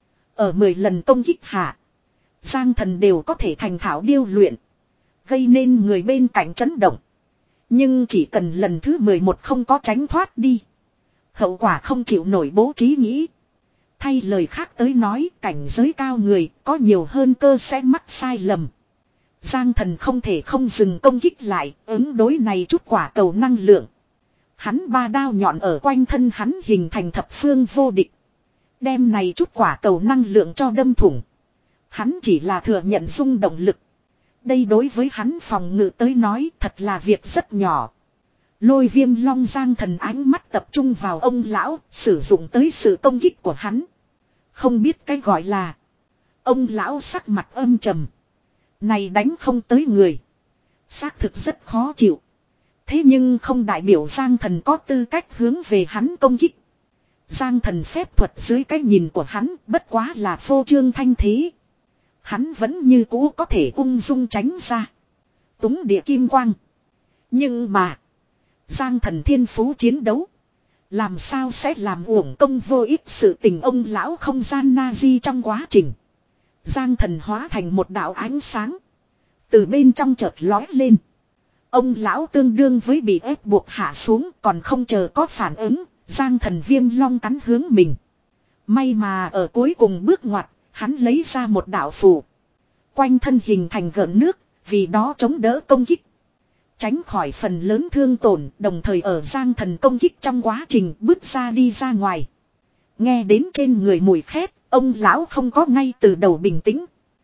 Speaker 1: Ở mười lần công kích hạ, Giang Thần đều có thể thành thạo điêu luyện, gây nên người bên cạnh chấn động. Nhưng chỉ cần lần thứ mười một không có tránh thoát đi, hậu quả không chịu nổi bố trí nghĩ. Thay lời khác tới nói, cảnh giới cao người có nhiều hơn cơ sẽ mắc sai lầm. Giang Thần không thể không dừng công kích lại, ứng đối này chút quả cầu năng lượng. Hắn ba đao nhọn ở quanh thân hắn hình thành thập phương vô địch. Đem này chút quả cầu năng lượng cho đâm thủng. Hắn chỉ là thừa nhận rung động lực. Đây đối với hắn phòng ngự tới nói thật là việc rất nhỏ. Lôi viêm long giang thần ánh mắt tập trung vào ông lão, sử dụng tới sự công kích của hắn. Không biết cái gọi là. Ông lão sắc mặt âm trầm. Này đánh không tới người. Xác thực rất khó chịu. Thế nhưng không đại biểu Giang thần có tư cách hướng về hắn công kích. Giang thần phép thuật dưới cái nhìn của hắn bất quá là phô trương thanh thế. Hắn vẫn như cũ có thể ung dung tránh ra. Túng địa kim quang. Nhưng mà. Giang thần thiên phú chiến đấu. Làm sao sẽ làm uổng công vô ích sự tình ông lão không gian na di trong quá trình. Giang thần hóa thành một đạo ánh sáng. Từ bên trong chợt lói lên. Ông lão tương đương với bị ép buộc hạ xuống còn không chờ có phản ứng. Giang thần viêm long cắn hướng mình. May mà ở cuối cùng bước ngoặt. Hắn lấy ra một đạo phù. Quanh thân hình thành gợn nước. Vì đó chống đỡ công kích. Tránh khỏi phần lớn thương tổn. Đồng thời ở Giang thần công kích trong quá trình bước ra đi ra ngoài. Nghe đến trên người mùi khét. Ông lão không có ngay từ đầu bình tĩnh.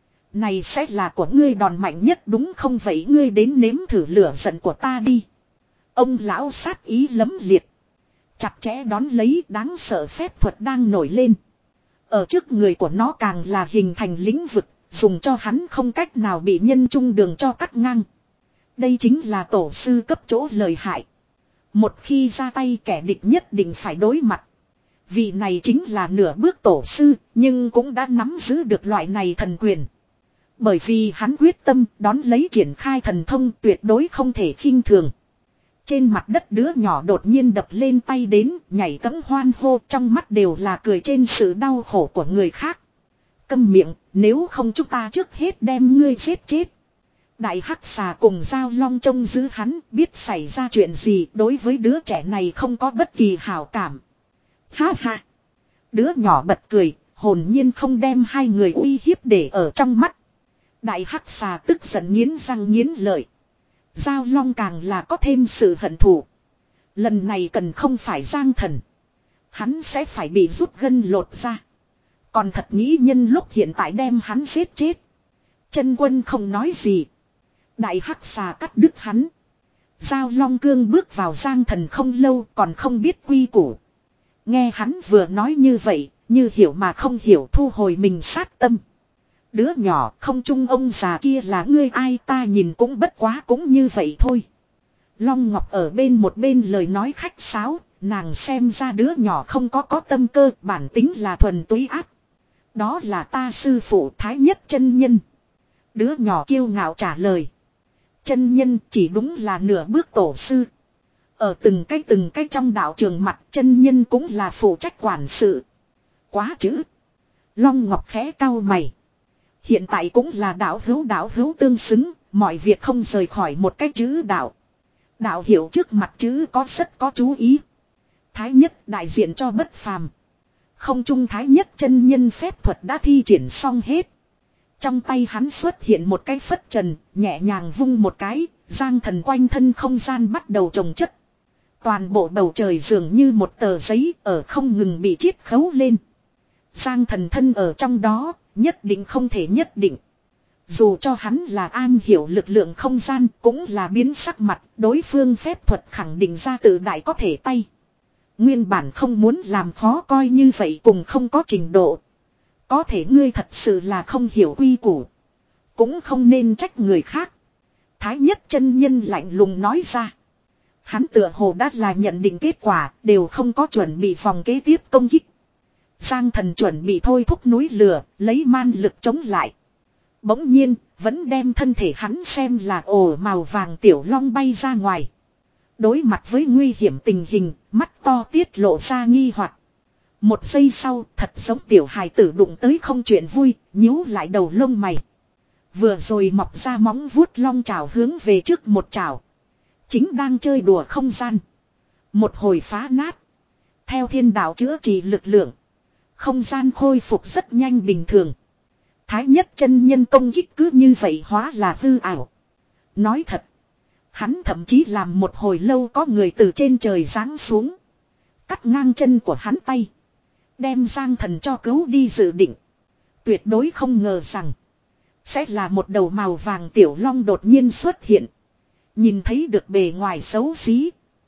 Speaker 1: Này sẽ là của ngươi đòn mạnh nhất đúng không vậy ngươi đến nếm thử lửa giận của ta đi. Ông lão sát ý lấm liệt. Chặt chẽ đón lấy đáng sợ phép thuật đang nổi lên. Ở trước người của nó càng là hình thành lĩnh vực. Dùng cho hắn không cách nào bị nhân trung đường cho cắt ngang. Đây chính là tổ sư cấp chỗ lợi hại. Một khi ra tay kẻ địch nhất định phải đối mặt. Vị này chính là nửa bước tổ sư. Nhưng cũng đã nắm giữ được loại này thần quyền. Bởi vì hắn quyết tâm đón lấy triển khai thần thông tuyệt đối không thể khinh thường. Trên mặt đất đứa nhỏ đột nhiên đập lên tay đến, nhảy cẫng hoan hô trong mắt đều là cười trên sự đau khổ của người khác. Câm miệng, nếu không chúng ta trước hết đem ngươi giết chết. Đại hắc xà cùng Giao Long trông giữ hắn, biết xảy ra chuyện gì đối với đứa trẻ này không có bất kỳ hảo cảm. Ha ha! Đứa nhỏ bật cười, hồn nhiên không đem hai người uy hiếp để ở trong mắt. Đại hắc xà tức giận nghiến răng nghiến lợi. Giao Long càng là có thêm sự hận thù. Lần này cần không phải Giang thần. Hắn sẽ phải bị rút gân lột ra. Còn thật nghĩ nhân lúc hiện tại đem hắn giết chết. Chân quân không nói gì. Đại hắc xà cắt đứt hắn. Giao Long cương bước vào Giang thần không lâu còn không biết quy củ. Nghe hắn vừa nói như vậy, như hiểu mà không hiểu thu hồi mình sát tâm. Đứa nhỏ không chung ông già kia là ngươi ai ta nhìn cũng bất quá cũng như vậy thôi. Long Ngọc ở bên một bên lời nói khách sáo, nàng xem ra đứa nhỏ không có có tâm cơ, bản tính là thuần túy ác. Đó là ta sư phụ Thái Nhất chân nhân. Đứa nhỏ kiêu ngạo trả lời. Chân nhân chỉ đúng là nửa bước tổ sư. Ở từng cái từng cái trong đạo trường mặt chân nhân cũng là phụ trách quản sự. Quá chữ. Long Ngọc khẽ cau mày. Hiện tại cũng là đạo hữu đạo hữu tương xứng, mọi việc không rời khỏi một cái chữ đạo. Đạo hiểu trước mặt chữ có rất có chú ý. Thái Nhất đại diện cho bất phàm. Không trung Thái Nhất chân nhân phép thuật đã thi triển xong hết. Trong tay hắn xuất hiện một cái phất trần, nhẹ nhàng vung một cái, Giang thần quanh thân không gian bắt đầu trồng chất. Toàn bộ bầu trời dường như một tờ giấy ở không ngừng bị chiết khấu lên. Giang thần thân ở trong đó, nhất định không thể nhất định. Dù cho hắn là an hiểu lực lượng không gian cũng là biến sắc mặt, đối phương phép thuật khẳng định ra tự đại có thể tay. Nguyên bản không muốn làm khó coi như vậy cùng không có trình độ. Có thể ngươi thật sự là không hiểu quy củ. Cũng không nên trách người khác. Thái Nhất chân nhân lạnh lùng nói ra. Hắn tựa hồ đã là nhận định kết quả, đều không có chuẩn bị phòng kế tiếp công kích. Giang thần chuẩn bị thôi thúc núi lửa, lấy man lực chống lại. Bỗng nhiên, vẫn đem thân thể hắn xem là ồ màu vàng tiểu long bay ra ngoài. Đối mặt với nguy hiểm tình hình, mắt to tiết lộ ra nghi hoặc. Một giây sau, thật giống tiểu hài tử đụng tới không chuyện vui, nhíu lại đầu lông mày. Vừa rồi mọc ra móng vuốt long trào hướng về trước một trào. Chính đang chơi đùa không gian. Một hồi phá nát. Theo thiên đạo chữa trị lực lượng. Không gian khôi phục rất nhanh bình thường. Thái Nhất chân nhân công kích cứ như vậy hóa là hư ảo. Nói thật. Hắn thậm chí làm một hồi lâu có người từ trên trời giáng xuống. Cắt ngang chân của hắn tay. Đem Giang Thần cho cứu đi dự định. Tuyệt đối không ngờ rằng. Sẽ là một đầu màu vàng tiểu long đột nhiên xuất hiện. Nhìn thấy được bề ngoài xấu xí.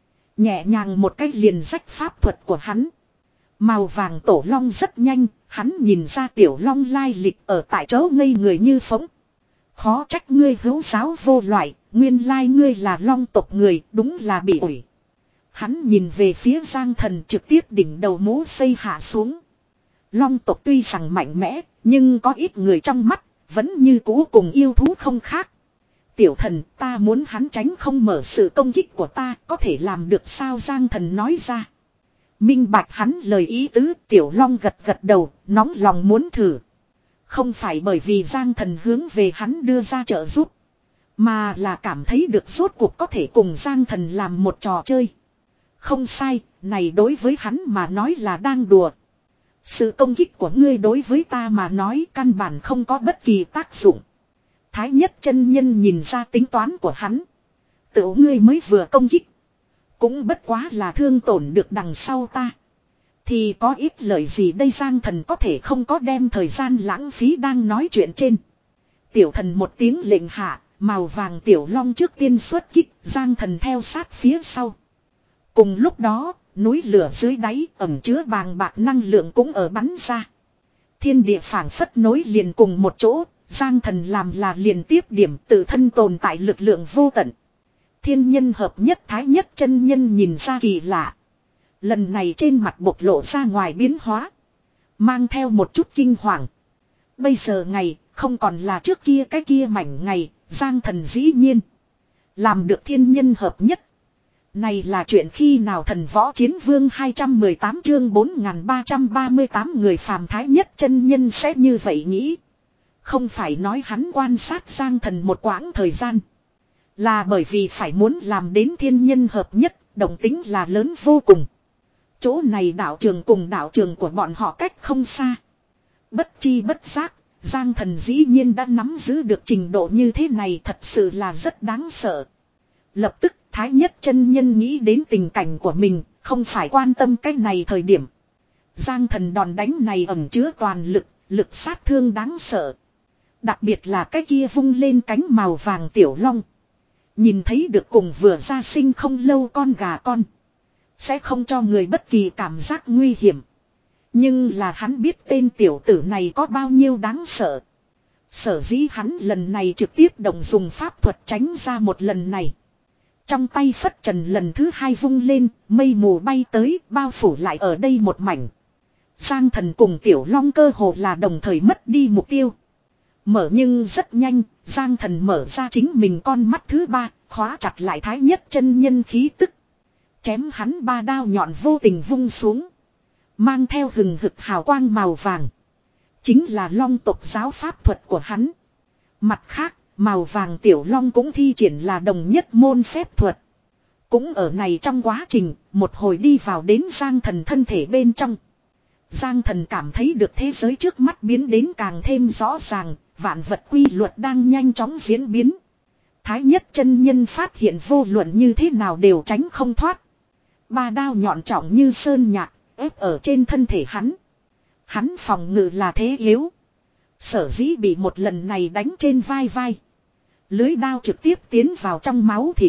Speaker 1: Nhẹ nhàng một cách liền rách pháp thuật của hắn. Màu vàng tổ long rất nhanh. Hắn nhìn ra tiểu long lai lịch ở tại chỗ ngây người như phóng. Khó trách ngươi hữu giáo vô loại. Nguyên lai ngươi là long tộc người. Đúng là bị ủi. Hắn nhìn về phía Giang Thần trực tiếp đỉnh đầu mũ xây hạ xuống. Long tộc tuy rằng mạnh mẽ. Nhưng có ít người trong mắt. Vẫn như cũ cùng yêu thú không khác. Tiểu thần ta muốn hắn tránh không mở sự công kích của ta. Có thể làm được sao Giang Thần nói ra. Minh bạch hắn lời ý tứ. Tiểu long gật gật đầu. Nóng lòng muốn thử. Không phải bởi vì Giang Thần hướng về hắn đưa ra trợ giúp. Mà là cảm thấy được rốt cuộc có thể cùng Giang Thần làm một trò chơi. Không sai. Này đối với hắn mà nói là đang đùa. Sự công kích của ngươi đối với ta mà nói căn bản không có bất kỳ tác dụng. Thái nhất chân nhân nhìn ra tính toán của hắn. Tự ngươi mới vừa công kích. Cũng bất quá là thương tổn được đằng sau ta. Thì có ít lời gì đây Giang Thần có thể không có đem thời gian lãng phí đang nói chuyện trên. Tiểu thần một tiếng lệnh hạ. Màu vàng tiểu long trước tiên xuất kích. Giang Thần theo sát phía sau. Cùng lúc đó. Núi lửa dưới đáy ẩm chứa bàng bạc năng lượng cũng ở bắn ra. Thiên địa phảng phất nối liền cùng một chỗ. Giang Thần làm là liền tiếp điểm tự thân tồn tại lực lượng vô tận. Thiên nhân hợp nhất thái nhất chân nhân nhìn ra kỳ lạ. Lần này trên mặt bộc lộ ra ngoài biến hóa. Mang theo một chút kinh hoàng. Bây giờ ngày không còn là trước kia cái kia mảnh ngày. Giang Thần dĩ nhiên làm được thiên nhân hợp nhất. Này là chuyện khi nào thần võ chiến vương hai trăm mười tám chương bốn nghìn ba trăm ba mươi tám người phàm thái nhất chân nhân sẽ như vậy nghĩ. Không phải nói hắn quan sát Giang Thần một quãng thời gian. Là bởi vì phải muốn làm đến thiên nhân hợp nhất, động tính là lớn vô cùng. Chỗ này đạo trường cùng đạo trường của bọn họ cách không xa. Bất chi bất giác, Giang Thần dĩ nhiên đã nắm giữ được trình độ như thế này thật sự là rất đáng sợ. Lập tức Thái nhất chân nhân nghĩ đến tình cảnh của mình, không phải quan tâm cái này thời điểm. Giang Thần đòn đánh này ẩn chứa toàn lực, lực sát thương đáng sợ. Đặc biệt là cái kia vung lên cánh màu vàng tiểu long. Nhìn thấy được cùng vừa ra sinh không lâu con gà con. Sẽ không cho người bất kỳ cảm giác nguy hiểm. Nhưng là hắn biết tên tiểu tử này có bao nhiêu đáng sợ. Sở dĩ hắn lần này trực tiếp động dùng pháp thuật tránh ra một lần này. Trong tay phất trần lần thứ hai vung lên, mây mù bay tới, bao phủ lại ở đây một mảnh. Giang Thần cùng Tiểu Long cơ hồ là đồng thời mất đi mục tiêu. Mở nhưng rất nhanh, Giang Thần mở ra chính mình con mắt thứ ba, khóa chặt lại thái nhất chân nhân khí tức. Chém hắn ba đao nhọn vô tình vung xuống. Mang theo hừng hực hào quang màu vàng. Chính là long tộc giáo pháp thuật của hắn. Mặt khác, màu vàng tiểu long cũng thi triển là đồng nhất môn phép thuật. Cũng ở này trong quá trình, một hồi đi vào đến Giang Thần thân thể bên trong. Giang Thần cảm thấy được thế giới trước mắt biến đến càng thêm rõ ràng, vạn vật quy luật đang nhanh chóng diễn biến. Thái nhất chân nhân phát hiện vô luận như thế nào đều tránh không thoát. Ba đao nhọn trọng như sơn nhạc, ép ở trên thân thể hắn. Hắn phòng ngự là thế yếu. Sở dĩ bị một lần này đánh trên vai vai. Lưới đao trực tiếp tiến vào trong máu thịt.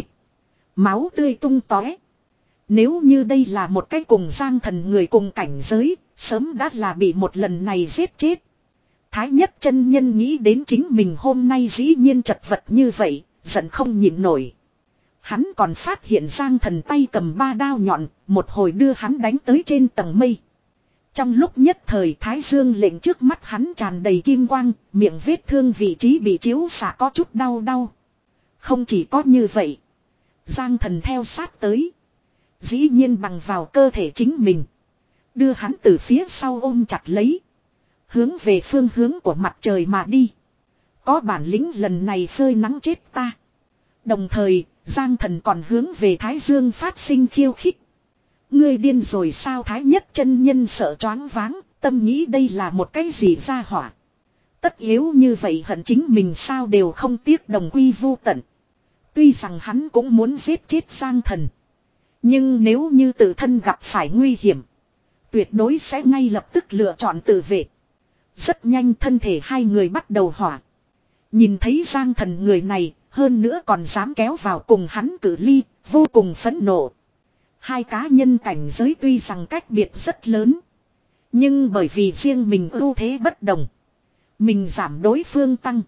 Speaker 1: Máu tươi tung tóe. Nếu như đây là một cái cùng Giang Thần người cùng cảnh giới, sớm đã là bị một lần này giết chết. Thái nhất chân nhân nghĩ đến chính mình hôm nay dĩ nhiên chật vật như vậy, giận không nhịn nổi. Hắn còn phát hiện Giang Thần tay cầm ba đao nhọn, một hồi đưa hắn đánh tới trên tầng mây. Trong lúc nhất thời Thái Dương lệnh trước mắt hắn tràn đầy kim quang, miệng vết thương vị trí bị chiếu xạ có chút đau đau. Không chỉ có như vậy. Giang Thần theo sát tới. Dĩ nhiên bằng vào cơ thể chính mình. Đưa hắn từ phía sau ôm chặt lấy. Hướng về phương hướng của mặt trời mà đi. Có bản lĩnh lần này phơi nắng chết ta. Đồng thời, Giang Thần còn hướng về Thái Dương phát sinh khiêu khích. Ngươi điên rồi sao Thái nhất chân nhân sợ choáng váng, tâm nghĩ đây là một cái gì ra hỏa. Tất yếu như vậy hận chính mình sao đều không tiếc đồng quy vu tận. Tuy rằng hắn cũng muốn giết chết Giang Thần. Nhưng nếu như tự thân gặp phải nguy hiểm, tuyệt đối sẽ ngay lập tức lựa chọn tự vệ. Rất nhanh thân thể hai người bắt đầu hỏa. Nhìn thấy Giang Thần người này, hơn nữa còn dám kéo vào cùng hắn cự ly, vô cùng phẫn nộ. Hai cá nhân cảnh giới tuy rằng cách biệt rất lớn. Nhưng bởi vì riêng mình ưu thế bất đồng, mình giảm đối phương tăng.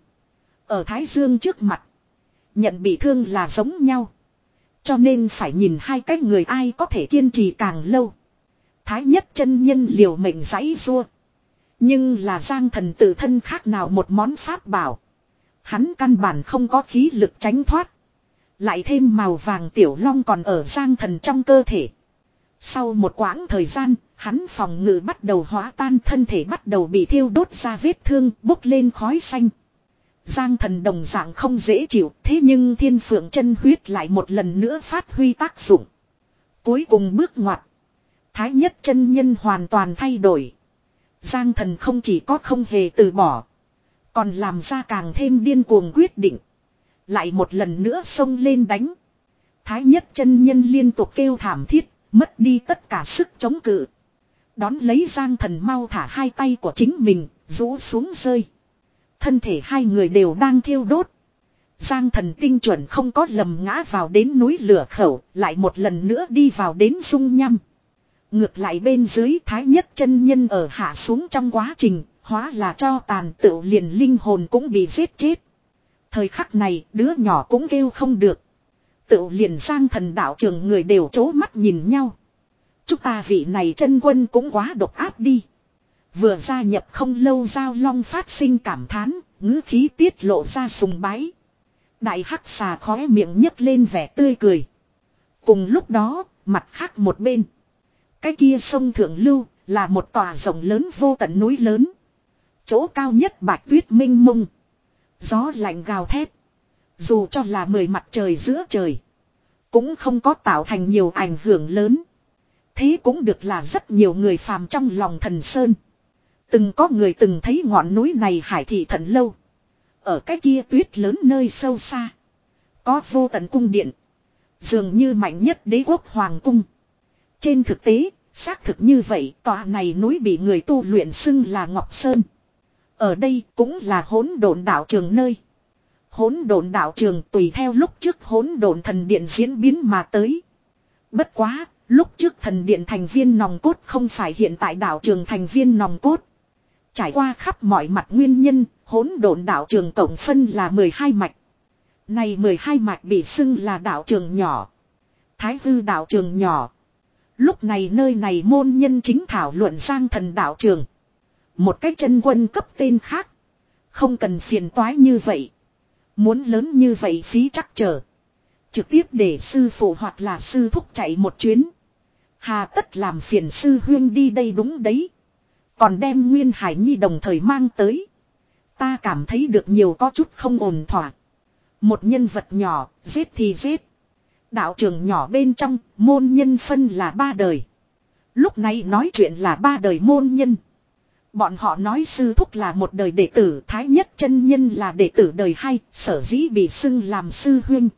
Speaker 1: Ở Thái Dương trước mặt, nhận bị thương là giống nhau. Cho nên phải nhìn hai cái người ai có thể kiên trì càng lâu. Thái Nhất chân nhân liều mệnh giãy giụa. Nhưng là Giang Thần tự thân khác nào một món pháp bảo. Hắn căn bản không có khí lực tránh thoát. Lại thêm màu vàng tiểu long còn ở Giang Thần trong cơ thể. Sau một quãng thời gian, hắn phòng ngự bắt đầu hóa tan, thân thể bắt đầu bị thiêu đốt ra vết thương, bốc lên khói xanh. Giang Thần đồng dạng không dễ chịu, thế nhưng Thiên Phượng chân huyết lại một lần nữa phát huy tác dụng. Cuối cùng bước ngoặt, Thái Nhất chân nhân hoàn toàn thay đổi. Giang Thần không chỉ có không hề từ bỏ, còn làm ra càng thêm điên cuồng quyết định. Lại một lần nữa xông lên đánh. Thái Nhất chân nhân liên tục kêu thảm thiết, mất đi tất cả sức chống cự. Đón lấy Giang Thần mau thả hai tay của chính mình, rũ xuống rơi. Thân thể hai người đều đang thiêu đốt. Giang Thần tinh chuẩn không có lầm ngã vào đến núi lửa khẩu, lại một lần nữa đi vào đến dung nhăm. Ngược lại bên dưới Thái Nhất chân nhân ở hạ xuống trong quá trình, hóa là cho tàn, tựu liền linh hồn cũng bị giết chết. Thời khắc này đứa nhỏ cũng kêu không được. Tựu liền Giang Thần đạo trường người đều chố mắt nhìn nhau. Chúng ta vị này chân quân cũng quá độc áp đi. Vừa gia nhập không lâu Giao Long phát sinh cảm thán, ngữ khí tiết lộ ra sùng bái. Đại hắc xà khóe miệng nhấc lên vẻ tươi cười. Cùng lúc đó, mặt khác một bên. Cái kia sông Thượng Lưu là một tòa rộng lớn vô tận núi lớn. Chỗ cao nhất bạch tuyết minh mông. Gió lạnh gào thét. Dù cho là mười mặt trời giữa trời, cũng không có tạo thành nhiều ảnh hưởng lớn. Thế cũng được là rất nhiều người phàm trong lòng thần sơn. Từng có người từng thấy ngọn núi này hải thị thần lâu. Ở cái kia tuyết lớn nơi sâu xa, có vô tận cung điện, dường như mạnh nhất đế quốc hoàng cung. Trên thực tế, xác thực như vậy, tòa này núi bị người tu luyện xưng là Ngọc Sơn. Ở đây cũng là hỗn độn đạo trường nơi. Hỗn độn đạo trường tùy theo lúc trước hỗn độn thần điện diễn biến mà tới. Bất quá, lúc trước thần điện thành viên nòng cốt không phải hiện tại đạo trường thành viên nòng cốt. Trải qua khắp mọi mặt nguyên nhân, hỗn độn đạo trường tổng phân là mười hai mạch. Này mười hai mạch bị xưng là đạo trường nhỏ. Thái hư đạo trường nhỏ. Lúc này nơi này môn nhân chính thảo luận Giang Thần đạo trường. Một cách chân quân cấp tên khác. Không cần phiền toái như vậy. Muốn lớn như vậy phí chắc trở. Trực tiếp để sư phụ hoặc là sư thúc chạy một chuyến. Hà tất làm phiền sư huyên đi đây đúng đấy. Còn đem Nguyên Hải Nhi đồng thời mang tới. Ta cảm thấy được nhiều có chút không ổn thỏa. Một nhân vật nhỏ, giết thì giết. Đạo trường nhỏ bên trong, môn nhân phân là ba đời. Lúc này nói chuyện là ba đời môn nhân. Bọn họ nói sư thúc là một đời đệ tử, Thái Nhất chân nhân là đệ tử đời hai, sở dĩ bị xưng làm sư huynh.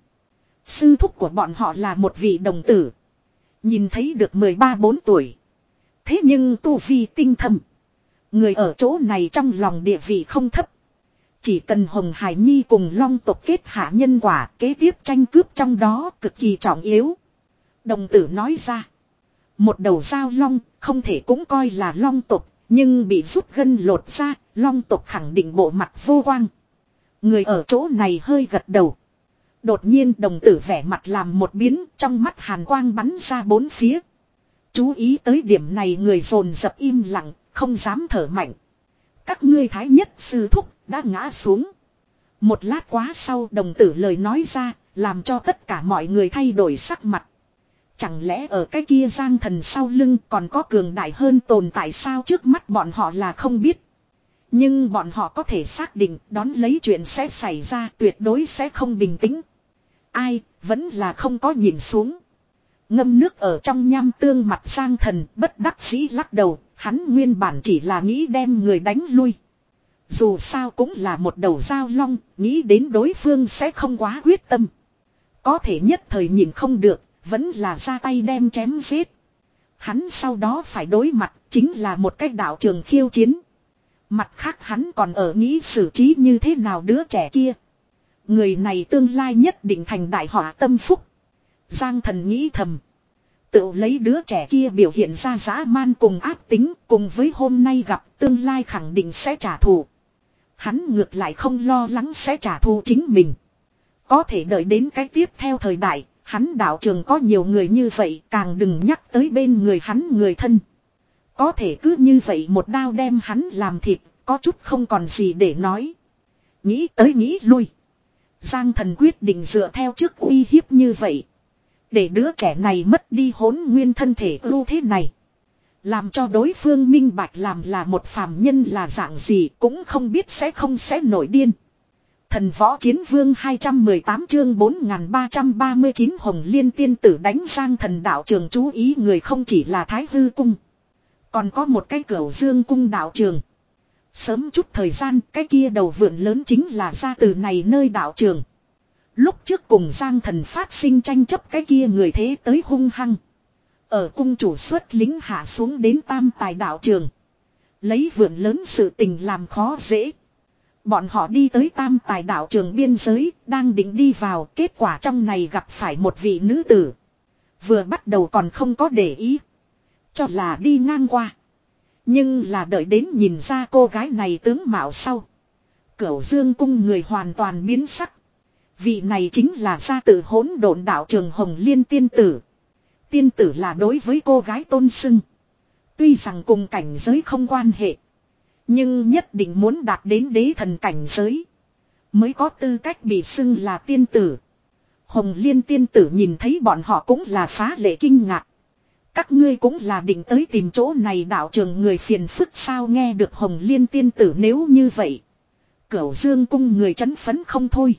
Speaker 1: Sư thúc của bọn họ là một vị đồng tử. Nhìn thấy được mười ba bốn tuổi. Thế nhưng tu vi tinh thâm. Người ở chỗ này trong lòng địa vị không thấp. Chỉ cần Hồng Hải Nhi cùng Long tộc kết hạ nhân quả, kế tiếp tranh cướp trong đó cực kỳ trọng yếu. Đồng tử nói ra. Một đầu Giao Long không thể cũng coi là Long tộc, nhưng bị rút gân lột ra, Long tộc khẳng định bộ mặt vô quang. Người ở chỗ này hơi gật đầu. Đột nhiên đồng tử vẻ mặt làm một biến, trong mắt hàn quang bắn ra bốn phía. Chú ý tới điểm này người dồn dập im lặng, không dám thở mạnh. Các ngươi Thái Nhất sư thúc đã ngã xuống. Một lát quá sau đồng tử lời nói ra, làm cho tất cả mọi người thay đổi sắc mặt. Chẳng lẽ ở cái kia Giang Thần sau lưng còn có cường đại hơn tồn tại sao? Trước mắt bọn họ là không biết. Nhưng bọn họ có thể xác định đón lấy chuyện sẽ xảy ra, tuyệt đối sẽ không bình tĩnh. Ai, vẫn là không có nhìn xuống. Ngâm nước ở trong nham tương mặt Giang Thần bất đắc dĩ lắc đầu, hắn nguyên bản chỉ là nghĩ đem người đánh lui. Dù sao cũng là một đầu Giao Long, nghĩ đến đối phương sẽ không quá quyết tâm. Có thể nhất thời nhìn không được, vẫn là ra tay đem chém giết. Hắn sau đó phải đối mặt chính là một cái đạo trường khiêu chiến. Mặt khác hắn còn ở nghĩ xử trí như thế nào đứa trẻ kia. Người này tương lai nhất định thành đại họa tâm phúc. Giang Thần nghĩ thầm. Tự lấy đứa trẻ kia biểu hiện ra dã man cùng ác tính, cùng với hôm nay gặp tương lai khẳng định sẽ trả thù. Hắn ngược lại không lo lắng sẽ trả thù chính mình. Có thể đợi đến cái tiếp theo thời đại, hắn đạo trường có nhiều người như vậy, càng đừng nhắc tới bên người hắn người thân. Có thể cứ như vậy một đao đem hắn làm thịt, có chút không còn gì để nói. Nghĩ tới nghĩ lui. Giang Thần quyết định dựa theo trước uy hiếp như vậy. Để đứa trẻ này mất đi hỗn nguyên thân thể ưu thế này. Làm cho đối phương minh bạch làm là một phàm nhân là dạng gì cũng không biết sẽ không sẽ nổi điên. Thần võ chiến vương hai trăm mười tám chương bốn nghìn ba trăm ba mươi chín Hồng Liên tiên tử đánh Giang Thần đạo trường chú ý người không chỉ là Thái Hư cung. Còn có một cái Cửu Dương cung đạo trường. Sớm chút thời gian cái kia đầu vượn lớn chính là ra từ này nơi đạo trường. Lúc trước cùng Giang Thần phát sinh tranh chấp cái kia người thế tới hung hăng. Ở cung chủ xuất lính hạ xuống đến tam tài đạo trường. Lấy vượn lớn sự tình làm khó dễ. Bọn họ đi tới tam tài đạo trường biên giới, đang định đi vào, kết quả trong này gặp phải một vị nữ tử. Vừa bắt đầu còn không có để ý. Cho là đi ngang qua. Nhưng là đợi đến nhìn ra cô gái này tướng mạo sau. Cửu Dương cung người hoàn toàn biến sắc. Vị này chính là gia tử hỗn độn đạo trường Hồng Liên tiên tử. Tiên tử là đối với cô gái tôn xưng. Tuy rằng cùng cảnh giới không quan hệ. Nhưng nhất định muốn đạt đến đế thần cảnh giới. Mới có tư cách bị xưng là tiên tử. Hồng Liên tiên tử nhìn thấy bọn họ cũng là phá lệ kinh ngạc. Các ngươi cũng là định tới tìm chỗ này đạo trường người phiền phức sao nghe được Hồng Liên tiên tử nếu như vậy. Cửu Dương cung người chấn phấn không thôi.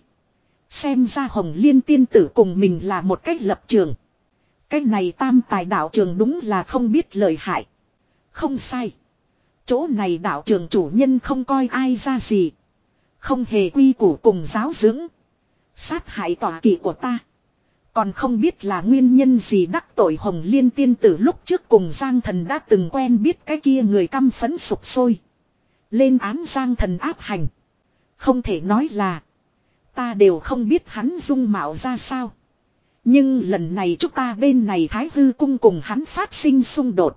Speaker 1: Xem ra Hồng Liên tiên tử cùng mình là một cách lập trường. Cái này tam tài đạo trường đúng là không biết lời hại. Không sai. Chỗ này đạo trường chủ nhân không coi ai ra gì. Không hề quy củ cùng giáo dưỡng. Sát hại tọa kỵ của ta. Còn không biết là nguyên nhân gì đắc tội Hồng Liên tiên tử lúc trước cùng Giang Thần đã từng quen biết cái kia người căm phẫn sục sôi. Lên án Giang Thần áp hành. Không thể nói là. Ta đều không biết hắn dung mạo ra sao. Nhưng lần này chúng ta bên này Thái Hư cung cùng hắn phát sinh xung đột.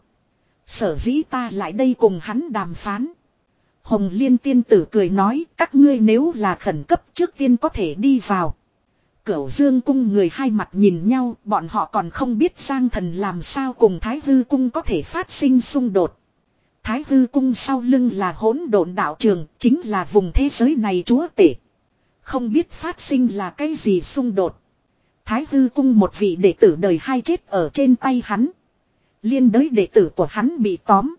Speaker 1: Sở dĩ ta lại đây cùng hắn đàm phán. Hồng Liên tiên tử cười nói các ngươi nếu là khẩn cấp trước tiên có thể đi vào. Cửu Dương cung người hai mặt nhìn nhau, bọn họ còn không biết Giang Thần làm sao cùng Thái Hư cung có thể phát sinh xung đột. Thái Hư cung sau lưng là hỗn độn đạo trường, chính là vùng thế giới này chúa tể. Không biết phát sinh là cái gì xung đột. Thái Hư cung một vị đệ tử đời hai chết ở trên tay hắn. Liên đới đệ tử của hắn bị tóm.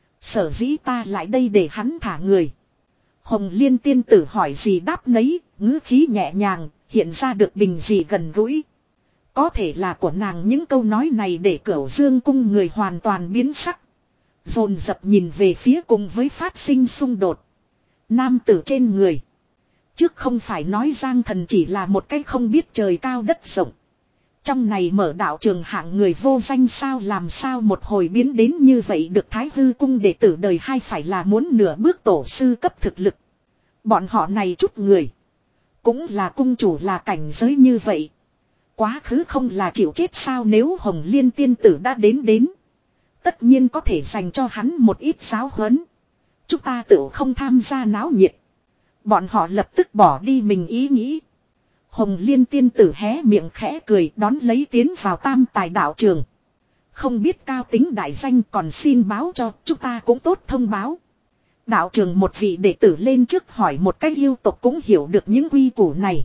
Speaker 1: Sở dĩ ta lại đây để hắn thả người. Hồng Liên tiên tử hỏi gì đáp nấy, ngữ khí nhẹ nhàng, hiện ra được bình dị gần gũi. Có thể là của nàng những câu nói này để Cửu Dương cung người hoàn toàn biến sắc. Dồn dập nhìn về phía cùng với phát sinh xung đột. Nam tử trên người. Trước không phải nói Giang Thần chỉ là một cái không biết trời cao đất rộng. Trong này mở đạo trường hạng người vô danh sao làm sao một hồi biến đến như vậy được Thái Hư cung đệ tử đời hai phải là muốn nửa bước tổ sư cấp thực lực. Bọn họ này chút người. Cũng là cung chủ là cảnh giới như vậy. Quá khứ không là chịu chết sao nếu Hồng Liên tiên tử đã đến đến. Tất nhiên có thể dành cho hắn một ít giáo huấn. Chúng ta tự không tham gia náo nhiệt. Bọn họ lập tức bỏ đi mình ý nghĩ. Hồng Liên tiên tử hé miệng khẽ cười đón lấy tiến vào tam tài đạo trường. Không biết cao tính đại danh còn xin báo cho chúng ta cũng tốt thông báo. Đạo trường một vị đệ tử lên trước hỏi một cách yêu tộc cũng hiểu được những quy củ này.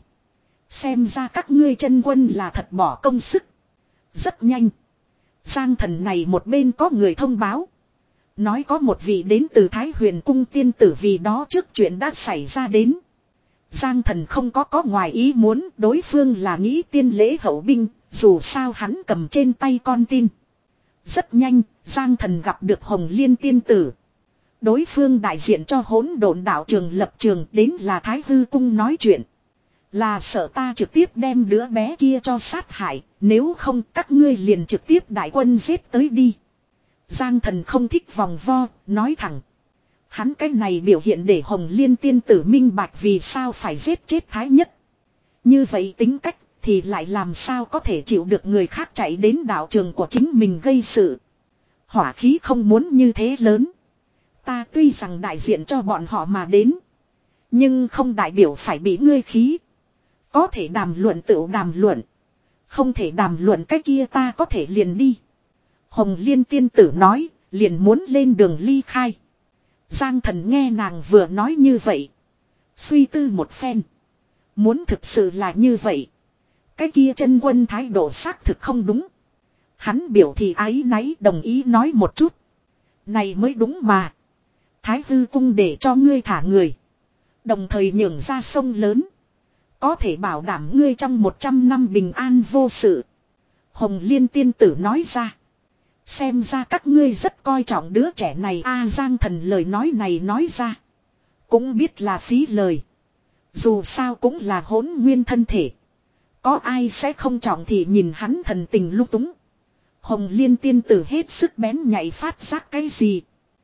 Speaker 1: Xem ra các ngươi chân quân là thật bỏ công sức. Rất nhanh. Giang Thần này một bên có người thông báo. Nói có một vị đến từ Thái Huyền cung tiên tử vì đó trước chuyện đã xảy ra đến. Giang Thần không có có ngoài ý muốn đối phương là nghĩ tiên lễ hậu binh, dù sao hắn cầm trên tay con tin. Rất nhanh, Giang Thần gặp được Hồng Liên tiên tử. Đối phương đại diện cho hỗn độn đạo trường lập trường đến là Thái Hư cung nói chuyện. Là sợ ta trực tiếp đem đứa bé kia cho sát hại, nếu không các ngươi liền trực tiếp đại quân giết tới đi. Giang Thần không thích vòng vo, nói thẳng. Hắn cái này biểu hiện để Hồng Liên tiên tử minh bạch vì sao phải giết chết Thái Nhất. Như vậy tính cách thì lại làm sao có thể chịu được người khác chạy đến đạo trường của chính mình gây sự. Hỏa khí không muốn như thế lớn. Ta tuy rằng đại diện cho bọn họ mà đến. Nhưng không đại biểu phải bị ngươi khí. Có thể đàm luận tự đàm luận. Không thể đàm luận cái kia ta có thể liền đi. Hồng Liên tiên tử nói, liền muốn lên đường ly khai. Giang Thần nghe nàng vừa nói như vậy. Suy tư một phen. Muốn thực sự là như vậy. Cái kia chân quân thái độ xác thực không đúng. Hắn biểu thị áy náy đồng ý nói một chút. Này mới đúng mà. Thái hư cung để cho ngươi thả người. Đồng thời nhường ra sông lớn. Có thể bảo đảm ngươi trong một trăm năm bình an vô sự. Hồng Liên tiên tử nói ra. Xem ra các ngươi rất coi trọng đứa trẻ này. A Giang Thần lời nói này nói ra. Cũng biết là phí lời. Dù sao cũng là hỗn nguyên thân thể. Có ai sẽ không trọng thì nhìn hắn thần tình lúc túng. Hồng Liên tiên tử hết sức bén nhạy phát giác cái gì.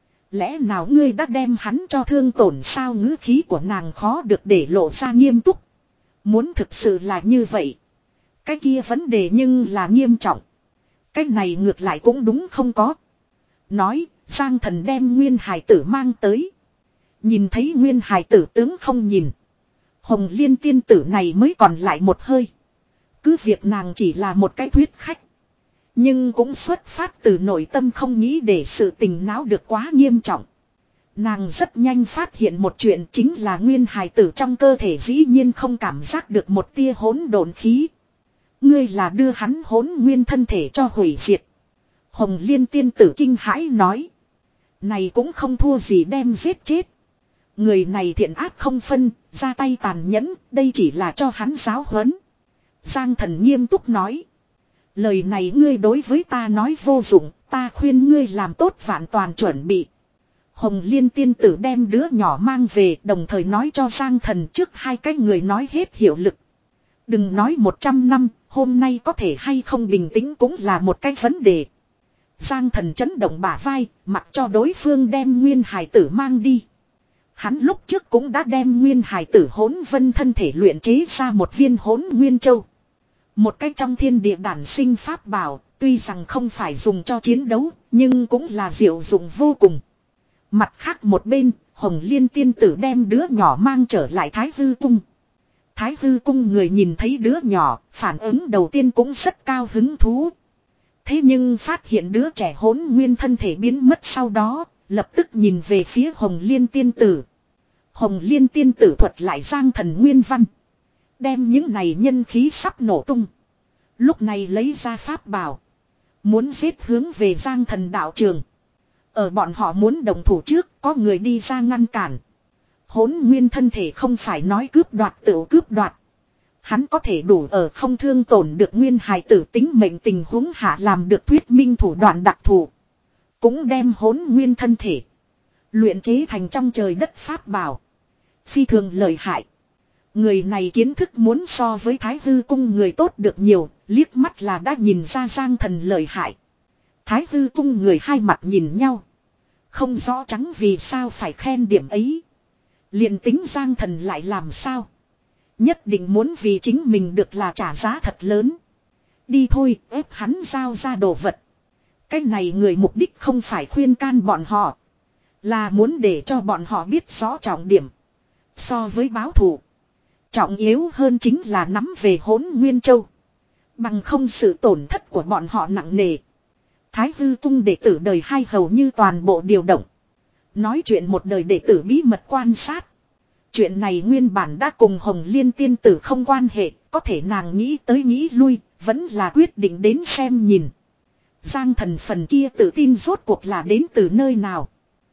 Speaker 1: Lẽ nào ngươi đã đem hắn cho thương tổn sao, ngữ khí của nàng khó được để lộ ra nghiêm túc. Muốn thực sự là như vậy. Cái kia vấn đề nhưng là nghiêm trọng. Cái này ngược lại cũng đúng không có. Nói, Giang Thần đem Nguyên Hải tử mang tới. Nhìn thấy Nguyên Hải tử tướng không nhìn. Hồng Liên tiên tử này mới còn lại một hơi. Cứ việc nàng chỉ là một cái thuyết khách. Nhưng cũng xuất phát từ nội tâm không nghĩ để sự tình náo được quá nghiêm trọng. Nàng rất nhanh phát hiện một chuyện, chính là Nguyên Hải tử trong cơ thể dĩ nhiên không cảm giác được một tia hỗn độn khí. Ngươi là đưa hắn hỗn nguyên thân thể cho hủy diệt. Hồng Liên tiên tử kinh hãi nói. Này cũng không thua gì đem giết chết. Người này thiện ác không phân, ra tay tàn nhẫn, đây chỉ là cho hắn giáo huấn. Giang Thần nghiêm túc nói. Lời này ngươi đối với ta nói vô dụng, ta khuyên ngươi làm tốt vạn toàn chuẩn bị. Hồng Liên tiên tử đem đứa nhỏ mang về, đồng thời nói cho Giang Thần trước hai cái người nói hết hiệu lực. Đừng nói một trăm năm, hôm nay có thể hay không bình tĩnh cũng là một cái vấn đề. Giang Thần chấn động bả vai, mặc cho đối phương đem Nguyên Hải tử mang đi. Hắn lúc trước cũng đã đem Nguyên Hải tử hỗn vân thân thể luyện chế ra một viên hỗn nguyên châu. Một cách trong thiên địa đản sinh pháp bảo, tuy rằng không phải dùng cho chiến đấu, nhưng cũng là diệu dụng vô cùng. Mặt khác một bên, Hồng Liên tiên tử đem đứa nhỏ mang trở lại Thái Hư cung. Thái Hư cung người nhìn thấy đứa nhỏ, phản ứng đầu tiên cũng rất cao hứng thú. Thế nhưng phát hiện đứa trẻ hỗn nguyên thân thể biến mất sau đó, lập tức nhìn về phía Hồng Liên tiên tử. Hồng Liên tiên tử thuật lại Giang Thần nguyên văn. Đem những này nhân khí sắp nổ tung. Lúc này lấy ra pháp bảo. Muốn giết hướng về Giang Thần đạo trường. Ở bọn họ muốn đồng thủ trước, có người đi ra ngăn cản. Hỗn nguyên thân thể không phải nói cướp đoạt tự cướp đoạt. Hắn có thể đủ ở không thương tổn được Nguyên Hải tử tính mệnh tình huống hạ làm được thuyết minh thủ đoạn đặc thù. Cũng đem hỗn nguyên thân thể luyện chế thành trong trời đất pháp bảo. Phi thường lợi hại. Người này kiến thức muốn so với Thái Hư cung người tốt được nhiều, liếc mắt là đã nhìn ra Giang Thần lợi hại. Thái Hư cung người hai mặt nhìn nhau. Không rõ trắng vì sao phải khen điểm ấy. Liền tính Giang Thần lại làm sao. Nhất định muốn vì chính mình được là trả giá thật lớn. Đi thôi, ép hắn giao ra đồ vật. Cái này người mục đích không phải khuyên can bọn họ. Là muốn để cho bọn họ biết rõ trọng điểm. So với báo thù, trọng yếu hơn chính là nắm về hỗn nguyên châu. Bằng không sự tổn thất của bọn họ nặng nề. Thái Hư cung đệ tử đời hai hầu như toàn bộ điều động. Nói chuyện một đời đệ tử bí mật quan sát. Chuyện này nguyên bản đã cùng Hồng Liên tiên tử không quan hệ. Có thể nàng nghĩ tới nghĩ lui, vẫn là quyết định đến xem nhìn. Giang Thần phần kia tự tin rốt cuộc là đến từ nơi nào.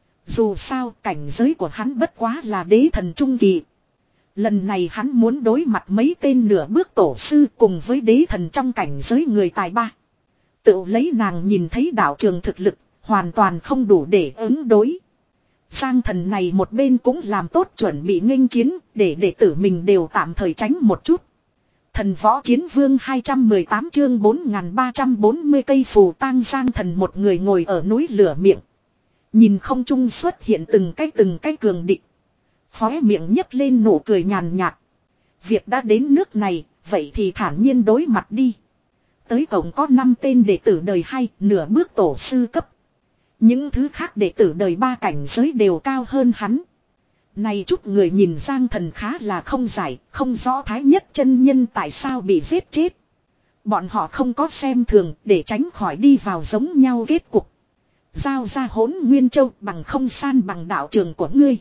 Speaker 1: Dù sao cảnh giới của hắn bất quá là đế thần trung kỳ. Lần này hắn muốn đối mặt mấy tên nửa bước tổ sư cùng với đế thần trong cảnh giới người tài ba. Tự lấy nàng nhìn thấy đạo trường thực lực, hoàn toàn không đủ để ứng đối. Giang Thần này một bên cũng làm tốt chuẩn bị nghênh chiến, để đệ tử mình đều tạm thời tránh một chút. Thần võ chiến vương hai trăm mười tám chương bốn nghìn ba trăm bốn mươi cây phù tang. Giang Thần một người ngồi ở núi lửa miệng. Nhìn không trung xuất hiện từng cái từng cái cường địch. Khóe miệng nhấc lên nụ cười nhàn nhạt. Việc đã đến nước này, vậy thì thản nhiên đối mặt đi. Tới cổng có năm tên đệ tử đời hai, nửa bước tổ sư cấp. Những thứ khác đệ tử đời ba cảnh giới đều cao hơn hắn. Này chút người nhìn Giang Thần khá là không giải, không rõ Thái Nhất chân nhân tại sao bị giết chết. Bọn họ không có xem thường để tránh khỏi đi vào giống nhau kết cục. Giao ra Hỗn Nguyên Châu bằng không san bằng đạo trường của ngươi.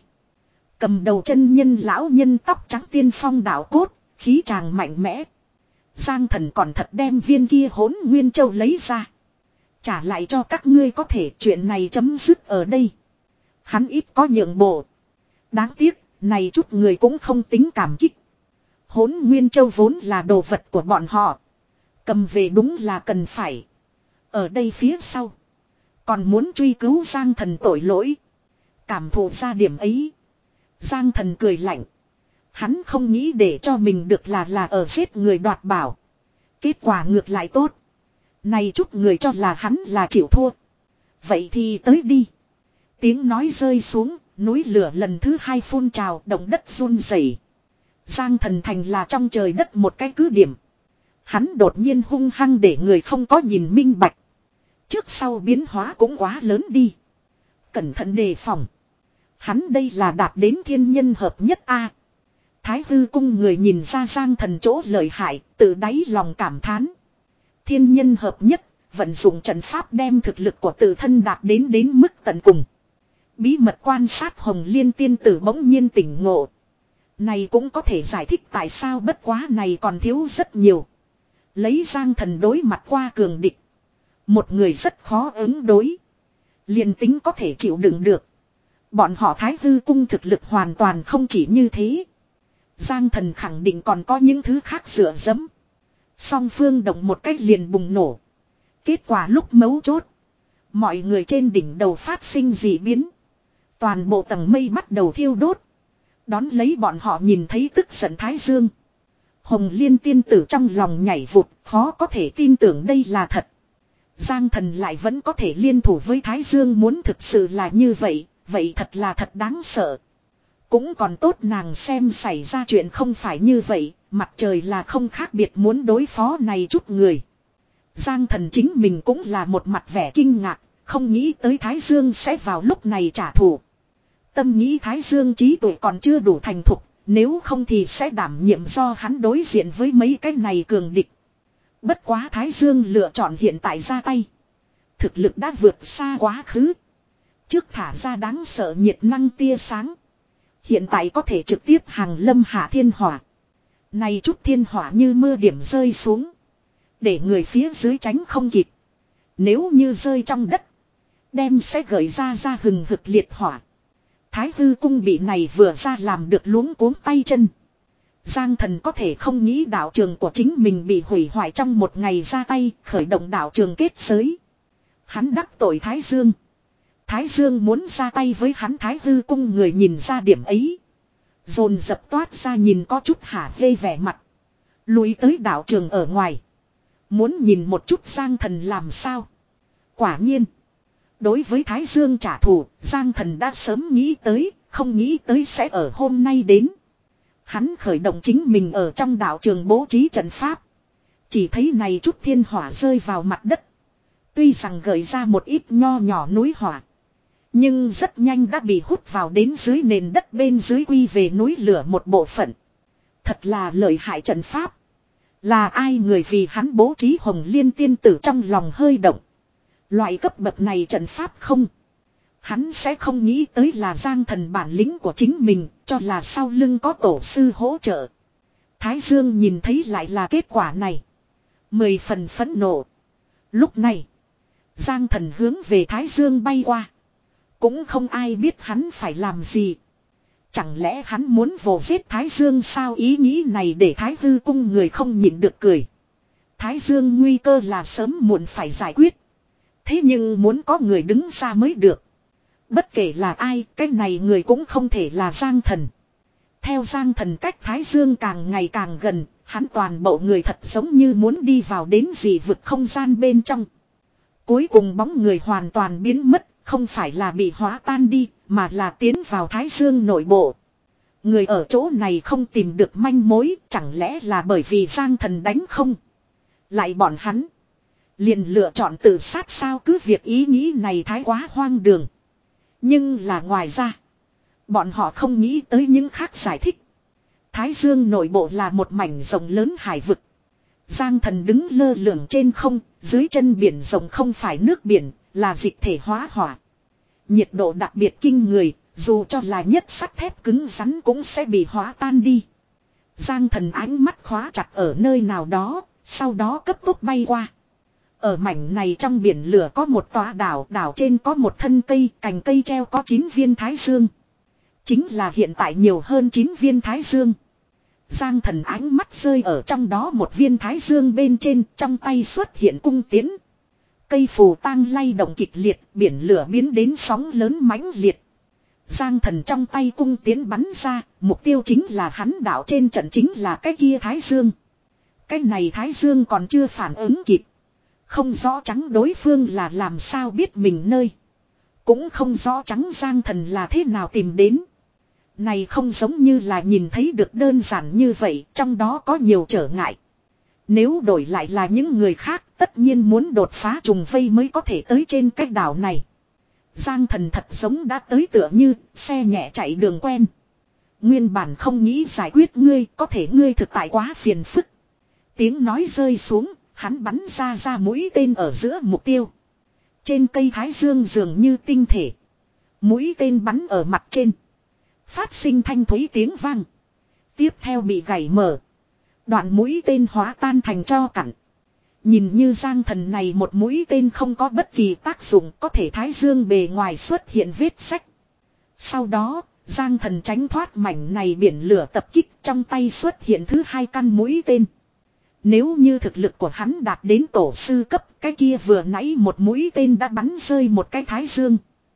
Speaker 1: Cầm đầu chân nhân lão nhân tóc trắng tiên phong đạo cốt, khí tràng mạnh mẽ. Giang Thần còn thật đem viên kia Hỗn Nguyên Châu lấy ra. Trả lại cho các ngươi có thể chuyện này chấm dứt ở đây. Hắn ít có nhượng bộ. Đáng tiếc, này chút người cũng không tính cảm kích. Hỗn Nguyên Châu vốn là đồ vật của bọn họ. Cầm về đúng là cần phải. Ở đây phía sau. Còn muốn truy cứu Giang Thần tội lỗi. Cảm thụ ra điểm ấy. Giang Thần cười lạnh. Hắn không nghĩ để cho mình được là là ở giết người đoạt bảo. Kết quả ngược lại tốt. Này chút người cho là hắn là chịu thua. Vậy thì tới đi. Tiếng nói rơi xuống, núi lửa lần thứ hai phun trào, động đất run rẩy. Giang Thần thành là trong trời đất một cái cứ điểm. Hắn đột nhiên hung hăng để người không có nhìn minh bạch. Trước sau biến hóa cũng quá lớn đi. Cẩn thận đề phòng. Hắn đây là đạt đến thiên nhân hợp nhất a. Thái Hư cung người nhìn ra Giang Thần chỗ lợi hại, tự đáy lòng cảm thán. Thiên nhân hợp nhất, vận dụng trận pháp đem thực lực của tự thân đạt đến đến mức tận cùng. Bí mật quan sát Hồng Liên tiên tử bỗng nhiên tỉnh ngộ. Này cũng có thể giải thích tại sao bất quá này còn thiếu rất nhiều. Lấy Giang Thần đối mặt qua cường địch. Một người rất khó ứng đối. Liền tính có thể chịu đựng được. Bọn họ Thái Hư cung thực lực hoàn toàn không chỉ như thế. Giang Thần khẳng định còn có những thứ khác dựa dẫm. Song phương động một cách liền bùng nổ. Kết quả lúc mấu chốt. Mọi người trên đỉnh đầu phát sinh dị biến. Toàn bộ tầng mây bắt đầu thiêu đốt. Đón lấy bọn họ nhìn thấy tức giận Thái Dương. Hồng Liên tiên tử trong lòng nhảy vụt, khó có thể tin tưởng đây là thật. Giang Thần lại vẫn có thể liên thủ với Thái Dương, muốn thực sự là như vậy, vậy thật là thật đáng sợ. Cũng còn tốt nàng xem xảy ra chuyện không phải như vậy, mặt trời là không khác biệt muốn đối phó này chút người. Giang Thần chính mình cũng là một mặt vẻ kinh ngạc, không nghĩ tới Thái Dương sẽ vào lúc này trả thù. Tâm nghĩ Thái Dương trí tuệ còn chưa đủ thành thục, nếu không thì sẽ đảm nhiệm do hắn đối diện với mấy cái này cường địch. Bất quá Thái Dương lựa chọn hiện tại ra tay. Thực lực đã vượt xa quá khứ. Trước thả ra đáng sợ nhiệt năng tia sáng. Hiện tại có thể trực tiếp hàng lâm hạ thiên hỏa. Này chút thiên hỏa như mưa điểm rơi xuống. Để người phía dưới tránh không kịp. Nếu như rơi trong đất. Đem sẽ gợi ra ra hừng hực liệt hỏa. Thái Hư cung bị này vừa ra làm được luống cuống tay chân. Giang Thần có thể không nghĩ đạo trường của chính mình bị hủy hoại trong một ngày ra tay khởi động đạo trường kết giới. Hắn đắc tội Thái Dương. Thái Dương muốn ra tay với hắn. Thái Hư cung người nhìn ra điểm ấy. Dồn dập toát ra nhìn có chút hả hê vẻ mặt. Lùi tới đạo trường ở ngoài. Muốn nhìn một chút Giang Thần làm sao. Quả nhiên. Đối với Thái Dương trả thù, Giang Thần đã sớm nghĩ tới, không nghĩ tới sẽ ở hôm nay đến. Hắn khởi động chính mình ở trong đạo trường bố trí trận pháp. Chỉ thấy này chút thiên hỏa rơi vào mặt đất. Tuy rằng gợi ra một ít nho nhỏ núi hỏa. Nhưng rất nhanh đã bị hút vào đến dưới nền đất bên dưới quy về núi lửa một bộ phận. Thật là lợi hại trận pháp. Là ai người vì hắn bố trí Hồng Liên tiên tử trong lòng hơi động. Loại cấp bậc này trận pháp không. Hắn sẽ không nghĩ tới là Giang Thần bản lĩnh của chính mình, cho là sau lưng có tổ sư hỗ trợ. Thái Dương nhìn thấy lại là kết quả này. Mười phần phẫn nộ. Lúc này, Giang Thần hướng về Thái Dương bay qua. Cũng không ai biết hắn phải làm gì. Chẳng lẽ hắn muốn vồ giết Thái Dương sao? Ý nghĩ này để Thái Hư cung người không nhịn được cười. Thái Dương nguy cơ là sớm muộn phải giải quyết. Thế nhưng muốn có người đứng ra mới được. Bất kể là ai, cái này người cũng không thể là Giang Thần. Theo Giang Thần cách Thái Dương càng ngày càng gần, hắn toàn bộ người thật giống như muốn đi vào đến dị vực không gian bên trong. Cuối cùng bóng người hoàn toàn biến mất, không phải là bị hóa tan đi, mà là tiến vào Thái Dương nội bộ. Người ở chỗ này không tìm được manh mối, chẳng lẽ là bởi vì Giang Thần đánh không? Lại bọn hắn liền lựa chọn tự sát sao, cứ việc ý nghĩ này thái quá hoang đường. Nhưng là ngoài ra, bọn họ không nghĩ tới những khác giải thích. Thái Dương nội bộ là một mảnh rộng lớn hải vực. Giang Thần đứng lơ lửng trên không, dưới chân biển rộng không phải nước biển, là dịch thể hóa hỏa. Nhiệt độ đặc biệt kinh người, dù cho là nhất sắt thép cứng rắn cũng sẽ bị hóa tan đi. Giang Thần ánh mắt khóa chặt ở nơi nào đó, sau đó cấp tốc bay qua. Ở mảnh này trong biển lửa có một tòa đảo, đảo trên có một thân cây, cành cây treo có chín viên thái dương. Chính là hiện tại nhiều hơn chín viên thái dương. Giang Thần ánh mắt rơi ở trong đó một viên thái dương bên trên, trong tay xuất hiện cung tiến. Cây phù tang lay động kịch liệt, biển lửa biến đến sóng lớn mãnh liệt. Giang Thần trong tay cung tiến bắn ra, mục tiêu chính là hắn đảo trên trận, chính là cái kia thái dương. Cái này thái dương còn chưa phản ứng kịp. Không rõ trắng đối phương là làm sao biết mình nơi. Cũng không rõ trắng Giang Thần là thế nào tìm đến. Này không giống như là nhìn thấy được đơn giản như vậy, trong đó có nhiều trở ngại. Nếu đổi lại là những người khác, tất nhiên muốn đột phá trùng vây mới có thể tới trên cái đảo này. Giang Thần thật giống đã tới tựa như xe nhẹ chạy đường quen. Nguyên bản không nghĩ giải quyết ngươi, có thể ngươi thực tại quá phiền phức. Tiếng nói rơi xuống, hắn bắn ra ra mũi tên ở giữa mục tiêu. Trên cây thái dương dường như tinh thể. Mũi tên bắn ở mặt trên. Phát sinh thanh thúy tiếng vang. Tiếp theo bị gãy mở. Đoạn mũi tên hóa tan thành tro cặn. Nhìn như Giang Thần này một mũi tên không có bất kỳ tác dụng, có thể thái dương bề ngoài xuất hiện vết sách. Sau đó, Giang Thần tránh thoát mảnh này biển lửa tập kích, trong tay xuất hiện thứ hai căn mũi tên. Nếu như thực lực của hắn đạt đến tổ sư cấp, cái kia vừa nãy một mũi tên đã bắn rơi một cái thái dương.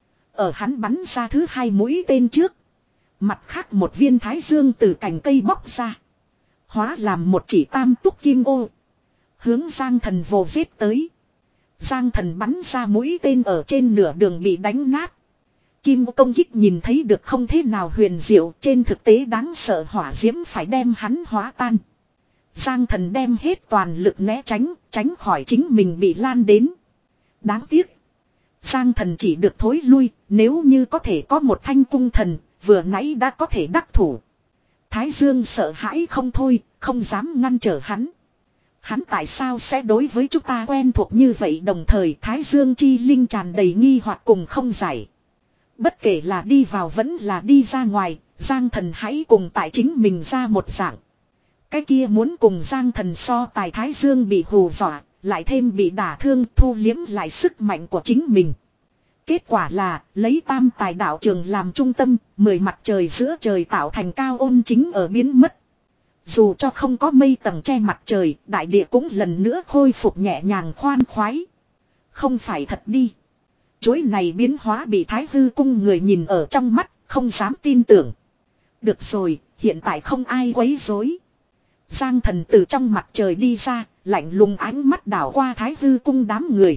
Speaker 1: Ở hắn bắn ra thứ hai mũi tên trước. Mặt khác một viên thái dương từ cành cây bóc ra. Hóa làm một chỉ tam túc kim ô. Hướng Giang Thần vồ giết tới. Giang Thần bắn ra mũi tên ở trên nửa đường bị đánh nát. Kim công kích nhìn thấy được không thế nào huyền diệu, trên thực tế đáng sợ hỏa diễm phải đem hắn hóa tan. Giang Thần đem hết toàn lực né tránh, tránh khỏi chính mình bị lan đến. Đáng tiếc. Giang Thần chỉ được thối lui, nếu như có thể có một thanh cung thần, vừa nãy đã có thể đắc thủ. Thái Dương sợ hãi không thôi, không dám ngăn trở hắn. Hắn tại sao sẽ đối với chúng ta quen thuộc như vậy, đồng thời Thái Dương chi linh tràn đầy nghi hoặc cùng không giải. Bất kể là đi vào vẫn là đi ra ngoài, Giang Thần hãy cùng tại chính mình ra một dạng. Cái kia muốn cùng Giang Thần so tài Thái Dương bị hù dọa, lại thêm bị đả thương, thu liếm lại sức mạnh của chính mình. Kết quả là, lấy tam tài đạo trường làm trung tâm, mười mặt trời giữa trời tạo thành cao ôn chính ở biến mất. Dù cho không có mây tầng che mặt trời, đại địa cũng lần nữa khôi phục nhẹ nhàng khoan khoái. Không phải thật đi. Chuỗi này biến hóa bị Thái Hư cung người nhìn ở trong mắt, không dám tin tưởng. Được rồi, hiện tại không ai quấy rối. Giang Thần từ trong mặt trời đi ra, lạnh lùng ánh mắt đảo qua Thái Hư cung đám người.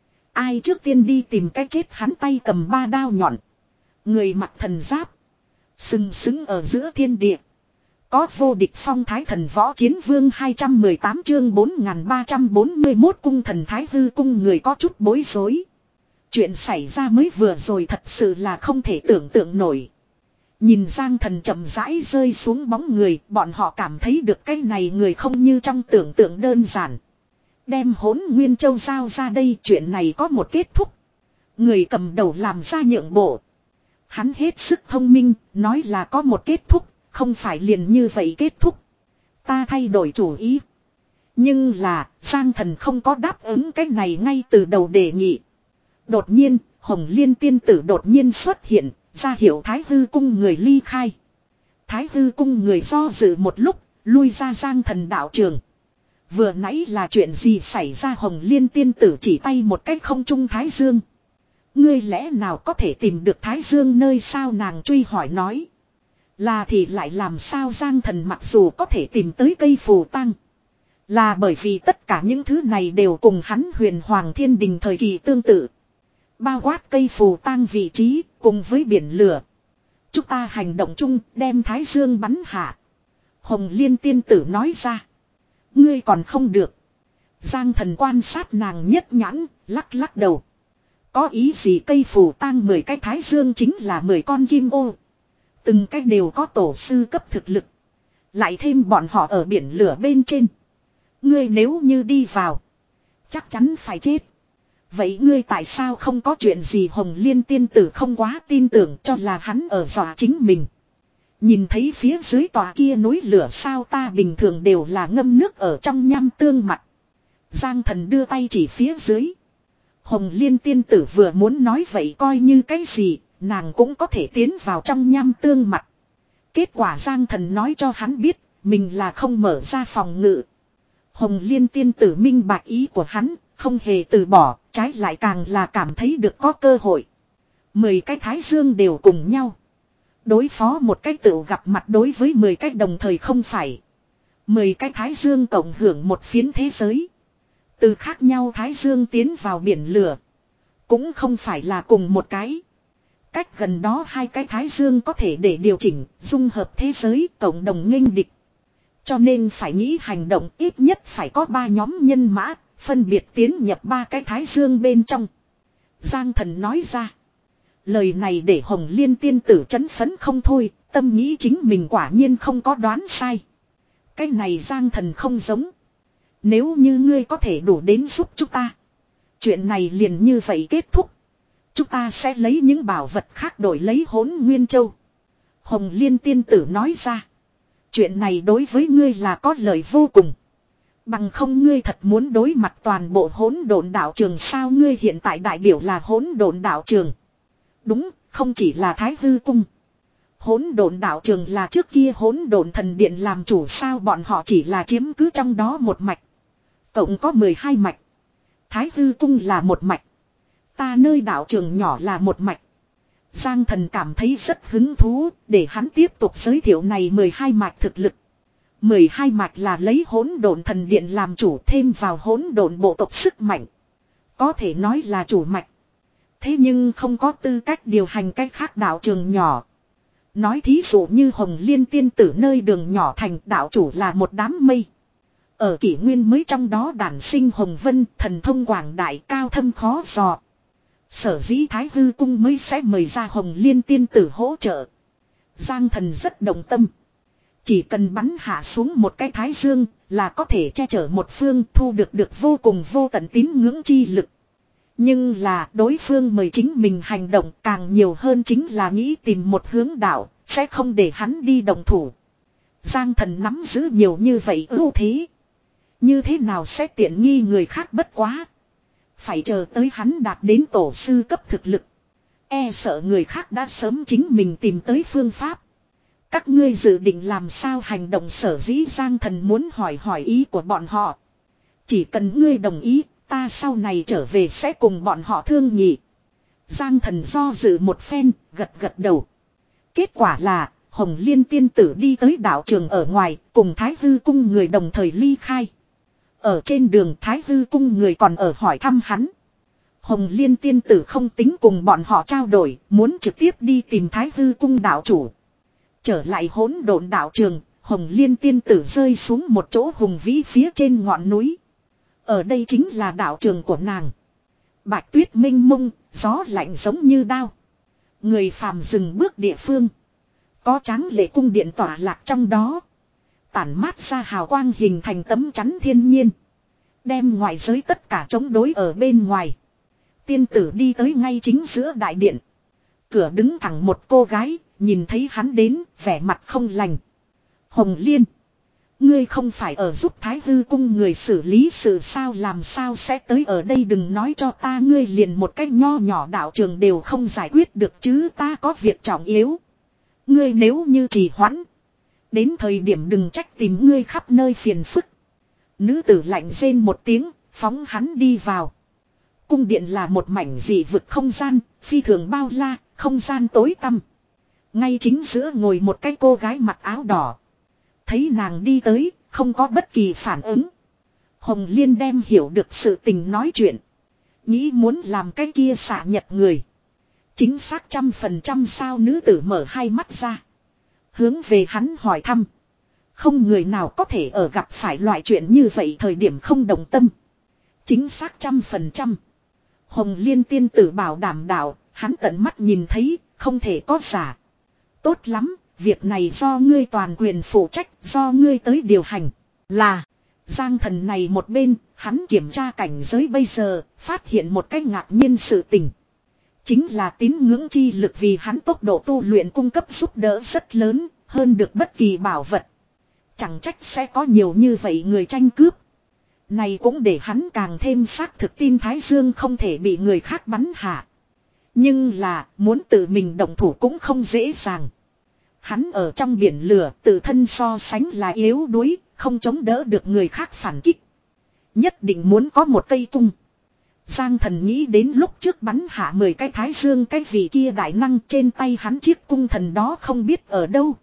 Speaker 1: Ai trước tiên đi tìm cái chết, hắn tay cầm ba đao nhọn. Người mặc thần giáp. Sừng sững ở giữa thiên địa. Có vô địch phong thái thần võ chiến vương hai trăm mười tám chương bốn nghìn ba trăm bốn mươi mốt cung thần Thái Hư cung người có chút bối rối. Chuyện xảy ra mới vừa rồi thật sự là không thể tưởng tượng nổi. Nhìn Giang Thần chậm rãi rơi xuống bóng người, bọn họ cảm thấy được cái này người không như trong tưởng tượng đơn giản. Đem Hỗn Nguyên Châu giao ra đây, chuyện này có một kết thúc. Người cầm đầu làm ra nhượng bộ. Hắn hết sức thông minh, nói là có một kết thúc, không phải liền như vậy kết thúc. Ta thay đổi chủ ý. Nhưng là, Giang Thần không có đáp ứng cái này ngay từ đầu đề nghị. Đột nhiên, Hồng Liên tiên tử đột nhiên xuất hiện, ra hiệu Thái Hư cung người ly khai. Thái Hư cung người do dự một lúc, lui ra Giang Thần đạo trường. Vừa nãy là chuyện gì xảy ra, Hồng Liên tiên tử chỉ tay một cách không trung Thái Dương. Ngươi lẽ nào có thể tìm được Thái Dương nơi sao, nàng truy hỏi nói. Là thì lại làm sao, Giang Thần mặc dù có thể tìm tới cây phù tang. Là bởi vì tất cả những thứ này đều cùng hắn Huyền Hoàng Thiên Đình thời kỳ tương tự. Bao quát cây phù tang vị trí cùng với biển lửa. Chúng ta hành động chung đem Thái Dương bắn hạ. Hồng Liên tiên tử nói ra. Ngươi còn không được. Giang Thần quan sát nàng nhất nhãn, lắc lắc đầu. Có ý gì, cây phù tang mười cái Thái Dương chính là mười con kim ô. Từng cái đều có tổ sư cấp thực lực. Lại thêm bọn họ ở biển lửa bên trên. Ngươi nếu như đi vào, chắc chắn phải chết. Vậy ngươi tại sao không có chuyện gì? Hồng Liên tiên tử không quá tin tưởng, cho là hắn ở dọa chính mình. Nhìn thấy phía dưới tòa kia núi lửa sao, ta bình thường đều là ngâm nước ở trong nham tương mặt. Giang Thần đưa tay chỉ phía dưới. Hồng Liên tiên tử vừa muốn nói vậy coi như cái gì, nàng cũng có thể tiến vào trong nham tương mặt. Kết quả Giang Thần nói cho hắn biết, mình là không mở ra phòng ngự. Hồng Liên tiên tử minh bạch ý của hắn, không hề từ bỏ, trái lại càng là cảm thấy được có cơ hội. Mười cái Thái Dương đều cùng nhau. Đối phó một cái tựu gặp mặt đối với mười cái đồng thời không phải. Mười cái Thái Dương cộng hưởng một phiến thế giới. Từ khác nhau Thái Dương tiến vào biển lửa. Cũng không phải là cùng một cái. Cách gần đó hai cái Thái Dương có thể để điều chỉnh, dung hợp thế giới, cộng đồng nghênh địch. Cho nên phải nghĩ hành động ít nhất phải có ba nhóm nhân mã, phân biệt tiến nhập ba cái Thái Dương bên trong. Giang Thần nói ra. Lời này để Hồng Liên tiên tử chấn phấn không thôi, tâm nghĩ chính mình quả nhiên không có đoán sai. Cái này Giang Thần không giống. Nếu như ngươi có thể đủ đến giúp chúng ta, chuyện này liền như vậy kết thúc. Chúng ta sẽ lấy những bảo vật khác đổi lấy Hỗn Nguyên Châu. Hồng Liên tiên tử nói ra. Chuyện này đối với ngươi là có lợi vô cùng. Bằng không ngươi thật muốn đối mặt toàn bộ Hỗn Độn đạo trường sao? Ngươi hiện tại đại biểu là Hỗn Độn đạo trường. Đúng, không chỉ là Thái Hư cung. Hỗn Độn đạo trường là trước kia Hỗn Độn thần điện làm chủ sao? Bọn họ chỉ là chiếm cứ trong đó một mạch. Cộng có mười hai mạch. Thái Hư cung là một mạch. Ta nơi đạo trường nhỏ là một mạch. Giang Thần cảm thấy rất hứng thú, để hắn tiếp tục giới thiệu này mười hai mạch thực lực. mười hai mạch là lấy Hỗn Độn thần điện làm chủ, thêm vào Hỗn Độn bộ tộc sức mạnh. Có thể nói là chủ mạch. Thế nhưng không có tư cách điều hành cách khác đạo trường nhỏ. Nói thí dụ như Hồng Liên tiên tử nơi đường nhỏ thành đạo chủ là một đám mây. Ở kỷ nguyên mới trong đó đản sinh Hồng Vân, thần thông quảng đại, cao thâm khó dò. Sở dĩ Thái Hư cung mới sẽ mời ra Hồng Liên tiên tử hỗ trợ. Giang Thần rất đồng tâm. Chỉ cần bắn hạ xuống một cái Thái Dương là có thể che chở một phương, thu được được vô cùng vô tận tín ngưỡng chi lực. Nhưng là đối phương mời chính mình hành động, càng nhiều hơn chính là nghĩ tìm một hướng đạo, sẽ không để hắn đi động thủ. Giang Thần nắm giữ nhiều như vậy ưu thế. Như thế nào sẽ tiện nghi người khác, bất quá. Phải chờ tới hắn đạt đến tổ sư cấp thực lực. E sợ người khác đã sớm chính mình tìm tới phương pháp. Các ngươi dự định làm sao hành động? Sở dĩ Giang Thần muốn hỏi hỏi ý của bọn họ. Chỉ cần ngươi đồng ý, ta sau này trở về sẽ cùng bọn họ thương nghị. Giang Thần do dự một phen, gật gật đầu. Kết quả là, Hồng Liên tiên tử đi tới đạo trường ở ngoài, cùng Thái Hư cung người đồng thời ly khai. Ở trên đường Thái Hư cung người còn ở hỏi thăm hắn. Hồng Liên tiên tử không tính cùng bọn họ trao đổi, muốn trực tiếp đi tìm Thái Hư cung đạo chủ. Trở lại Hỗn Độn đạo trường, Hồng Liên tiên tử rơi xuống một chỗ hùng vĩ phía trên ngọn núi. Ở đây chính là đạo trường của nàng. Bạch tuyết minh mông, gió lạnh giống như đao. Người phàm dừng bước địa phương. Có tráng lệ cung điện tỏa lạc trong đó. Tản mát ra hào quang hình thành tấm chắn thiên nhiên. Đem ngoại giới tất cả chống đối ở bên ngoài. Tiên tử đi tới ngay chính giữa đại điện. Cửa đứng thẳng một cô gái, nhìn thấy hắn đến, vẻ mặt không lành. Hồng Liên. Ngươi không phải ở giúp Thái Hư cung người xử lý sự sao, làm sao sẽ tới ở đây? Đừng nói cho ta ngươi liền một cách nho nhỏ đạo trường đều không giải quyết được chứ, ta có việc trọng yếu. Ngươi nếu như trì hoãn, đến thời điểm đừng trách tìm ngươi khắp nơi phiền phức. Nữ tử lạnh rên một tiếng, phóng hắn đi vào. Cung điện là một mảnh dị vực không gian, phi thường bao la, không gian tối tăm. Ngay chính giữa ngồi một cái cô gái mặc áo đỏ. Thấy nàng đi tới, không có bất kỳ phản ứng. Hồng Liên đem hiểu được sự tình nói chuyện. Nghĩ muốn làm cái kia xạ nhật người. Chính xác trăm phần trăm sao nữ tử mở hai mắt ra. Hướng về hắn hỏi thăm. Không người nào có thể ở gặp phải loại chuyện như vậy thời điểm không đồng tâm. Chính xác trăm phần trăm. Hồng Liên tiên tử bảo đảm đạo, hắn tận mắt nhìn thấy, không thể có giả. Tốt lắm, việc này do ngươi toàn quyền phụ trách, do ngươi tới điều hành. Là, Giang Thần này một bên, hắn kiểm tra cảnh giới bây giờ, phát hiện một cách ngạc nhiên sự tình. Chính là tín ngưỡng chi lực vì hắn tốc độ tu luyện cung cấp giúp đỡ rất lớn, hơn được bất kỳ bảo vật. Chẳng trách sẽ có nhiều như vậy người tranh cướp. Này cũng để hắn càng thêm xác thực tin Thái Dương không thể bị người khác bắn hạ. Nhưng là, muốn tự mình động thủ cũng không dễ dàng. Hắn ở trong biển lửa, tự thân so sánh là yếu đuối, không chống đỡ được người khác phản kích. Nhất định muốn có một cây cung. Giang Thần nghĩ đến lúc trước bắn hạ mười cái Thái Dương cái vị kia đại năng trên tay hắn chiếc cung thần đó không biết ở đâu.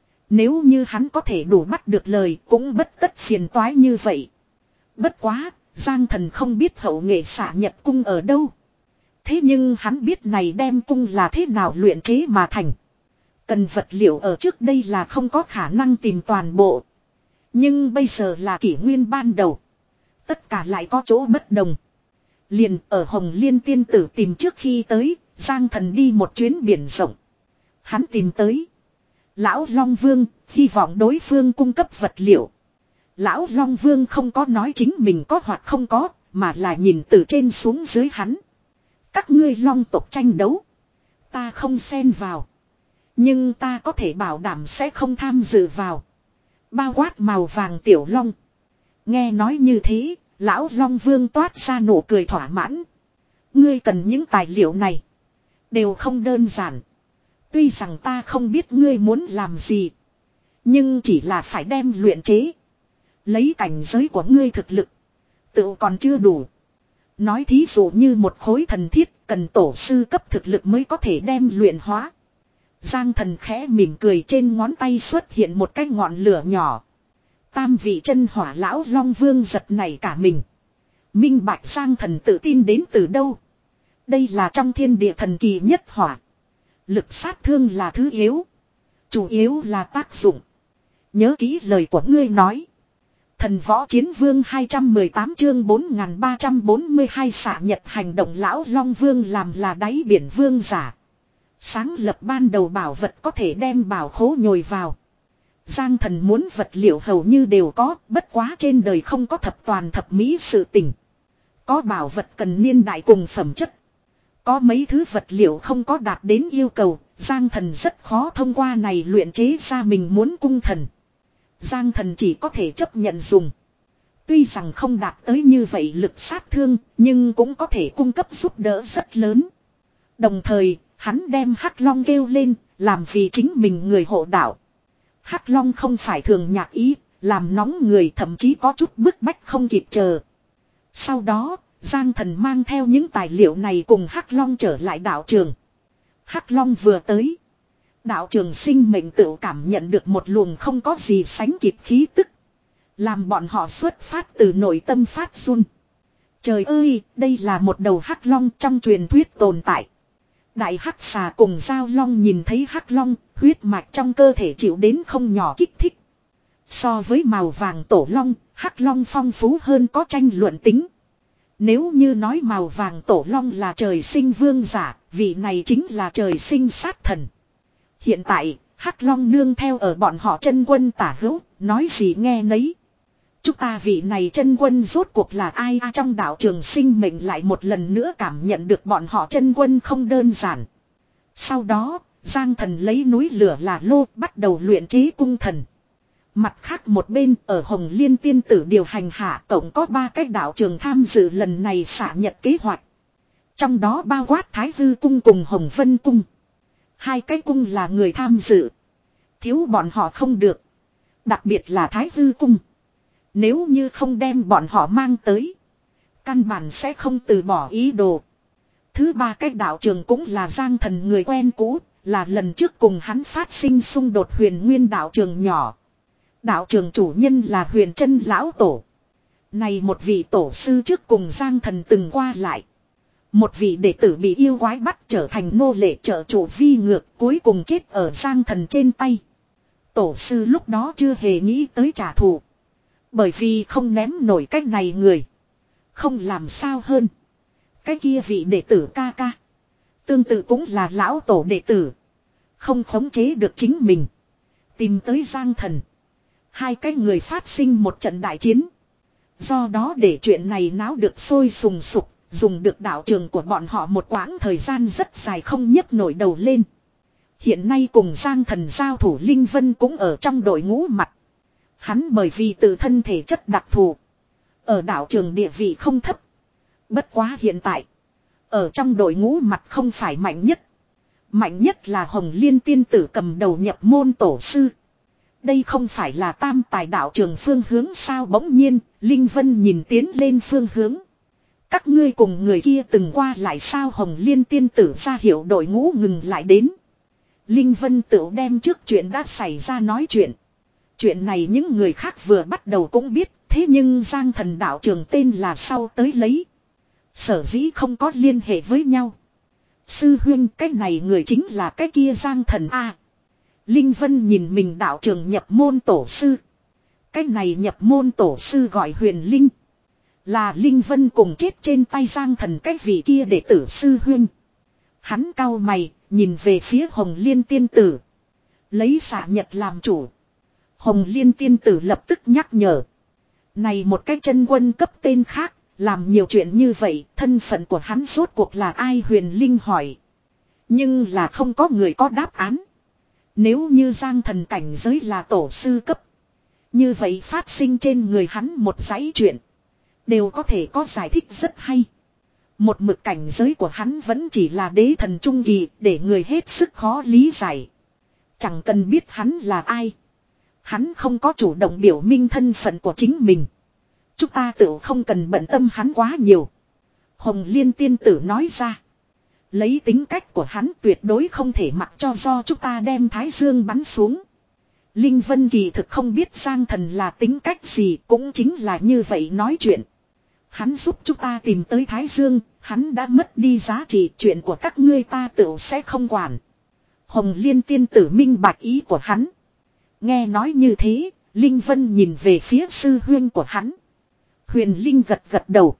Speaker 1: Nếu như hắn có thể đủ bắt được lời cũng bất tất phiền toái như vậy. Bất quá, Giang Thần không biết hậu nghệ xạ nhật cung ở đâu. Thế nhưng hắn biết này đem cung là thế nào luyện chế mà thành. Cần vật liệu ở trước đây là không có khả năng tìm toàn bộ. Nhưng bây giờ là kỷ nguyên ban đầu. Tất cả lại có chỗ bất đồng. Liền ở Hồng Liên tiên tử tìm trước khi tới, Giang Thần đi một chuyến biển rộng. Hắn tìm tới Lão Long Vương, hy vọng đối phương cung cấp vật liệu. Lão Long Vương không có nói chính mình có hoặc không có, mà là nhìn từ trên xuống dưới hắn. Các ngươi long tộc tranh đấu, ta không xen vào. Nhưng ta có thể bảo đảm sẽ không tham dự vào. Bao quát màu vàng tiểu long. Nghe nói như thế, Lão Long Vương toát ra nụ cười thỏa mãn. Ngươi cần những tài liệu này. Đều không đơn giản. Tuy rằng ta không biết ngươi muốn làm gì. Nhưng chỉ là phải đem luyện chế. Lấy cảnh giới của ngươi thực lực. Tự còn chưa đủ. Nói thí dụ như một khối thần thiết cần tổ sư cấp thực lực mới có thể đem luyện hóa. Giang Thần khẽ mỉm cười, trên ngón tay xuất hiện một cái ngọn lửa nhỏ. Tam vị chân hỏa Lão Long Vương giật nảy cả mình. Minh bạch Giang Thần tự tin đến từ đâu. Đây là trong thiên địa thần kỳ nhất hỏa. Lực sát thương là thứ yếu. Chủ yếu là tác dụng. Nhớ kỹ lời của ngươi nói. Thần võ chiến vương hai trăm mười tám chương bốn nghìn ba trăm bốn mươi hai xạ nhật hành động. Lão Long Vương làm là đáy biển vương giả. Sáng lập ban đầu bảo vật có thể đem bảo khố nhồi vào. Giang Thần muốn vật liệu hầu như đều có, bất quá trên đời không có thập toàn thập mỹ sự tình. Có bảo vật cần niên đại cùng phẩm chất. Có mấy thứ vật liệu không có đạt đến yêu cầu, Giang Thần rất khó thông qua này luyện chế ra mình muốn cung thần. Giang Thần chỉ có thể chấp nhận dùng. Tuy rằng không đạt tới như vậy lực sát thương, nhưng cũng có thể cung cấp giúp đỡ rất lớn. Đồng thời, hắn đem Hắc Long kêu lên, làm vì chính mình người hộ đạo. Hắc Long không phải thường nhạc ý, làm nóng người thậm chí có chút bức bách không kịp chờ. Sau đó, Giang Thần mang theo những tài liệu này cùng Hắc Long trở lại đạo trường. Hắc Long vừa tới. Đạo trường sinh mệnh tự cảm nhận được một luồng không có gì sánh kịp khí tức. Làm bọn họ xuất phát từ nội tâm phát run. Trời ơi, đây là một đầu Hắc Long trong truyền thuyết tồn tại. Đại Hắc Xà cùng Giao Long nhìn thấy Hắc Long, huyết mạch trong cơ thể chịu đến không nhỏ kích thích. So với màu vàng tổ long, Hắc Long phong phú hơn có tranh luận tính. Nếu như nói màu vàng tổ long là trời sinh vương giả, vị này chính là trời sinh sát thần. Hiện tại, Hắc Long nương theo ở bọn họ chân quân tả hữu, nói gì nghe nấy. Chúng ta vị này chân quân rốt cuộc là ai à, trong đạo trường sinh mệnh lại một lần nữa cảm nhận được bọn họ chân quân không đơn giản. Sau đó, Giang Thần lấy núi lửa là lô bắt đầu luyện chế cung thần. Mặt khác một bên ở Hồng Liên tiên tử điều hành hạ tổng có ba cái đạo trường tham dự lần này xạ nhật kế hoạch. Trong đó bao quát Thái Hư cung cùng Hồng Vân cung. Hai cái cung là người tham dự. Thiếu bọn họ không được. Đặc biệt là Thái Hư cung. Nếu như không đem bọn họ mang tới, Căn bản sẽ không từ bỏ ý đồ. Thứ ba cái đạo trường cũng là Giang Thần người quen cũ, là lần trước cùng hắn phát sinh xung đột huyền nguyên đạo trường nhỏ. Đạo trường chủ nhân là huyền chân lão tổ. Này một vị tổ sư trước cùng Giang Thần từng qua lại. Một vị đệ tử bị yêu quái bắt trở thành nô lệ trợ chủ vi ngược, cuối cùng chết ở Giang Thần trên tay. Tổ sư lúc đó chưa hề nghĩ tới trả thù. Bởi vì không ném nổi cách này người. Không làm sao hơn. Cái kia vị đệ tử ca ca. Tương tự cũng là lão tổ đệ tử. Không khống chế được chính mình. Tìm tới Giang Thần. Hai cái người phát sinh một trận đại chiến. Do đó để chuyện này náo được sôi sùng sục. Dùng được đạo trường của bọn họ một quãng thời gian rất dài không nhấc nổi đầu lên. Hiện nay cùng Giang Thần giao thủ Linh Vân cũng ở trong đội ngũ mặt. Hắn bởi vì tự thân thể chất đặc thù. Ở đạo trường địa vị không thấp. Bất quá hiện tại. Ở trong đội ngũ mặt không phải mạnh nhất. Mạnh nhất là Hồng Liên tiên tử cầm đầu nhập môn tổ sư. Đây không phải là tam tài đạo trường phương hướng sao bỗng nhiên. Linh Vân nhìn tiến lên phương hướng. Các ngươi cùng người kia từng qua lại sao Hồng Liên tiên tử ra hiệu đội ngũ ngừng lại đến. Linh Vân tự đem trước chuyện đã xảy ra nói chuyện. Chuyện này những người khác vừa bắt đầu cũng biết. Thế nhưng Giang Thần đạo trường tên là sau tới lấy. Sở dĩ không có liên hệ với nhau. Sư huynh cái này người chính là cái kia Giang Thần A. Linh Vân nhìn mình đạo trường nhập môn tổ sư. Cái này nhập môn tổ sư gọi Huyền Linh. Là Linh Vân cùng chết trên tay Giang Thần cái vị kia đệ tử sư huynh. Hắn cau mày, nhìn về phía Hồng Liên tiên tử. Lấy xạ nhật làm chủ. Hồng Liên tiên tử lập tức nhắc nhở. Này một cái chân quân cấp tên khác, làm nhiều chuyện như vậy, thân phận của hắn rốt cuộc là ai Huyền Linh hỏi. Nhưng là không có người có đáp án. Nếu như Giang Thần cảnh giới là tổ sư cấp. Như vậy phát sinh trên người hắn một dãy chuyện. Đều có thể có giải thích rất hay. Một mực cảnh giới của hắn vẫn chỉ là đế thần trung kỳ để người hết sức khó lý giải. Chẳng cần biết hắn là ai. Hắn không có chủ động biểu minh thân phận của chính mình. Chúng ta tự không cần bận tâm hắn quá nhiều. Hồng Liên tiên tử nói ra. Lấy tính cách của hắn tuyệt đối không thể mặc cho do chúng ta đem Thái Dương bắn xuống. Linh Vân kỳ thực không biết Giang Thần là tính cách gì cũng chính là như vậy nói chuyện. Hắn giúp chúng ta tìm tới Thái Dương, hắn đã mất đi giá trị chuyện của các ngươi ta tự sẽ không quản. Hồng Liên tiên tử minh bạch ý của hắn. Nghe nói như thế, Linh Vân nhìn về phía sư huynh của hắn. Huyền Linh gật gật đầu.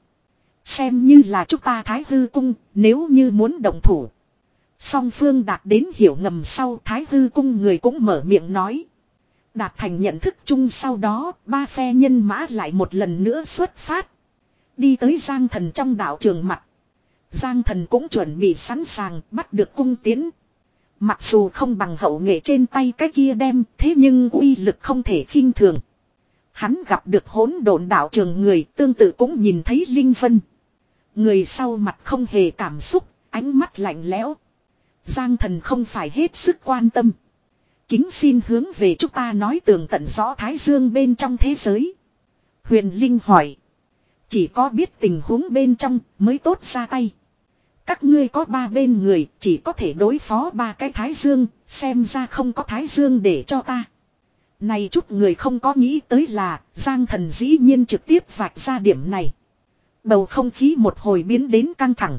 Speaker 1: Xem như là chúng ta Thái Hư Cung, nếu như muốn động thủ. Song phương đạt đến hiểu ngầm sau Thái Hư Cung người cũng mở miệng nói. Đạt thành nhận thức chung sau đó, ba phe nhân mã lại một lần nữa xuất phát. Đi tới Giang Thần trong đạo trường mặt. Giang Thần cũng chuẩn bị sẵn sàng bắt được cung tiến. Mặc dù không bằng hậu nghệ trên tay cái kia đem, thế nhưng uy lực không thể khinh thường. Hắn gặp được hỗn độn đạo trường người tương tự cũng nhìn thấy Linh Vân. Người sau mặt không hề cảm xúc, ánh mắt lạnh lẽo. Giang Thần không phải hết sức quan tâm. Kính xin hướng về chúng ta nói tường tận rõ Thái Dương bên trong thế giới. Huyền Linh hỏi. Chỉ có biết tình huống bên trong mới tốt ra tay. Các ngươi có ba bên người chỉ có thể đối phó ba cái Thái Dương, xem ra không có Thái Dương để cho ta. Này chút người không có nghĩ tới là Giang Thần dĩ nhiên trực tiếp vạch ra điểm này. Bầu không khí một hồi biến đến căng thẳng.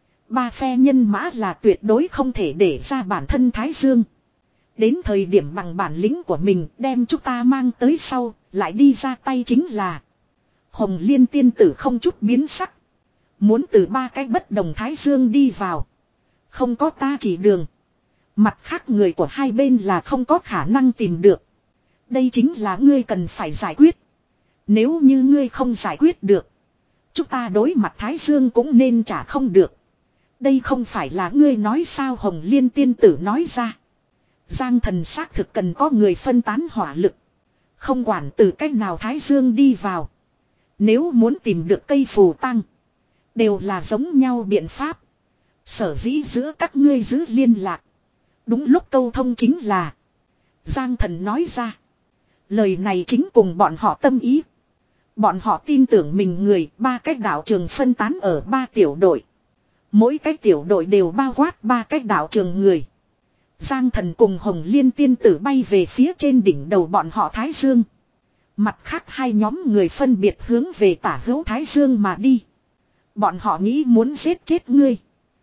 Speaker 1: Ba phe nhân mã là tuyệt đối không thể để ra bản thân Thái Dương. Đến thời điểm bằng bản lĩnh của mình đem chúng ta mang tới sau, lại đi ra tay chính là. Hồng Liên tiên tử không chút biến sắc. Muốn từ ba cái bất đồng Thái Dương đi vào. Không có ta chỉ đường. Mặt khác người của hai bên là không có khả năng tìm được. Đây chính là ngươi cần phải giải quyết. Nếu như ngươi không giải quyết được. Chúng ta đối mặt Thái Dương cũng nên trả không được. Đây không phải là ngươi nói sao Hồng Liên tiên tử nói ra. Giang Thần xác thực cần có người phân tán hỏa lực. Không quản từ cách nào Thái Dương đi vào. Nếu muốn tìm được cây phù tăng. Đều là giống nhau biện pháp. Sở dĩ giữa các ngươi giữ liên lạc. Đúng lúc câu thông chính là. Giang Thần nói ra. Lời này chính cùng bọn họ tâm ý. Bọn họ tin tưởng mình người, ba cái đạo trường phân tán ở ba tiểu đội. Mỗi cái tiểu đội đều bao quát ba cái đạo trường người. Giang Thần cùng Hồng Liên tiên tử bay về phía trên đỉnh đầu bọn họ Thái Dương. Mặt khác hai nhóm người phân biệt hướng về tả hữu Thái Dương mà đi. Bọn họ nghĩ muốn giết chết ngươi.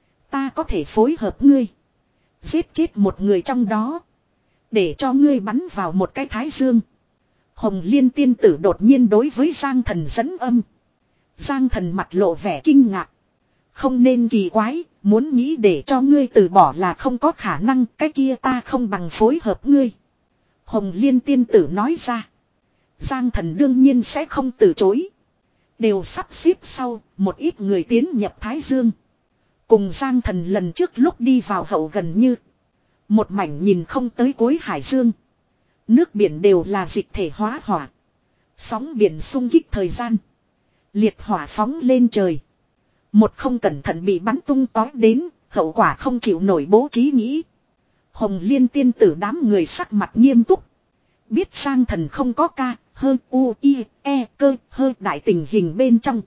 Speaker 1: Ta có thể phối hợp ngươi. Giết chết một người trong đó. Để cho ngươi bắn vào một cái Thái Dương. Hồng Liên tiên tử đột nhiên đối với Giang Thần dẫn âm. Giang Thần mặt lộ vẻ kinh ngạc. Không nên kỳ quái, muốn nghĩ để cho ngươi từ bỏ là không có khả năng, cái kia ta không bằng phối hợp ngươi. Hồng Liên tiên tử nói ra. Giang Thần đương nhiên sẽ không từ chối. Đều sắp xếp sau, một ít người tiến nhập Thái Dương. Cùng Giang Thần lần trước lúc đi vào hậu gần như. Một mảnh nhìn không tới cuối Hải Dương. Nước biển đều là dịch thể hóa hỏa. Sóng biển xung kích thời gian. Liệt hỏa phóng lên trời. Một không cẩn thận bị bắn tung tói đến, hậu quả không chịu nổi bố trí nghĩ. Hồng Liên tiên tử đám người sắc mặt nghiêm túc. Biết Giang Thần không có ca, hơn u, i, e, cơ, hơi đại tình hình bên trong.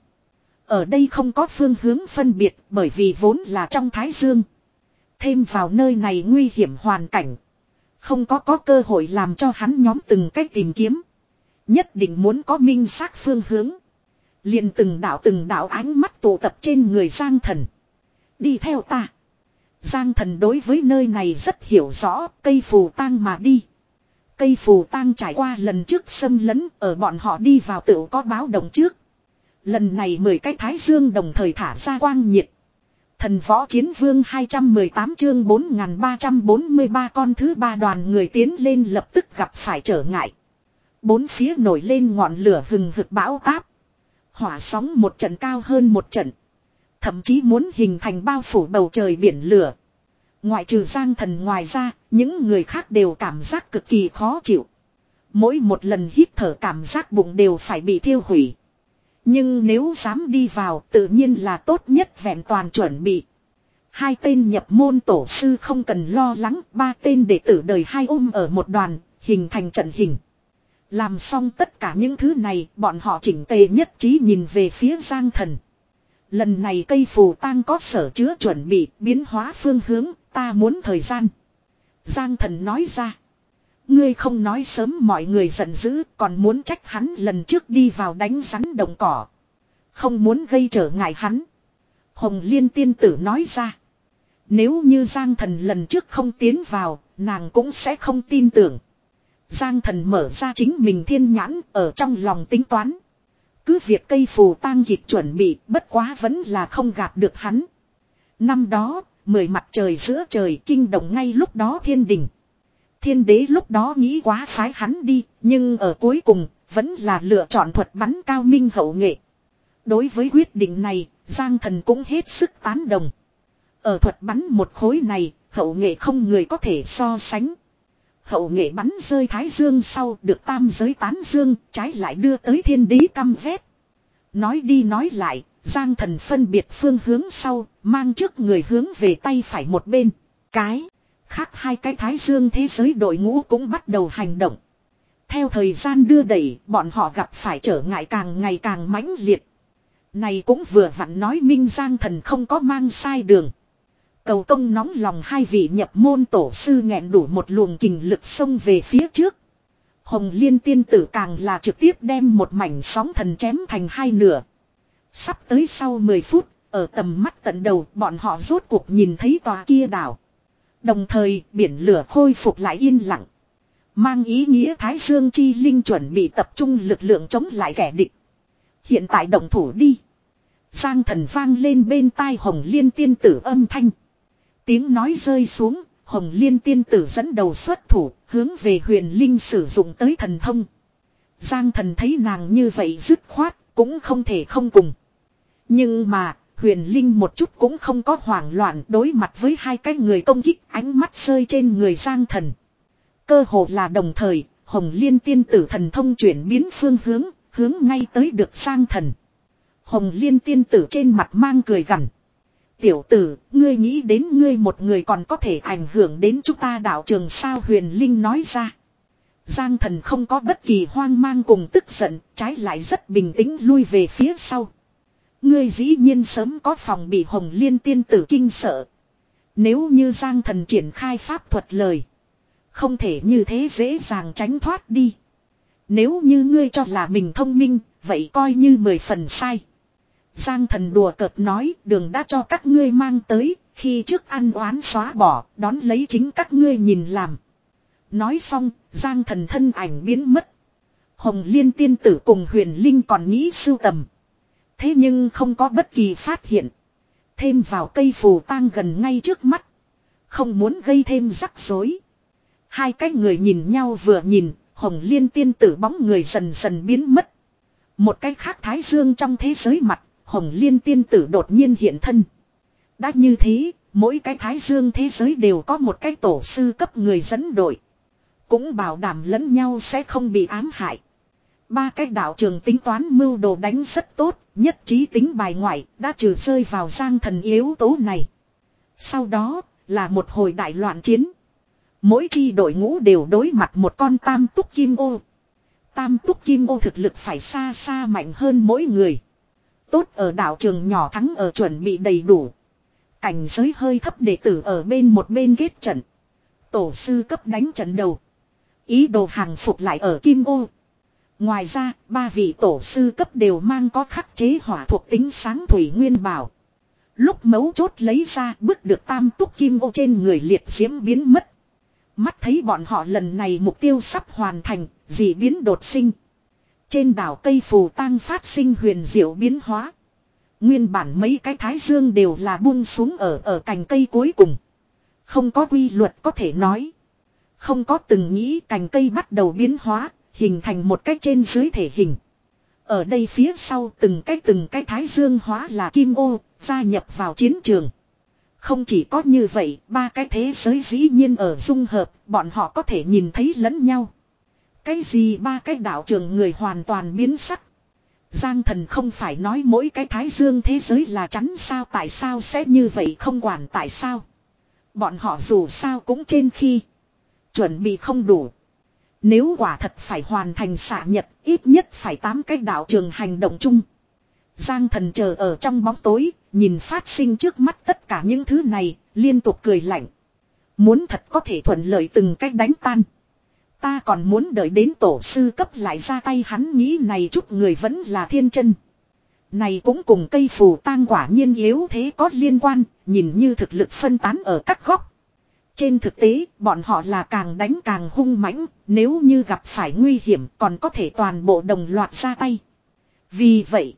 Speaker 1: Ở đây không có phương hướng phân biệt bởi vì vốn là trong Thái Dương. Thêm vào nơi này nguy hiểm hoàn cảnh. Không có có cơ hội làm cho hắn nhóm từng cách tìm kiếm. Nhất định muốn có minh xác phương hướng. Liền từng đạo từng đạo ánh mắt tụ tập trên người Giang Thần. Đi theo ta. Giang Thần đối với nơi này rất hiểu rõ, cây phù tang mà đi. Cây phù tang trải qua lần trước xâm lấn, ở bọn họ đi vào tựu có báo động trước. Lần này mười cái Thái Dương đồng thời thả ra quang nhiệt. Thần võ chiến vương hai trăm mười tám chương bốn nghìn ba trăm bốn mươi ba con thứ ba đoàn người tiến lên lập tức gặp phải trở ngại. Bốn phía nổi lên ngọn lửa hừng hực bão táp. Hỏa sóng một trận cao hơn một trận. Thậm chí muốn hình thành bao phủ bầu trời biển lửa. Ngoại trừ Giang Thần ngoài ra, những người khác đều cảm giác cực kỳ khó chịu. Mỗi một lần hít thở cảm giác bụng đều phải bị thiêu hủy. Nhưng nếu dám đi vào tự nhiên là tốt nhất vẹn toàn chuẩn bị. Hai tên nhập môn tổ sư không cần lo lắng, ba tên đệ tử đời hai ôm ở một đoàn, hình thành trận hình. Làm xong tất cả những thứ này, bọn họ chỉnh tề nhất trí nhìn về phía Giang Thần. Lần này cây phù tang có sở chứa chuẩn bị, biến hóa phương hướng, ta muốn thời gian. Giang Thần nói ra. Ngươi không nói sớm mọi người giận dữ, còn muốn trách hắn lần trước đi vào đánh rắn đồng cỏ. Không muốn gây trở ngại hắn. Hồng Liên tiên tử nói ra. Nếu như Giang Thần lần trước không tiến vào, nàng cũng sẽ không tin tưởng. Giang Thần mở ra chính mình thiên nhãn ở trong lòng tính toán. Cứ việc cây phù tang kịp chuẩn bị, bất quá vẫn là không gạt được hắn. Năm đó, mười mặt trời giữa trời kinh động ngay lúc đó thiên đình. Thiên đế lúc đó nghĩ quá phái hắn đi, nhưng ở cuối cùng, vẫn là lựa chọn thuật bắn cao minh hậu nghệ. Đối với quyết định này, Giang Thần cũng hết sức tán đồng. Ở thuật bắn một khối này, hậu nghệ không người có thể so sánh. Hậu nghệ bắn rơi Thái Dương sau được tam giới tán dương, trái lại đưa tới thiên đế căm ghét. Nói đi nói lại, Giang Thần phân biệt phương hướng sau, mang trước người hướng về tay phải một bên. Cái, khác hai cái Thái Dương thế giới đội ngũ cũng bắt đầu hành động. Theo thời gian đưa đẩy, bọn họ gặp phải trở ngại càng ngày càng mãnh liệt. Này cũng vừa vặn nói minh Giang Thần không có mang sai đường. Cầu công nóng lòng hai vị nhập môn tổ sư nghẹn đủ một luồng kình lực xông về phía trước. Hồng Liên tiên tử càng là trực tiếp đem một mảnh sóng thần chém thành hai nửa. Sắp tới sau mười phút, ở tầm mắt tận đầu bọn họ rốt cuộc nhìn thấy tòa kia đảo. Đồng thời biển lửa khôi phục lại yên lặng. Mang ý nghĩa Thái Dương chi linh chuẩn bị tập trung lực lượng chống lại kẻ địch. Hiện tại động thủ đi. Giang Thần vang lên bên tai Hồng Liên tiên tử âm thanh. Tiếng nói rơi xuống, Hồng Liên tiên tử dẫn đầu xuất thủ, hướng về Huyền Linh sử dụng tới thần thông. Giang Thần thấy nàng như vậy dứt khoát, cũng không thể không cùng. Nhưng mà, Huyền Linh một chút cũng không có hoảng loạn đối mặt với hai cái người công kích, ánh mắt rơi trên người Giang Thần. Cơ hồ là đồng thời, Hồng Liên tiên tử thần thông chuyển biến phương hướng, hướng ngay tới được Giang Thần. Hồng Liên tiên tử trên mặt mang cười gằn. Tiểu tử, ngươi nghĩ đến ngươi một người còn có thể ảnh hưởng đến chúng ta đạo trường sao, Huyền Linh nói ra. Giang Thần không có bất kỳ hoang mang cùng tức giận, trái lại rất bình tĩnh lui về phía sau. Ngươi dĩ nhiên sớm có phòng bị Hồng Liên tiên tử kinh sợ. Nếu như Giang Thần triển khai pháp thuật lời, không thể như thế dễ dàng tránh thoát đi. Nếu như ngươi cho là mình thông minh, vậy coi như mười phần sai. Giang Thần đùa cợt nói, đường đã cho các ngươi mang tới, khi trước ăn oán xóa bỏ, đón lấy chính các ngươi nhìn làm. Nói xong, Giang Thần thân ảnh biến mất. Hồng Liên tiên tử cùng Huyền Linh còn nghĩ sưu tầm. Thế nhưng không có bất kỳ phát hiện. Thêm vào cây phù tang gần ngay trước mắt. Không muốn gây thêm rắc rối. Hai cái người nhìn nhau vừa nhìn, Hồng Liên tiên tử bóng người dần dần biến mất. Một cái khác Thái Dương trong thế giới mặt, Hồng Liên tiên tử đột nhiên hiện thân. Đã như thế, mỗi cái Thái Dương thế giới đều có một cái tổ sư cấp người dẫn đội. Cũng bảo đảm lẫn nhau sẽ không bị ám hại. Ba cái đạo trường tính toán mưu đồ đánh rất tốt, nhất trí tính bài ngoại, đã trừ rơi vào Giang Thần yếu tố này. Sau đó, là một hồi đại loạn chiến. Mỗi chi đội ngũ đều đối mặt một con tam túc kim ô. Tam túc kim ô thực lực phải xa xa mạnh hơn mỗi người. Tốt ở đạo trường nhỏ thắng ở chuẩn bị đầy đủ. Cảnh giới hơi thấp đệ tử ở bên một bên kết trận. Tổ sư cấp đánh trận đầu. Ý đồ hàng phục lại ở kim ô. Ngoài ra, ba vị tổ sư cấp đều mang có khắc chế hỏa thuộc tính sáng thủy nguyên bảo. Lúc mấu chốt lấy ra bước được tam túc kim ô trên người liệt diễm biến mất. Mắt thấy bọn họ lần này mục tiêu sắp hoàn thành, dị biến đột sinh. Trên đảo cây phù tang phát sinh huyền diệu biến hóa. Nguyên bản mấy cái thái dương đều là buông xuống ở ở cành cây cuối cùng. Không có quy luật có thể nói. Không có từng nghĩ cành cây bắt đầu biến hóa, hình thành một cái trên dưới thể hình. Ở đây phía sau từng cái từng cái thái dương hóa là kim ô, gia nhập vào chiến trường. Không chỉ có như vậy, ba cái thế giới dĩ nhiên ở dung hợp, bọn họ có thể nhìn thấy lẫn nhau. Cái gì ba cái đạo trường người hoàn toàn biến sắc. Giang Thần không phải nói mỗi cái thái dương thế giới là chắn sao, tại sao sẽ như vậy, không quản tại sao. Bọn họ dù sao cũng trên khi chuẩn bị không đủ. Nếu quả thật phải hoàn thành xạ nhật, ít nhất phải tám cái đạo trường hành động chung. Giang Thần chờ ở trong bóng tối, nhìn phát sinh trước mắt tất cả những thứ này, liên tục cười lạnh. Muốn thật có thể thuận lợi từng cách đánh tan. Ta còn muốn đợi đến tổ sư cấp lại ra tay, hắn nghĩ này chút người vẫn là thiên chân. Này cũng cùng cây phù tang quả nhiên yếu thế có liên quan, nhìn như thực lực phân tán ở các góc. Trên thực tế, bọn họ là càng đánh càng hung mãnh, nếu như gặp phải nguy hiểm còn có thể toàn bộ đồng loạt ra tay. Vì vậy,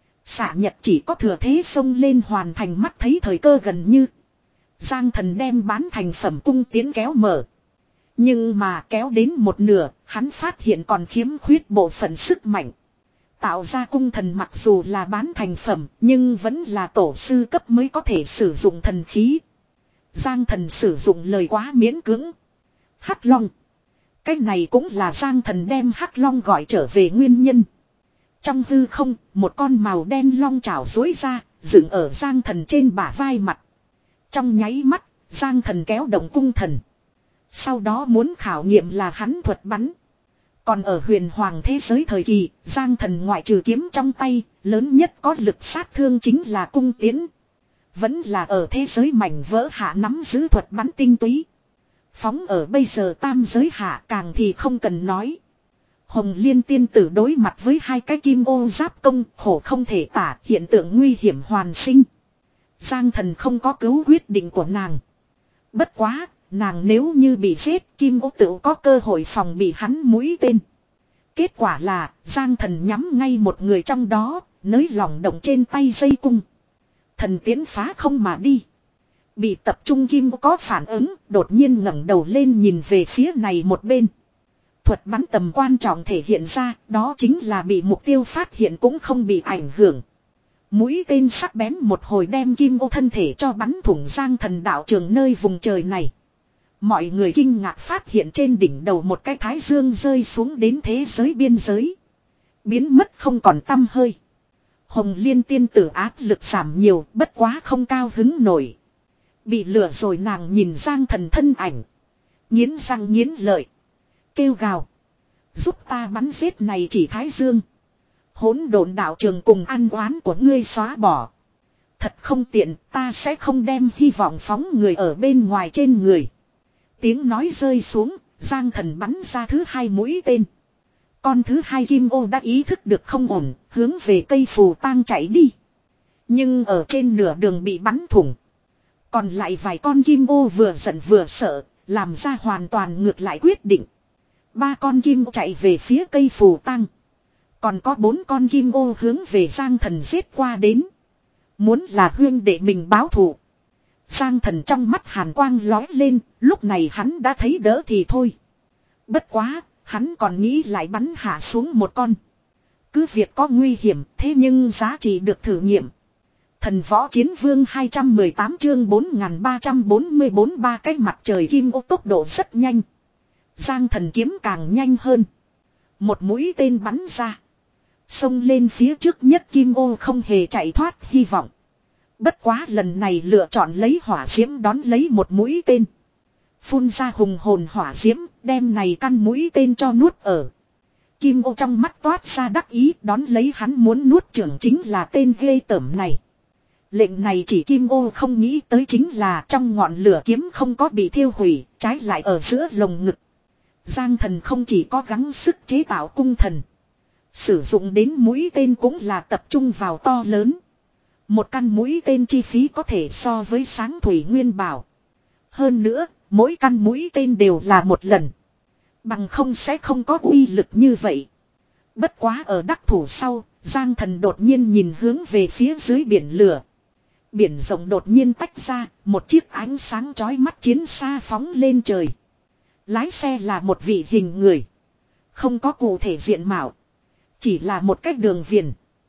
Speaker 1: xạ nhật chỉ có thừa thế xông lên hoàn thành, mắt thấy thời cơ gần như. Giang Thần đem bán thành phẩm cung tiến kéo mở. Nhưng mà kéo đến một nửa, hắn phát hiện còn khiếm khuyết bộ phận sức mạnh. Tạo ra cung thần mặc dù là bán thành phẩm, nhưng vẫn là tổ sư cấp mới có thể sử dụng thần khí. Giang Thần sử dụng lời quá miễn cưỡng. Hắc Long. Cái này cũng là Giang Thần đem Hắc Long gọi trở về nguyên nhân. Trong hư không, một con màu đen long chảo dối ra, dựng ở Giang Thần trên bả vai mặt. Trong nháy mắt, Giang Thần kéo động cung thần. Sau đó muốn khảo nghiệm là hắn thuật bắn. Còn ở huyền hoàng thế giới thời kỳ, Giang Thần ngoại trừ kiếm trong tay, lớn nhất có lực sát thương chính là cung tiến. Vẫn là ở thế giới mảnh vỡ hạ nắm giữ thuật bắn tinh túy. Phóng ở bây giờ tam giới hạ càng thì không cần nói. Hồng Liên tiên tử đối mặt với hai cái kim ô giáp công, khổ không thể tả, hiện tượng nguy hiểm hoàn sinh. Giang Thần không có cứu quyết định của nàng. Bất quá, nàng nếu như bị giết, kim ô tự có cơ hội phòng bị hắn mũi tên. Kết quả là, Giang Thần nhắm ngay một người trong đó, nới lỏng động trên tay dây cung. Thần tiến phá không mà đi. Bị tập trung kim ô có phản ứng, đột nhiên ngẩng đầu lên nhìn về phía này một bên. Thuật bắn tầm quan trọng thể hiện ra, đó chính là bị mục tiêu phát hiện cũng không bị ảnh hưởng. Mũi tên sắc bén một hồi đem kim ô thân thể cho bắn thủng Giang Thần đạo trường nơi vùng trời này. Mọi người kinh ngạc phát hiện trên đỉnh đầu một cái thái dương rơi xuống đến thế giới biên giới. Biến mất không còn tăm hơi. Hồng Liên tiên tử áp lực giảm nhiều, bất quá không cao hứng nổi. Bị lừa rồi, nàng nhìn Giang Thần thân ảnh. Nghiến răng nghiến lợi. Kêu gào. Giúp ta bắn giết này chỉ Thái Dương. Hỗn độn đạo trường cùng ăn oán của ngươi xóa bỏ. Thật không tiện, ta sẽ không đem hy vọng phóng người ở bên ngoài trên người. Tiếng nói rơi xuống, Giang Thần bắn ra thứ hai mũi tên. Con thứ hai kim ô đã ý thức được không ổn, hướng về cây phù tang chạy đi. Nhưng ở trên nửa đường bị bắn thủng. Còn lại vài con kim ô vừa giận vừa sợ, làm ra hoàn toàn ngược lại quyết định. Ba con kim ô chạy về phía cây phù tang. Còn có bốn con kim ô hướng về Giang Thần giết qua đến. Muốn là huyên để mình báo thù. Giang Thần trong mắt hàn quang lói lên, lúc này hắn đã thấy đỡ thì thôi. Bất quá, hắn còn nghĩ lại bắn hạ xuống một con. Cứ việc có nguy hiểm, thế nhưng giá trị được thử nghiệm. Thần võ chiến vương hai trăm mười tám chương bốn nghìn ba trăm bốn mươi bốn ba cái mặt trời kim ô tốc độ rất nhanh. Giang Thần kiếm càng nhanh hơn. Một mũi tên bắn ra. Xông lên phía trước nhất kim ô không hề chạy thoát hy vọng. Bất quá lần này lựa chọn lấy hỏa diễm đón lấy một mũi tên. Phun ra hùng hồn hỏa diễm, đem này căn mũi tên cho nuốt ở. Kim ô trong mắt toát ra đắc ý, đón lấy hắn muốn nuốt chửng chính là tên ghê tởm này. Lệnh này chỉ kim ô không nghĩ tới chính là trong ngọn lửa kiếm không có bị thiêu hủy, trái lại ở giữa lồng ngực. Giang Thần không chỉ có gắng sức chế tạo cung thần. Sử dụng đến mũi tên cũng là tập trung vào to lớn. Một căn mũi tên chi phí có thể so với sáng thủy nguyên bảo. Hơn nữa, mỗi căn mũi tên đều là một lần. Bằng không sẽ không có uy lực như vậy. Bất quá ở đắc thủ sau, Giang Thần đột nhiên nhìn hướng về phía dưới biển lửa. Biển rộng đột nhiên tách ra, một chiếc ánh sáng chói mắt chiến xa phóng lên trời. Lái xe là một vị hình người. Không có cụ thể diện mạo. Chỉ là một cách đường viền.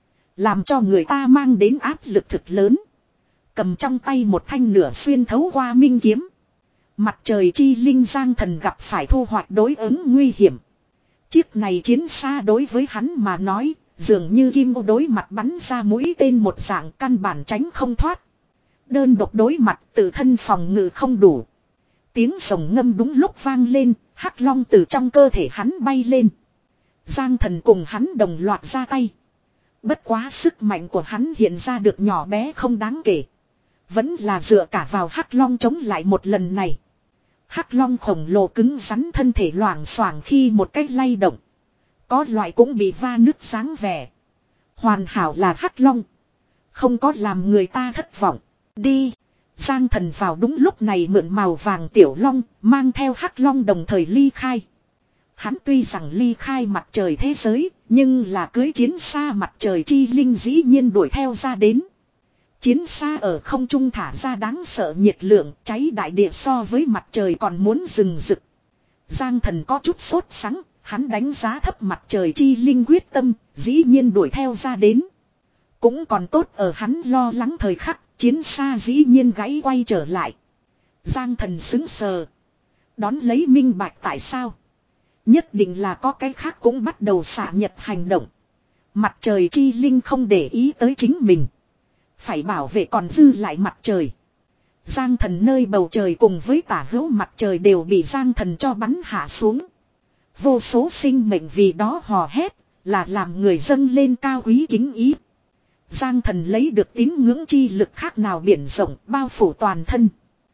Speaker 1: Làm cho người ta mang đến áp lực thực lớn. Cầm trong tay một thanh nửa xuyên thấu qua minh kiếm. Mặt trời chi linh Giang Thần gặp phải thu hoạch đối ứng nguy hiểm. Chiếc này chiến xa đối với hắn mà nói, dường như kim ô đối mặt bắn ra mũi tên một dạng căn bản tránh không thoát. Đơn độc đối mặt tự thân phòng ngự không đủ. Tiếng sồng ngâm đúng lúc vang lên, hắc long từ trong cơ thể hắn bay lên. Giang Thần cùng hắn đồng loạt ra tay. Bất quá sức mạnh của hắn hiện ra được nhỏ bé không đáng kể. Vẫn là dựa cả vào hắc long chống lại một lần này. Hắc long khổng lồ cứng rắn thân thể loảng xoảng khi một cách lay động. Có loại cũng bị va nứt sáng vẻ. Hoàn hảo là hắc long. Không có làm người ta thất vọng. Đi. Giang Thần vào đúng lúc này mượn màu vàng tiểu long, mang theo hắc long đồng thời ly khai. Hắn tuy rằng ly khai mặt trời thế giới, nhưng là cưới chiến xa mặt trời chi linh dĩ nhiên đuổi theo ra đến. Chiến xa ở không trung thả ra đáng sợ nhiệt lượng, cháy đại địa so với mặt trời còn muốn rừng rực. Giang Thần có chút sốt sắng, hắn đánh giá thấp mặt trời chi linh quyết tâm, dĩ nhiên đuổi theo ra đến. Cũng còn tốt ở hắn lo lắng thời khắc, chiến xa dĩ nhiên gãy quay trở lại. Giang Thần sững sờ. Đón lấy minh bạch tại sao. Nhất định là có cái khác cũng bắt đầu xả nhật hành động. Mặt trời chi linh không để ý tới chính mình. Phải bảo vệ còn dư lại mặt trời. Giang Thần nơi bầu trời cùng với tả hữu mặt trời đều bị Giang Thần cho bắn hạ xuống. Vô số sinh mệnh vì đó hò hét, là làm người dâng lên cao quý kính ý. Giang Thần lấy được tín ngưỡng chi lực khác nào biển rộng bao phủ toàn thân.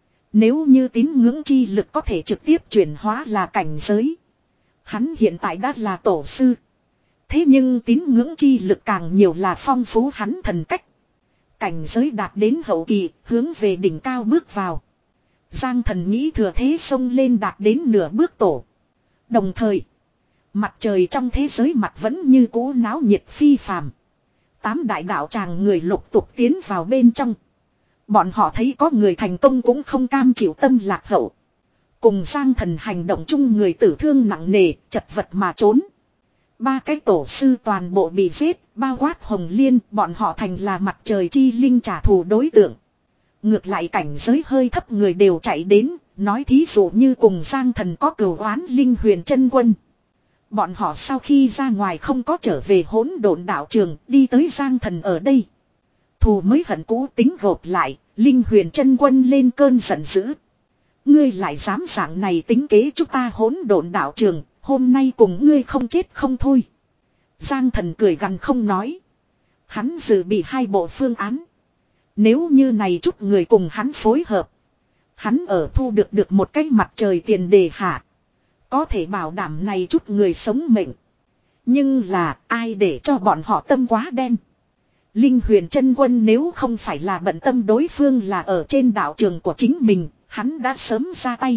Speaker 1: Nếu như tín ngưỡng chi lực có thể trực tiếp chuyển hóa là cảnh giới. Hắn hiện tại đã là tổ sư. Thế nhưng tín ngưỡng chi lực càng nhiều là phong phú hắn thần cách. Cảnh giới đạt đến hậu kỳ, hướng về đỉnh cao bước vào. Giang Thần nghĩ thừa thế xông lên đạt đến nửa bước tổ. Đồng thời, mặt trời trong thế giới mặt vẫn như cũ náo nhiệt phi phàm. Tám đại đạo tràng người lục tục tiến vào bên trong. Bọn họ thấy có người thành công cũng không cam chịu tâm lạc hậu. Cùng Giang Thần hành động chung người tử thương nặng nề, chật vật mà trốn. Ba cái tổ sư toàn bộ bị giết, bao quát Hồng Liên, bọn họ thành là mặt trời chi linh trả thù đối tượng. Ngược lại cảnh giới hơi thấp người đều chạy đến, nói thí dụ như cùng Giang Thần có cửu oán linh huyền chân quân. Bọn họ sau khi ra ngoài không có trở về hỗn độn đạo trường, đi tới Giang Thần ở đây. Thù mới hận cũ tính gộp lại, linh huyền chân quân lên cơn giận dữ. Ngươi lại dám dạng này tính kế chúng ta hỗn độn đạo trường, hôm nay cùng ngươi không chết không thôi. Giang Thần cười gằn không nói. Hắn dự bị hai bộ phương án. Nếu như này chút người cùng hắn phối hợp. Hắn ở thu được được một cái mặt trời tiền đề hạ. Có thể bảo đảm này chút người sống mệnh. Nhưng là ai để cho bọn họ tâm quá đen. Linh Huyền Chân Quân nếu không phải là bận tâm đối phương là ở trên đạo trường của chính mình, hắn đã sớm ra tay.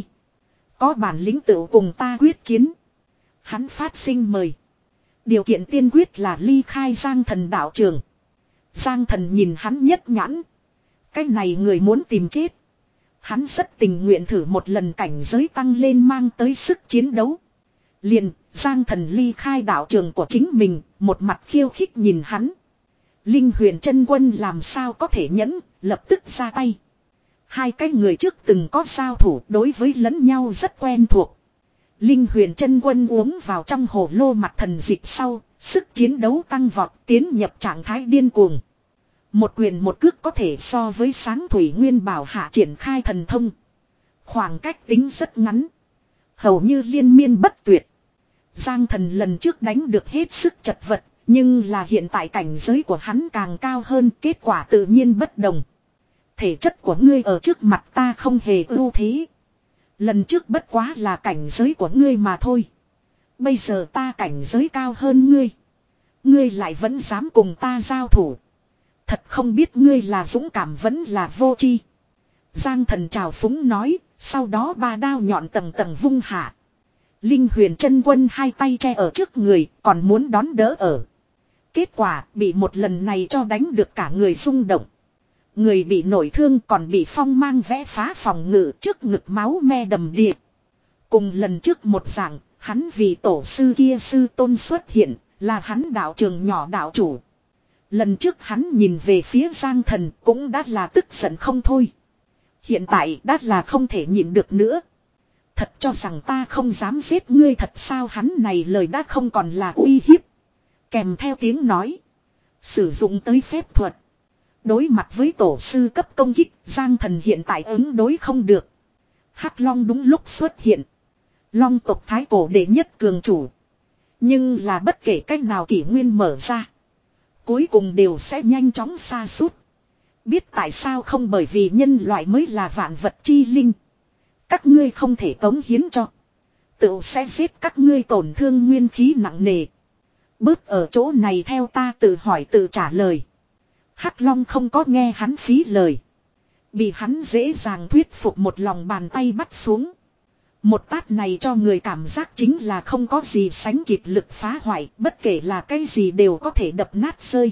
Speaker 1: Có bản lĩnh tự cùng ta quyết chiến. Hắn phát sinh mời. Điều kiện tiên quyết là ly khai Giang Thần đạo trường. Giang Thần nhìn hắn nhất nhãn. Cái này người muốn tìm chết. Hắn rất tình nguyện thử một lần cảnh giới tăng lên mang tới sức chiến đấu. Liền, Giang Thần ly khai đạo trường của chính mình, một mặt khiêu khích nhìn hắn. Linh Huyền Chân Quân làm sao có thể nhẫn, lập tức ra tay. Hai cái người trước từng có giao thủ đối với lẫn nhau rất quen thuộc. Linh Huyền Chân Quân uống vào trong hồ lô mặt thần dịch sau, sức chiến đấu tăng vọt tiến nhập trạng thái điên cuồng. Một quyền một cước có thể so với sáng thủy nguyên bảo hạ triển khai thần thông. Khoảng cách tính rất ngắn. Hầu như liên miên bất tuyệt. Giang Thần lần trước đánh được hết sức chật vật. Nhưng là hiện tại cảnh giới của hắn càng cao hơn, kết quả tự nhiên bất đồng. Thể chất của ngươi ở trước mặt ta không hề ưu thế. Lần trước bất quá là cảnh giới của ngươi mà thôi. Bây giờ ta cảnh giới cao hơn ngươi. Ngươi lại vẫn dám cùng ta giao thủ. Thật không biết ngươi là dũng cảm vẫn là vô tri. Giang Thần trào phúng nói, sau đó ba đao nhọn tầng tầng vung hạ. Linh Huyền Chân Quân hai tay che ở trước người, còn muốn đón đỡ ở. Kết quả bị một lần này cho đánh được cả người rung động. Người bị nổi thương còn bị phong mang vẽ phá phòng ngự trước ngực máu me đầm đìa. Cùng lần trước một dạng, hắn vì tổ sư kia sư tôn xuất hiện, là hắn đạo trường nhỏ đạo chủ. Lần trước hắn nhìn về phía Giang Thần cũng đã là tức giận không thôi. Hiện tại đã là không thể nhịn được nữa. Thật cho rằng ta không dám giết ngươi thật sao, hắn này lời đã không còn là uy hiếp. Kèm theo tiếng nói. Sử dụng tới phép thuật. Đối mặt với tổ sư cấp công kích, Giang Thần hiện tại ứng đối không được. Hắc Long đúng lúc xuất hiện. Long tộc thái cổ đệ nhất cường chủ. Nhưng là bất kể cách nào kỷ nguyên mở ra. Cuối cùng đều sẽ nhanh chóng sa sút. Biết tại sao không, bởi vì nhân loại mới là vạn vật chi linh. Các ngươi không thể cống hiến cho. Tự sẽ giết các ngươi tổn thương nguyên khí nặng nề. Bớt ở chỗ này theo ta tự hỏi tự trả lời. Hắc Long không có nghe hắn phí lời. Bị hắn dễ dàng thuyết phục một lòng bàn tay bắt xuống. Một tát này cho người cảm giác chính là không có gì sánh kịp lực phá hoại. Bất kể là cái gì đều có thể đập nát rơi.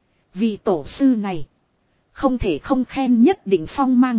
Speaker 1: Vì tổ sư này. Không thể không khen nhất định phong mang.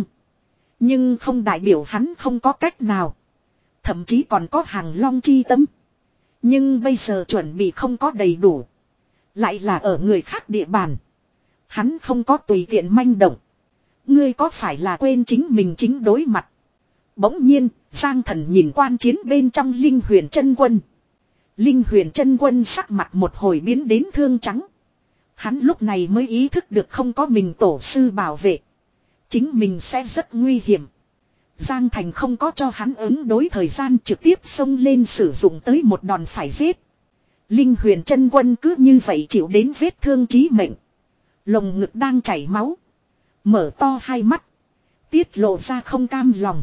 Speaker 1: Nhưng không đại biểu hắn không có cách nào. Thậm chí còn có hàng long chi tâm. Nhưng bây giờ chuẩn bị không có đầy đủ. Lại là ở người khác địa bàn. Hắn không có tùy tiện manh động. Ngươi có phải là quên chính mình chính đối mặt. Bỗng nhiên, Giang Thần nhìn quan chiến bên trong Linh Huyền Chân Quân. Linh Huyền Chân Quân sắc mặt một hồi biến đến thương trắng. Hắn lúc này mới ý thức được không có mình tổ sư bảo vệ. Chính mình sẽ rất nguy hiểm. Giang Thành không có cho hắn ứng đối thời gian, trực tiếp xông lên sử dụng tới một đòn phải giết. Linh Huyền Chân Quân cứ như vậy chịu đến vết thương chí mệnh. Lồng ngực đang chảy máu. Mở to hai mắt. Tiết lộ ra không cam lòng.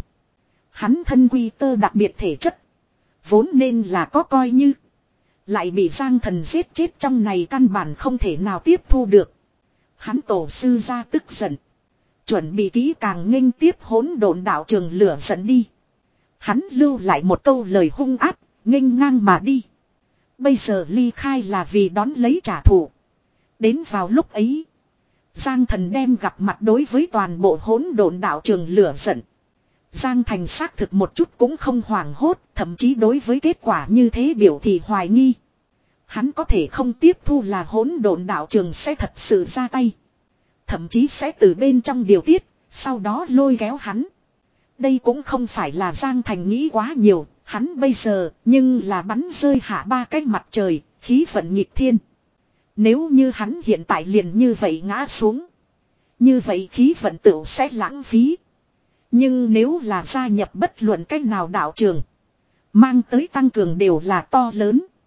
Speaker 1: Hắn thân quy tơ đặc biệt thể chất. Vốn nên là có coi như. Lại bị Giang Thần giết chết trong này, căn bản không thể nào tiếp thu được. Hắn tổ sư ra tức giận. Chuẩn bị kỹ càng nghênh tiếp hỗn độn đạo trường lửa giận đi. Hắn lưu lại một câu lời hung ác, nghênh ngang mà đi. Bây giờ ly khai là vì đón lấy trả thù. Đến vào lúc ấy, Giang Thần đem gặp mặt đối với toàn bộ hỗn độn đạo trường lửa giận. Giang Thành xác thực một chút cũng không hoảng hốt, thậm chí đối với kết quả như thế biểu thị hoài nghi. Hắn có thể không tiếp thu là hỗn độn đạo trường sẽ thật sự ra tay. Thậm chí sẽ từ bên trong điều tiết, sau đó lôi kéo hắn. Đây cũng không phải là Giang Thành nghĩ quá nhiều, hắn bây giờ nhưng là bắn rơi hạ ba cái mặt trời, khí vận nghịch thiên. Nếu như hắn hiện tại liền như vậy ngã xuống, như vậy khí vận tựu sẽ lãng phí. Nhưng nếu là gia nhập bất luận cách nào đạo trường, Mang tới tăng cường đều là to lớn.